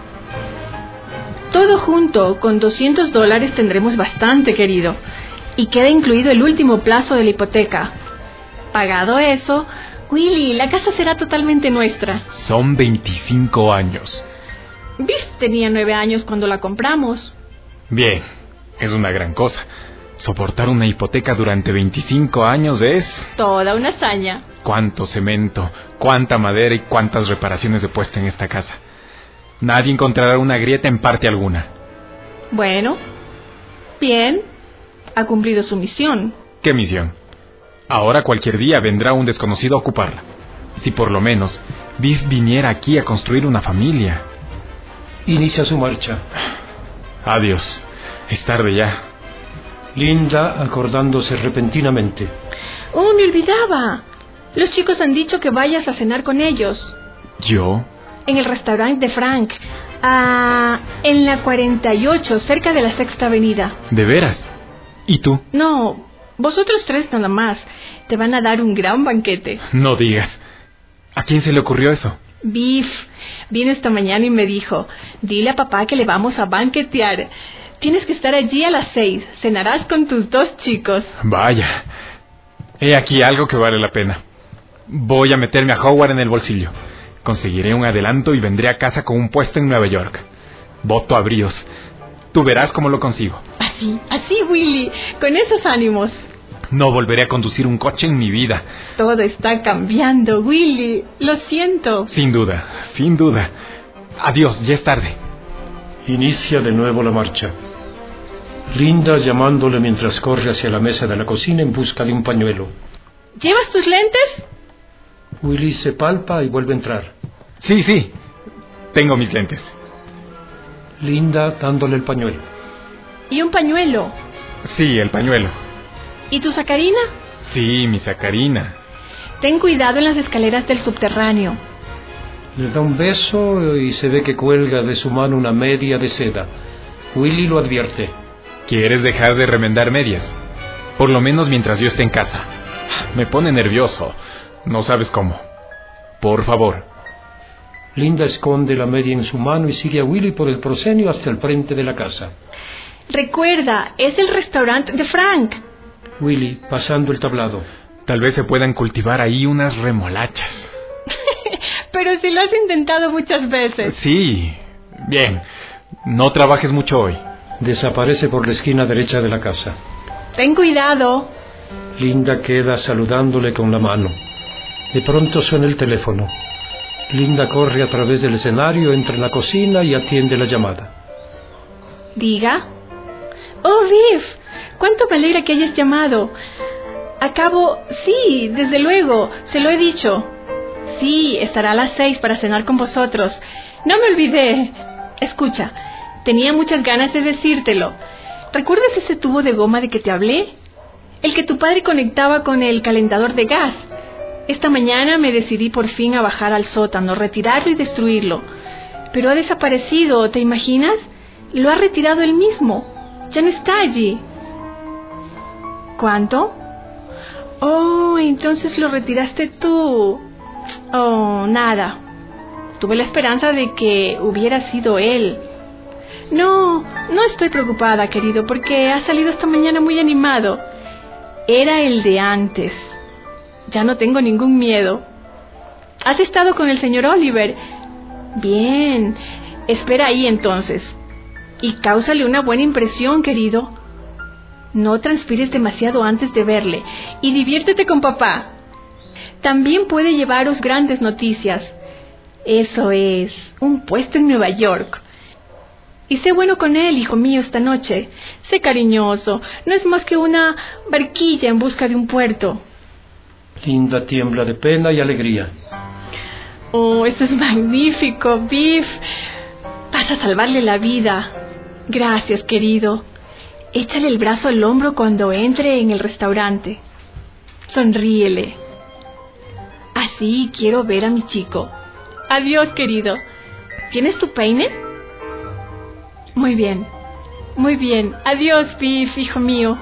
Todo junto, con doscientos dólares tendremos bastante, querido. Y queda incluido el último plazo de la hipoteca. Pagado eso, Willy, la casa será totalmente nuestra. Son veinticinco años. Biff tenía nueve años cuando la compramos. Bien, es una gran cosa. Soportar una hipoteca durante veinticinco años es... toda una hazaña. Cuánto cemento, cuánta madera y cuántas reparaciones he puesto en esta casa. Nadie encontrará una grieta en parte alguna. Bueno, bien, ha cumplido su misión. ¿Qué misión? Ahora cualquier día vendrá un desconocido a ocuparla. Si por lo menos Biff viniera aquí a construir una familia. Inicia su marcha. Adiós, es tarde ya. Linda acordándose repentinamente. Oh, me olvidaba. Los chicos han dicho que vayas a cenar con ellos. ¿Yo? En el restaurante de Frank. Ah, en la cuarenta y ocho, cerca de la Sexta Avenida. ¿De veras? ¿Y tú? No, vosotros tres nada más. Te van a dar un gran banquete. No digas. ¿A quién se le ocurrió eso? Biff vino esta mañana y me dijo, dile a papá que le vamos a banquetear. Tienes que estar allí a las seis. Cenarás con tus dos chicos. Vaya. He aquí algo que vale la pena. Voy a meterme a Howard en el bolsillo. Conseguiré un adelanto y vendré a casa con un puesto en Nueva York. Voto a bríos. Tú verás cómo lo consigo. Así, así, Willy. Con esos ánimos. No volveré a conducir un coche en mi vida. Todo está cambiando, Willy. Lo siento. Sin duda, sin duda. Adiós, ya es tarde. Inicia de nuevo la marcha. Linda llamándole mientras corre hacia la mesa de la cocina en busca de un pañuelo. ¿Llevas tus lentes? Willy se palpa y vuelve a entrar. Sí, sí. Tengo mis lentes. Linda dándole el pañuelo. ¿Y un pañuelo? Sí, el pañuelo. ¿Y tu sacarina? Sí, mi sacarina. Ten cuidado en las escaleras del subterráneo. Le da un beso y se ve que cuelga de su mano una media de seda. Willy lo advierte. ¿Quieres dejar de remendar medias? Por lo menos mientras yo esté en casa. Me pone nervioso. No sabes cómo. Por favor. Linda esconde la media en su mano y sigue a Willy por el proscenio hasta el frente de la casa. Recuerda, es el restaurante de Frank. Willy, pasando el tablado. Tal vez se puedan cultivar ahí unas remolachas. Pero si lo has intentado muchas veces. Sí. Bien. No trabajes mucho hoy. Desaparece por la esquina derecha de la casa. Ten cuidado. Linda queda saludándole con la mano. De pronto suena el teléfono. Linda corre a través del escenario, entra en la cocina y atiende la llamada. Diga. Oh, Biff, cuánto me alegra que hayas llamado. Acabo, sí, desde luego, se lo he dicho. Sí, estará a las seis para cenar con vosotros. No me olvidé. Escucha, tenía muchas ganas de decírtelo. ¿Recuerdas ese tubo de goma de que te hablé? El que tu padre conectaba con el calentador de gas. Esta mañana me decidí por fin a bajar al sótano, retirarlo y destruirlo. Pero ha desaparecido, ¿te imaginas? Lo ha retirado él mismo. Ya no está allí. ¿Cuánto? Oh, entonces lo retiraste tú. Oh, nada. Tuve la esperanza de que hubiera sido él. No, no estoy preocupada, querido, porque ha salido esta mañana muy animado. Era el de antes. Ya no tengo ningún miedo. ¿Has estado con el señor Oliver? Bien. Espera ahí entonces. Y cáusale una buena impresión, querido. No transpires demasiado antes de verle. Y diviértete con papá. También puede llevaros grandes noticias. Eso es, un puesto en Nueva York. Y sé bueno con él, hijo mío, esta noche. Sé cariñoso. No es más que una barquilla en busca de un puerto. Linda tiembla de pena y alegría. Oh, eso es magnífico, Biff. Vas a salvarle la vida. Gracias, querido. Échale el brazo al hombro cuando entre en el restaurante. Sonríele. Así quiero ver a mi chico. Adiós, querido. ¿Tienes tu peine? Muy bien, muy bien. Adiós, Biff, hijo mío.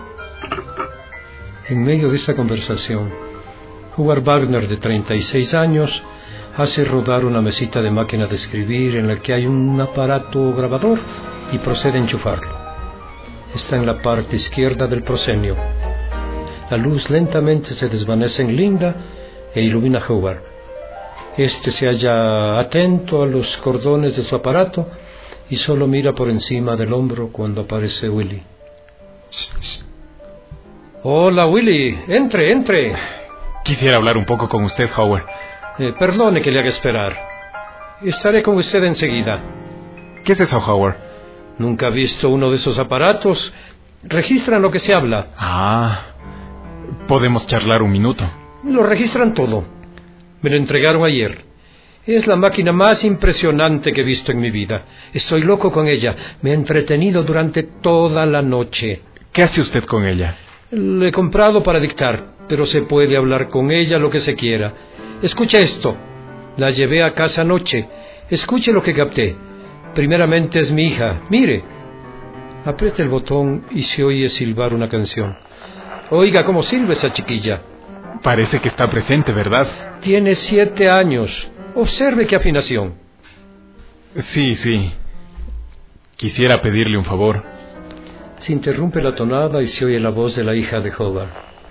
En medio de esta conversación, Howard Wagner, de treinta y seis años, hace rodar una mesita de máquina de escribir en la que hay un aparato grabador y procede a enchufarlo. Está en la parte izquierda del proscenio. La luz lentamente se desvanece en Linda e ilumina a Howard. Este se halla atento a los cordones de su aparato y solo mira por encima del hombro cuando aparece Willy. Hola, Willy. Entre, entre. Quisiera hablar un poco con usted, Howard. Eh, perdone que le haga esperar. Estaré con usted enseguida. ¿Qué es eso, Howard? ¿Nunca ha visto uno de esos aparatos? Registran lo que se habla. Ah, podemos charlar un minuto. Lo registran todo. Me lo entregaron ayer. Es la máquina más impresionante que he visto en mi vida. Estoy loco con ella. Me ha entretenido durante toda la noche. ¿Qué hace usted con ella? La he comprado para dictar, pero se puede hablar con ella lo que se quiera. Escucha esto. La llevé a casa anoche. Escuche lo que capté. Primeramente es mi hija. Mire. Aprieta el botón y se oye silbar una canción. Oiga cómo silba esa chiquilla. Parece que está presente, ¿verdad? Tiene siete años. Observe qué afinación. Sí, sí. Quisiera pedirle un favor. Se interrumpe la tonada y se oye la voz de la hija de Howard.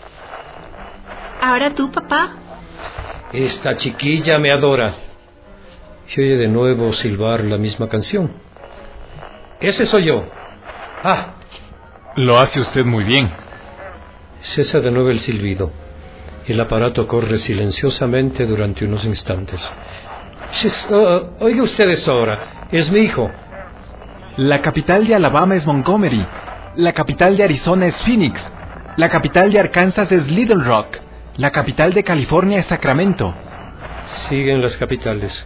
¿Ahora tú, papá? Esta chiquilla me adora. Se oye de nuevo silbar la misma canción. Ese soy yo. Ah. Lo hace usted muy bien. Cesa de nuevo el silbido. El aparato corre silenciosamente durante unos instantes. Uh, oiga usted esto ahora. Es mi hijo. La capital de Alabama es Montgomery. La capital de Arizona es Phoenix. La capital de Arkansas es Little Rock. La capital de California es Sacramento. Siguen las capitales.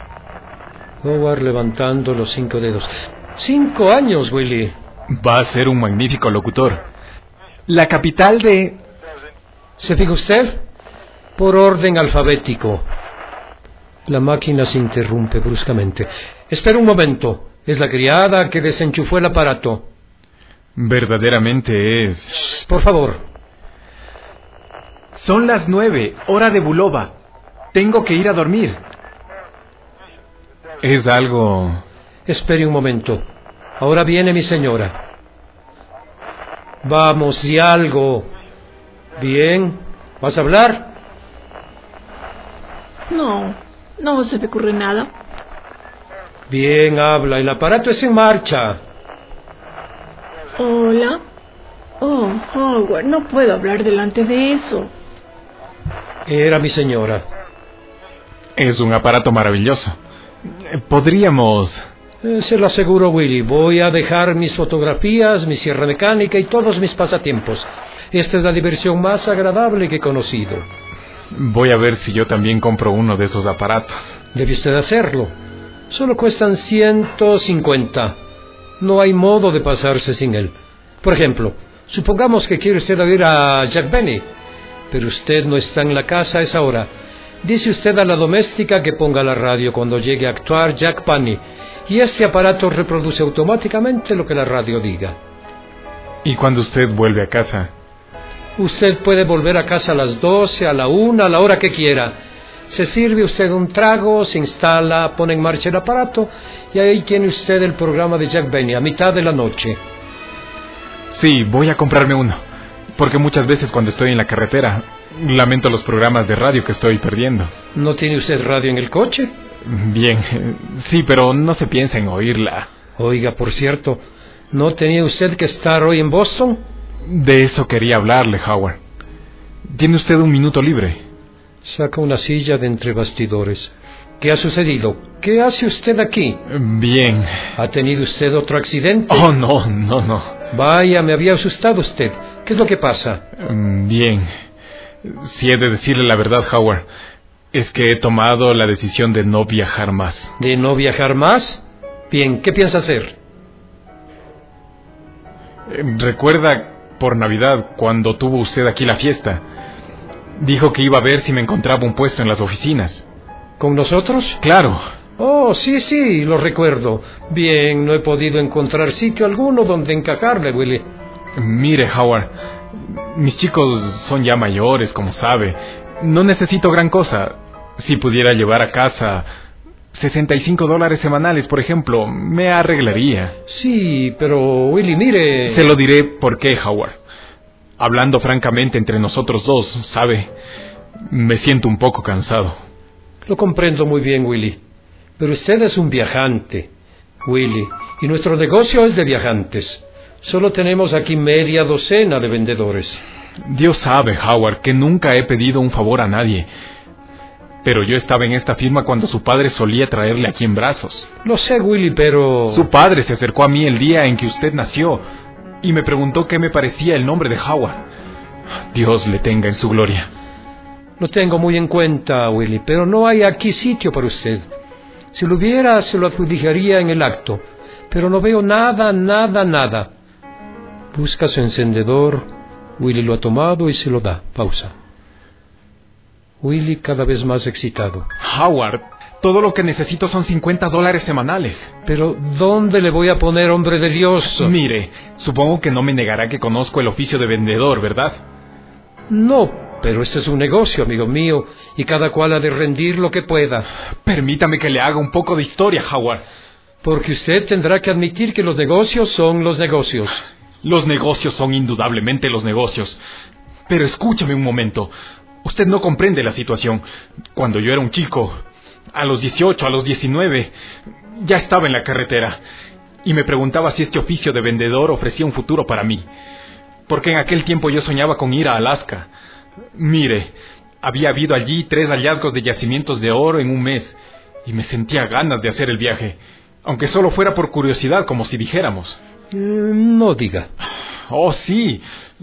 Howard levantando los cinco dedos. Cinco años, Willy. Va a ser un magnífico locutor. La capital de... ¿Se fija usted? Por orden alfabético. La máquina se interrumpe bruscamente. Espera un momento. Es la criada que desenchufó el aparato. Verdaderamente es... Por favor. Son las nueve, hora de Bulova. Tengo que ir a dormir. Es algo... Espere un momento. Ahora viene mi señora. Vamos, di algo. Bien. ¿Vas a hablar? No, no se me ocurre nada. Bien, habla. El aparato es en marcha. Hola. Oh, Howard, no puedo hablar delante de eso. Era mi señora. Es un aparato maravilloso. Podríamos... Eh, se lo aseguro, Willy. Voy a dejar mis fotografías, mi sierra mecánica y todos mis pasatiempos. Esta es la diversión más agradable que he conocido. Voy a ver si yo también compro uno de esos aparatos. Debe usted hacerlo. Solo cuestan ciento cincuenta. No hay modo de pasarse sin él. Por ejemplo, supongamos que quiere usted oír a Jack Benny, pero usted no está en la casa a esa hora. Dice usted a la doméstica que ponga la radio cuando llegue a actuar Jack Benny, y este aparato reproduce automáticamente lo que la radio diga. ¿Y cuando usted vuelve a casa? Usted puede volver a casa a las doce, a la una, a la hora que quiera. Se sirve usted un trago, se instala, pone en marcha el aparato y ahí tiene usted el programa de Jack Benny a mitad de la noche. Sí, voy a comprarme uno, porque muchas veces cuando estoy en la carretera lamento los programas de radio que estoy perdiendo. ¿No tiene usted radio en el coche? Bien, sí, pero no se piensa en oírla. Oiga, por cierto, ¿no tenía usted que estar hoy en Boston? De eso quería hablarle, Howard. ¿Tiene usted un minuto libre? Saca una silla de entre bastidores. ¿Qué ha sucedido? ¿Qué hace usted aquí? Bien. ¿Ha tenido usted otro accidente? Oh, no, no, no. Vaya, me había asustado usted. ¿Qué es lo que pasa? Bien. Si he de decirle la verdad, Howard, es que he tomado la decisión de no viajar más. ¿De no viajar más? Bien, ¿qué piensa hacer? ¿Recuerda por Navidad cuando tuvo usted aquí la fiesta? Dijo que iba a ver si me encontraba un puesto en las oficinas. ¿Con nosotros? Claro. Oh, sí, sí, lo recuerdo. Bien, no he podido encontrar sitio alguno donde encajarle, Willy. Mire, Howard, mis chicos son ya mayores, como sabe. No necesito gran cosa. Si pudiera llevar a casa sesenta y cinco dólares semanales, por ejemplo, me arreglaría. Sí, pero, Willy, mire... Se lo diré por qué, Howard. Hablando francamente entre nosotros dos, ¿sabe? Me siento un poco cansado. Lo comprendo muy bien, Willy. Pero usted es un viajante. Willy, y nuestro negocio es de viajantes. Solo tenemos aquí media docena de vendedores. Dios sabe, Howard, que nunca he pedido un favor a nadie. Pero yo estaba en esta firma cuando su padre solía traerle aquí en brazos. Lo sé, Willy, pero... Su padre se acercó a mí el día en que usted nació y me preguntó qué me parecía el nombre de Howard. Dios le tenga en su gloria. Lo tengo muy en cuenta, Willy, pero no hay aquí sitio para usted. Si lo hubiera, se lo adjudicaría en el acto, pero no veo nada, nada, nada. Busca su encendedor. Willy lo ha tomado y se lo da. Pausa. Willy cada vez más excitado. Howard, todo lo que necesito son cincuenta dólares semanales. Pero, ¿dónde le voy a poner, hombre de Dios? Mire, supongo que no me negará que conozco el oficio de vendedor, ¿verdad? No, pero este es un negocio, amigo mío, y cada cual ha de rendir lo que pueda. Permítame que le haga un poco de historia, Howard. Porque usted tendrá que admitir que los negocios son los negocios. Los negocios son indudablemente los negocios. Pero escúchame un momento. Usted no comprende la situación. Cuando yo era un chico, a los dieciocho, a los diecinueve, ya estaba en la carretera. Y me preguntaba si este oficio de vendedor ofrecía un futuro para mí. Porque en aquel tiempo yo soñaba con ir a Alaska. Mire, había habido allí tres hallazgos de yacimientos de oro en un mes. Y me sentía ganas de hacer el viaje. Aunque solo fuera por curiosidad, como si dijéramos. Mm, no diga. Oh, sí.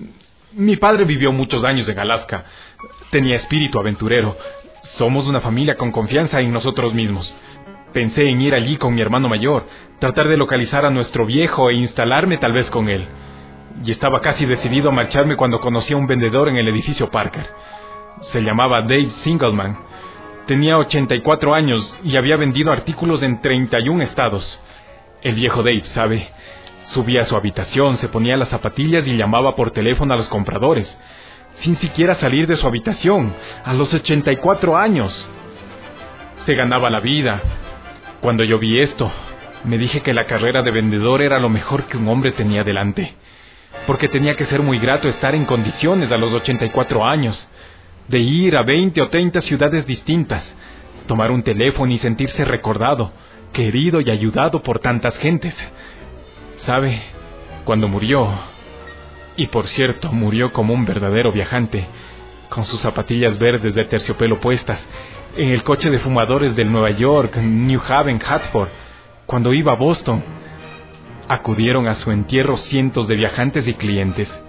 Mi padre vivió muchos años en Alaska. Tenía espíritu aventurero. Somos una familia con confianza en nosotros mismos. Pensé en ir allí con mi hermano mayor, tratar de localizar a nuestro viejo e instalarme tal vez con él. Y estaba casi decidido a marcharme cuando conocí a un vendedor en el edificio Parker. Se llamaba Dave Singleman. Tenía ochenta y cuatro años y había vendido artículos en treinta y un estados. El viejo Dave, ¿sabe? Subía a su habitación, se ponía las zapatillas y llamaba por teléfono a los compradores, sin siquiera salir de su habitación, a los ochenta y cuatro años. Se ganaba la vida. Cuando yo vi esto, me dije que la carrera de vendedor era lo mejor que un hombre tenía delante, porque tenía que ser muy grato estar en condiciones a los ochenta y cuatro años, de ir a veinte o treinta ciudades distintas, tomar un teléfono y sentirse recordado, querido y ayudado por tantas gentes. ¿Sabe? Cuando murió, y por cierto, murió como un verdadero viajante, con sus zapatillas verdes de terciopelo puestas, en el coche de fumadores del Nueva York, New Haven, Hartford, cuando iba a Boston. Acudieron a su entierro cientos de viajantes y clientes.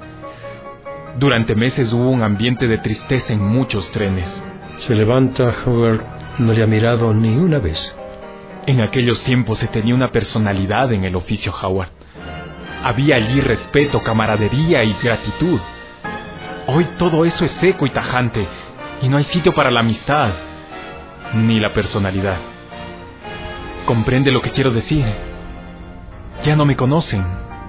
Durante meses hubo un ambiente de tristeza en muchos trenes. Se levanta, Howard, no le ha mirado ni una vez. En aquellos tiempos se tenía una personalidad en el oficio, Howard. Había allí respeto, camaradería y gratitud. Hoy todo eso es seco y tajante, y no hay sitio para la amistad, ni la personalidad. ¿Comprende lo que quiero decir? Ya no me conocen.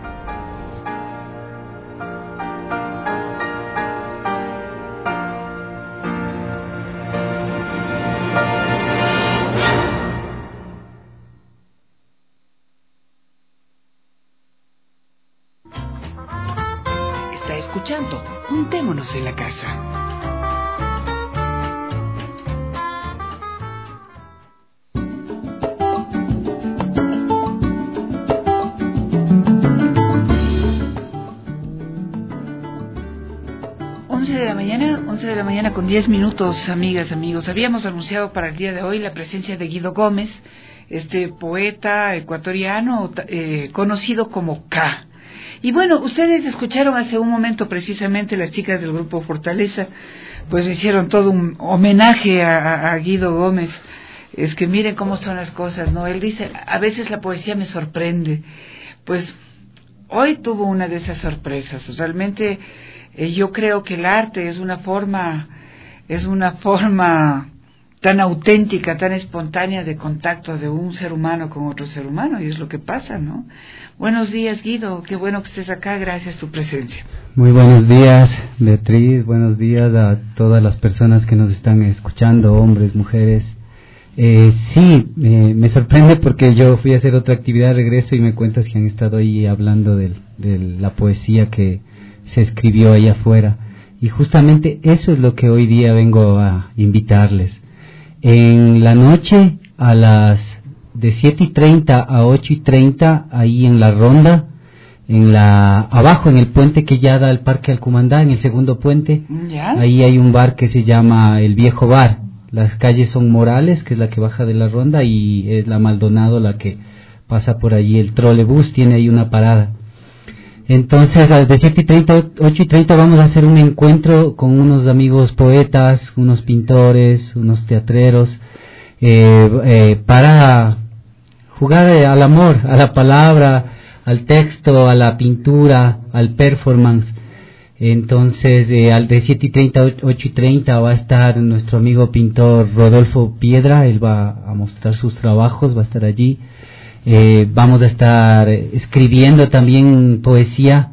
Está escuchando Juntémonos en la Casa. once de la mañana, once de la mañana con diez minutos, amigas, amigos. Habíamos anunciado para el día de hoy la presencia de Guido Gómez, este poeta ecuatoriano eh, conocido como K. Y bueno, ustedes escucharon hace un momento precisamente las chicas del grupo Fortaleza, pues hicieron todo un homenaje a, a Guido Gómez. Es que miren cómo son las cosas, ¿no? Él dice, a veces la poesía me sorprende. Pues hoy tuvo una de esas sorpresas. Realmente eh, yo creo que el arte es una forma, es una forma tan auténtica, tan espontánea de contacto de un ser humano con otro ser humano, y es lo que pasa, ¿no? Buenos días, Guido, qué bueno que estés acá, gracias a tu presencia. Muy buenos días, Beatriz, buenos días a todas las personas que nos están escuchando, hombres, mujeres. Eh, sí, eh, me sorprende porque yo fui a hacer otra actividad, regreso y me cuentas que han estado ahí hablando de, de la poesía que se escribió allá afuera, y justamente eso es lo que hoy día vengo a invitarles. En la noche, a las de siete y treinta a ocho y treinta, ahí en la ronda, en la abajo en el puente que ya da al Parque Alcumandá, en el segundo puente. ¿Ya? Ahí hay un bar que se llama El Viejo Bar. Las calles son Morales, que es la que baja de la ronda, y es la Maldonado la que pasa por allí. El trolebús tiene ahí una parada. Entonces, de siete y treinta, ocho y treinta vamos a hacer un encuentro con unos amigos poetas, unos pintores, unos teatreros, eh, eh, para jugar al amor, a la palabra, al texto, a la pintura, al performance. Entonces, eh, al de siete y treinta, ocho y treinta va a estar nuestro amigo pintor Rodolfo Piedra. Él va a mostrar sus trabajos, va a estar allí. Eh, vamos a estar escribiendo también poesía.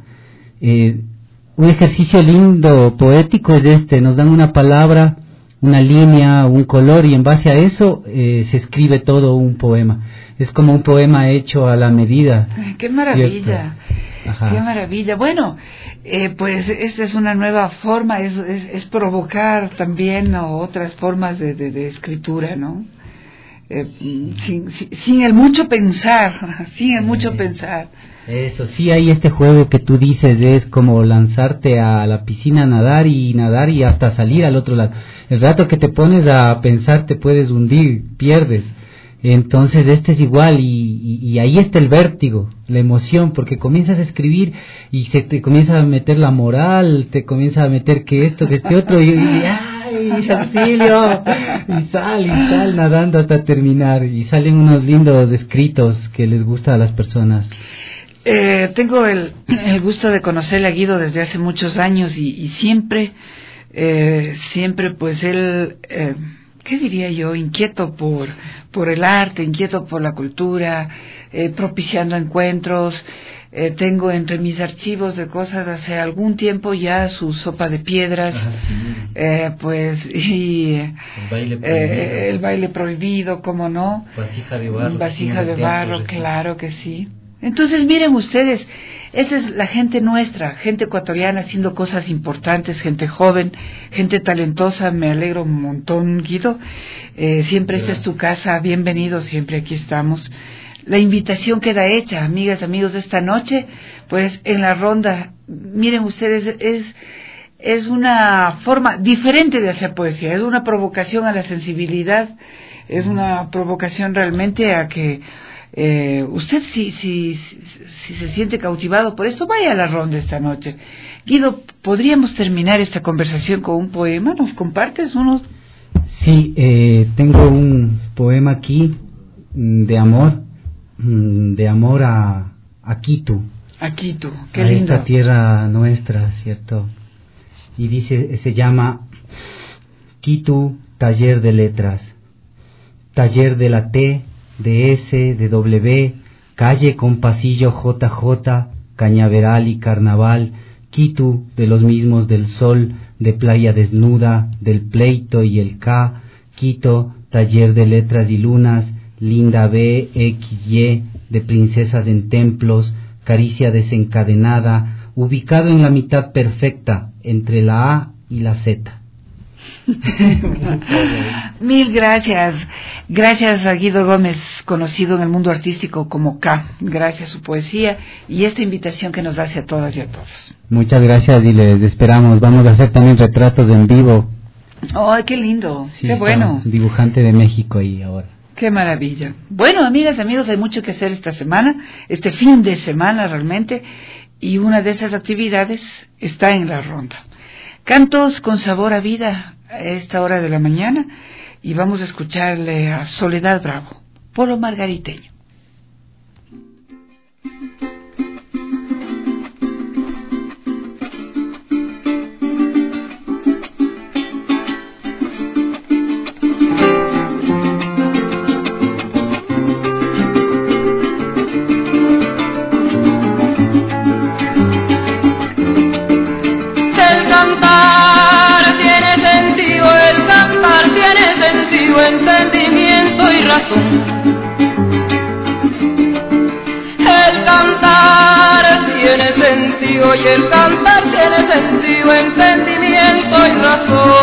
Eh, un ejercicio lindo, poético es este: nos dan una palabra, una línea, un color, y en base a eso eh, se escribe todo un poema. Es como un poema hecho a la medida. Ay, ¡qué maravilla! ¡Qué maravilla! Bueno, eh, pues esta es una nueva forma, es, es, es provocar también, ¿no?, otras formas de, de, de escritura, ¿no? Eh, sin, sin, sin el mucho pensar, sin el mucho pensar. Eso sí, hay este juego que tú dices, es como lanzarte a la piscina a nadar y nadar y hasta salir al otro lado. El rato que te pones a pensar te puedes hundir, pierdes. Entonces este es igual, y, y, y ahí está el vértigo, la emoción, porque comienzas a escribir y se te comienza a meter la moral, te comienza a meter que esto, que este otro, y, y ¡ay, auxilio! Y sal, y sal nadando hasta terminar, y salen unos lindos escritos que les gusta a las personas. Eh, tengo el, el gusto de conocerle a Guido desde hace muchos años, y, y siempre, eh, siempre pues él... Eh, ¿qué diría yo? Inquieto por, por el arte, inquieto por la cultura, eh, propiciando encuentros. Eh, tengo entre mis archivos de cosas hace algún tiempo ya su sopa de piedras, Ajá, sí. eh, pues, y el baile prohibido, eh, el baile prohibido, ¿cómo no? Vasija de barro. Vasija de barro, claro que sí. Entonces, miren ustedes, esta es la gente nuestra, gente ecuatoriana haciendo cosas importantes, gente joven, gente talentosa. Me alegro un montón, Guido. Eh, siempre esta es tu casa, bienvenido, siempre aquí estamos. La invitación queda hecha, amigas, amigos, de esta noche, pues en la ronda. Miren ustedes, es, es una forma diferente de hacer poesía, es una provocación a la sensibilidad, es una provocación realmente a que... Eh, usted si, si, si, si se siente cautivado por esto, vaya a la ronda esta noche. Guido, ¿podríamos terminar esta conversación con un poema? ¿Nos compartes uno? Sí, eh, tengo un poema aquí de amor, de amor a, a Quito. A Quito, qué a lindo. Esta tierra nuestra, ¿cierto? Y dice, se llama Quito, taller de letras, taller de la T, de S, de W, calle con pasillo J J, cañaveral y carnaval, Quito, de los mismos del sol, de playa desnuda, del pleito y el K, Quito, taller de letras y lunas, linda B, X, Y, de princesas en templos, caricia desencadenada, ubicado en la mitad perfecta, entre la A y la Z. Mil gracias, gracias a Guido Gómez, conocido en el mundo artístico como K, gracias a su poesía y esta invitación que nos hace a todas y a todos. Muchas gracias y les esperamos, vamos a hacer también retratos en vivo. ¡Ay, qué lindo! Sí, ¡Qué bueno! Dibujante de México ahí ahora. ¡Qué maravilla! Bueno, amigas, amigos, hay mucho que hacer esta semana, este fin de semana realmente, y una de esas actividades está en la ronda. Cantos con sabor a vida a esta hora de la mañana, y vamos a escucharle a Soledad Bravo, Polo Margariteño. Entendimiento y razón. El cantar tiene sentido y el cantar tiene sentido, entendimiento y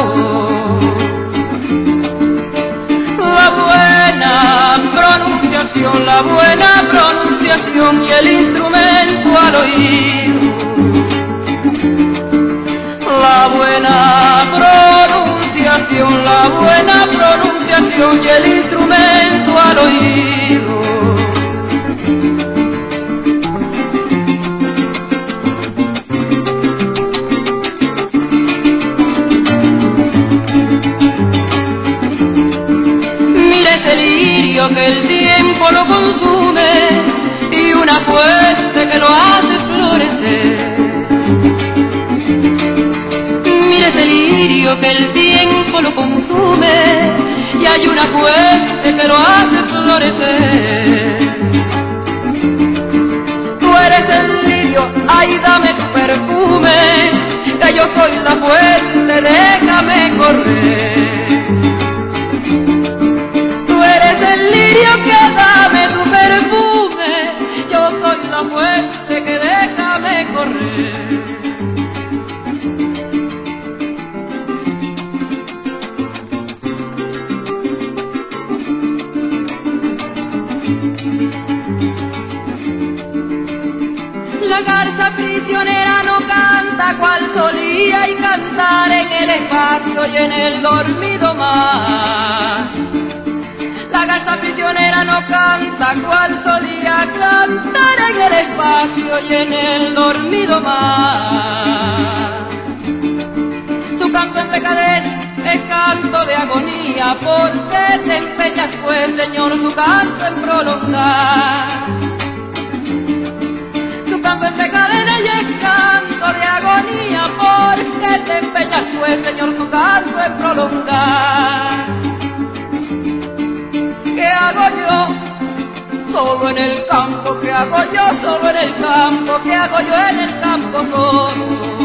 razón. La buena pronunciación la buena pronunciación y el instrumento al oído. La buena pronunciación, la buena pronunciación y el instrumento al oído. Mira ese lirio que el tiempo lo consume y una fuente que lo hace florecer. Mira ese lirio que el tiempo lo consume y hay una fuente que lo hace florecer. Tú eres el lirio, ay dame tu perfume, que yo soy la fuente, déjame correr. Tú eres el lirio que dame tu perfume, yo soy la fuente que déjame correr. La garza prisionera no canta cual solía y cantar en el espacio y en el dormido mar. La garza prisionera no canta cual solía cantar en el espacio y en el dormido mar. Su canto entre cadenas es canto de agonía, porque te empeñas pues, Señor, su canto en prolongar. Su canto entre cadenas y es canto de agonía, porque te empeñas pues, Señor, su canto en prolongar. ¿Qué hago yo solo en el campo? ¿Qué hago yo solo en el campo? ¿Qué hago yo en el campo solo?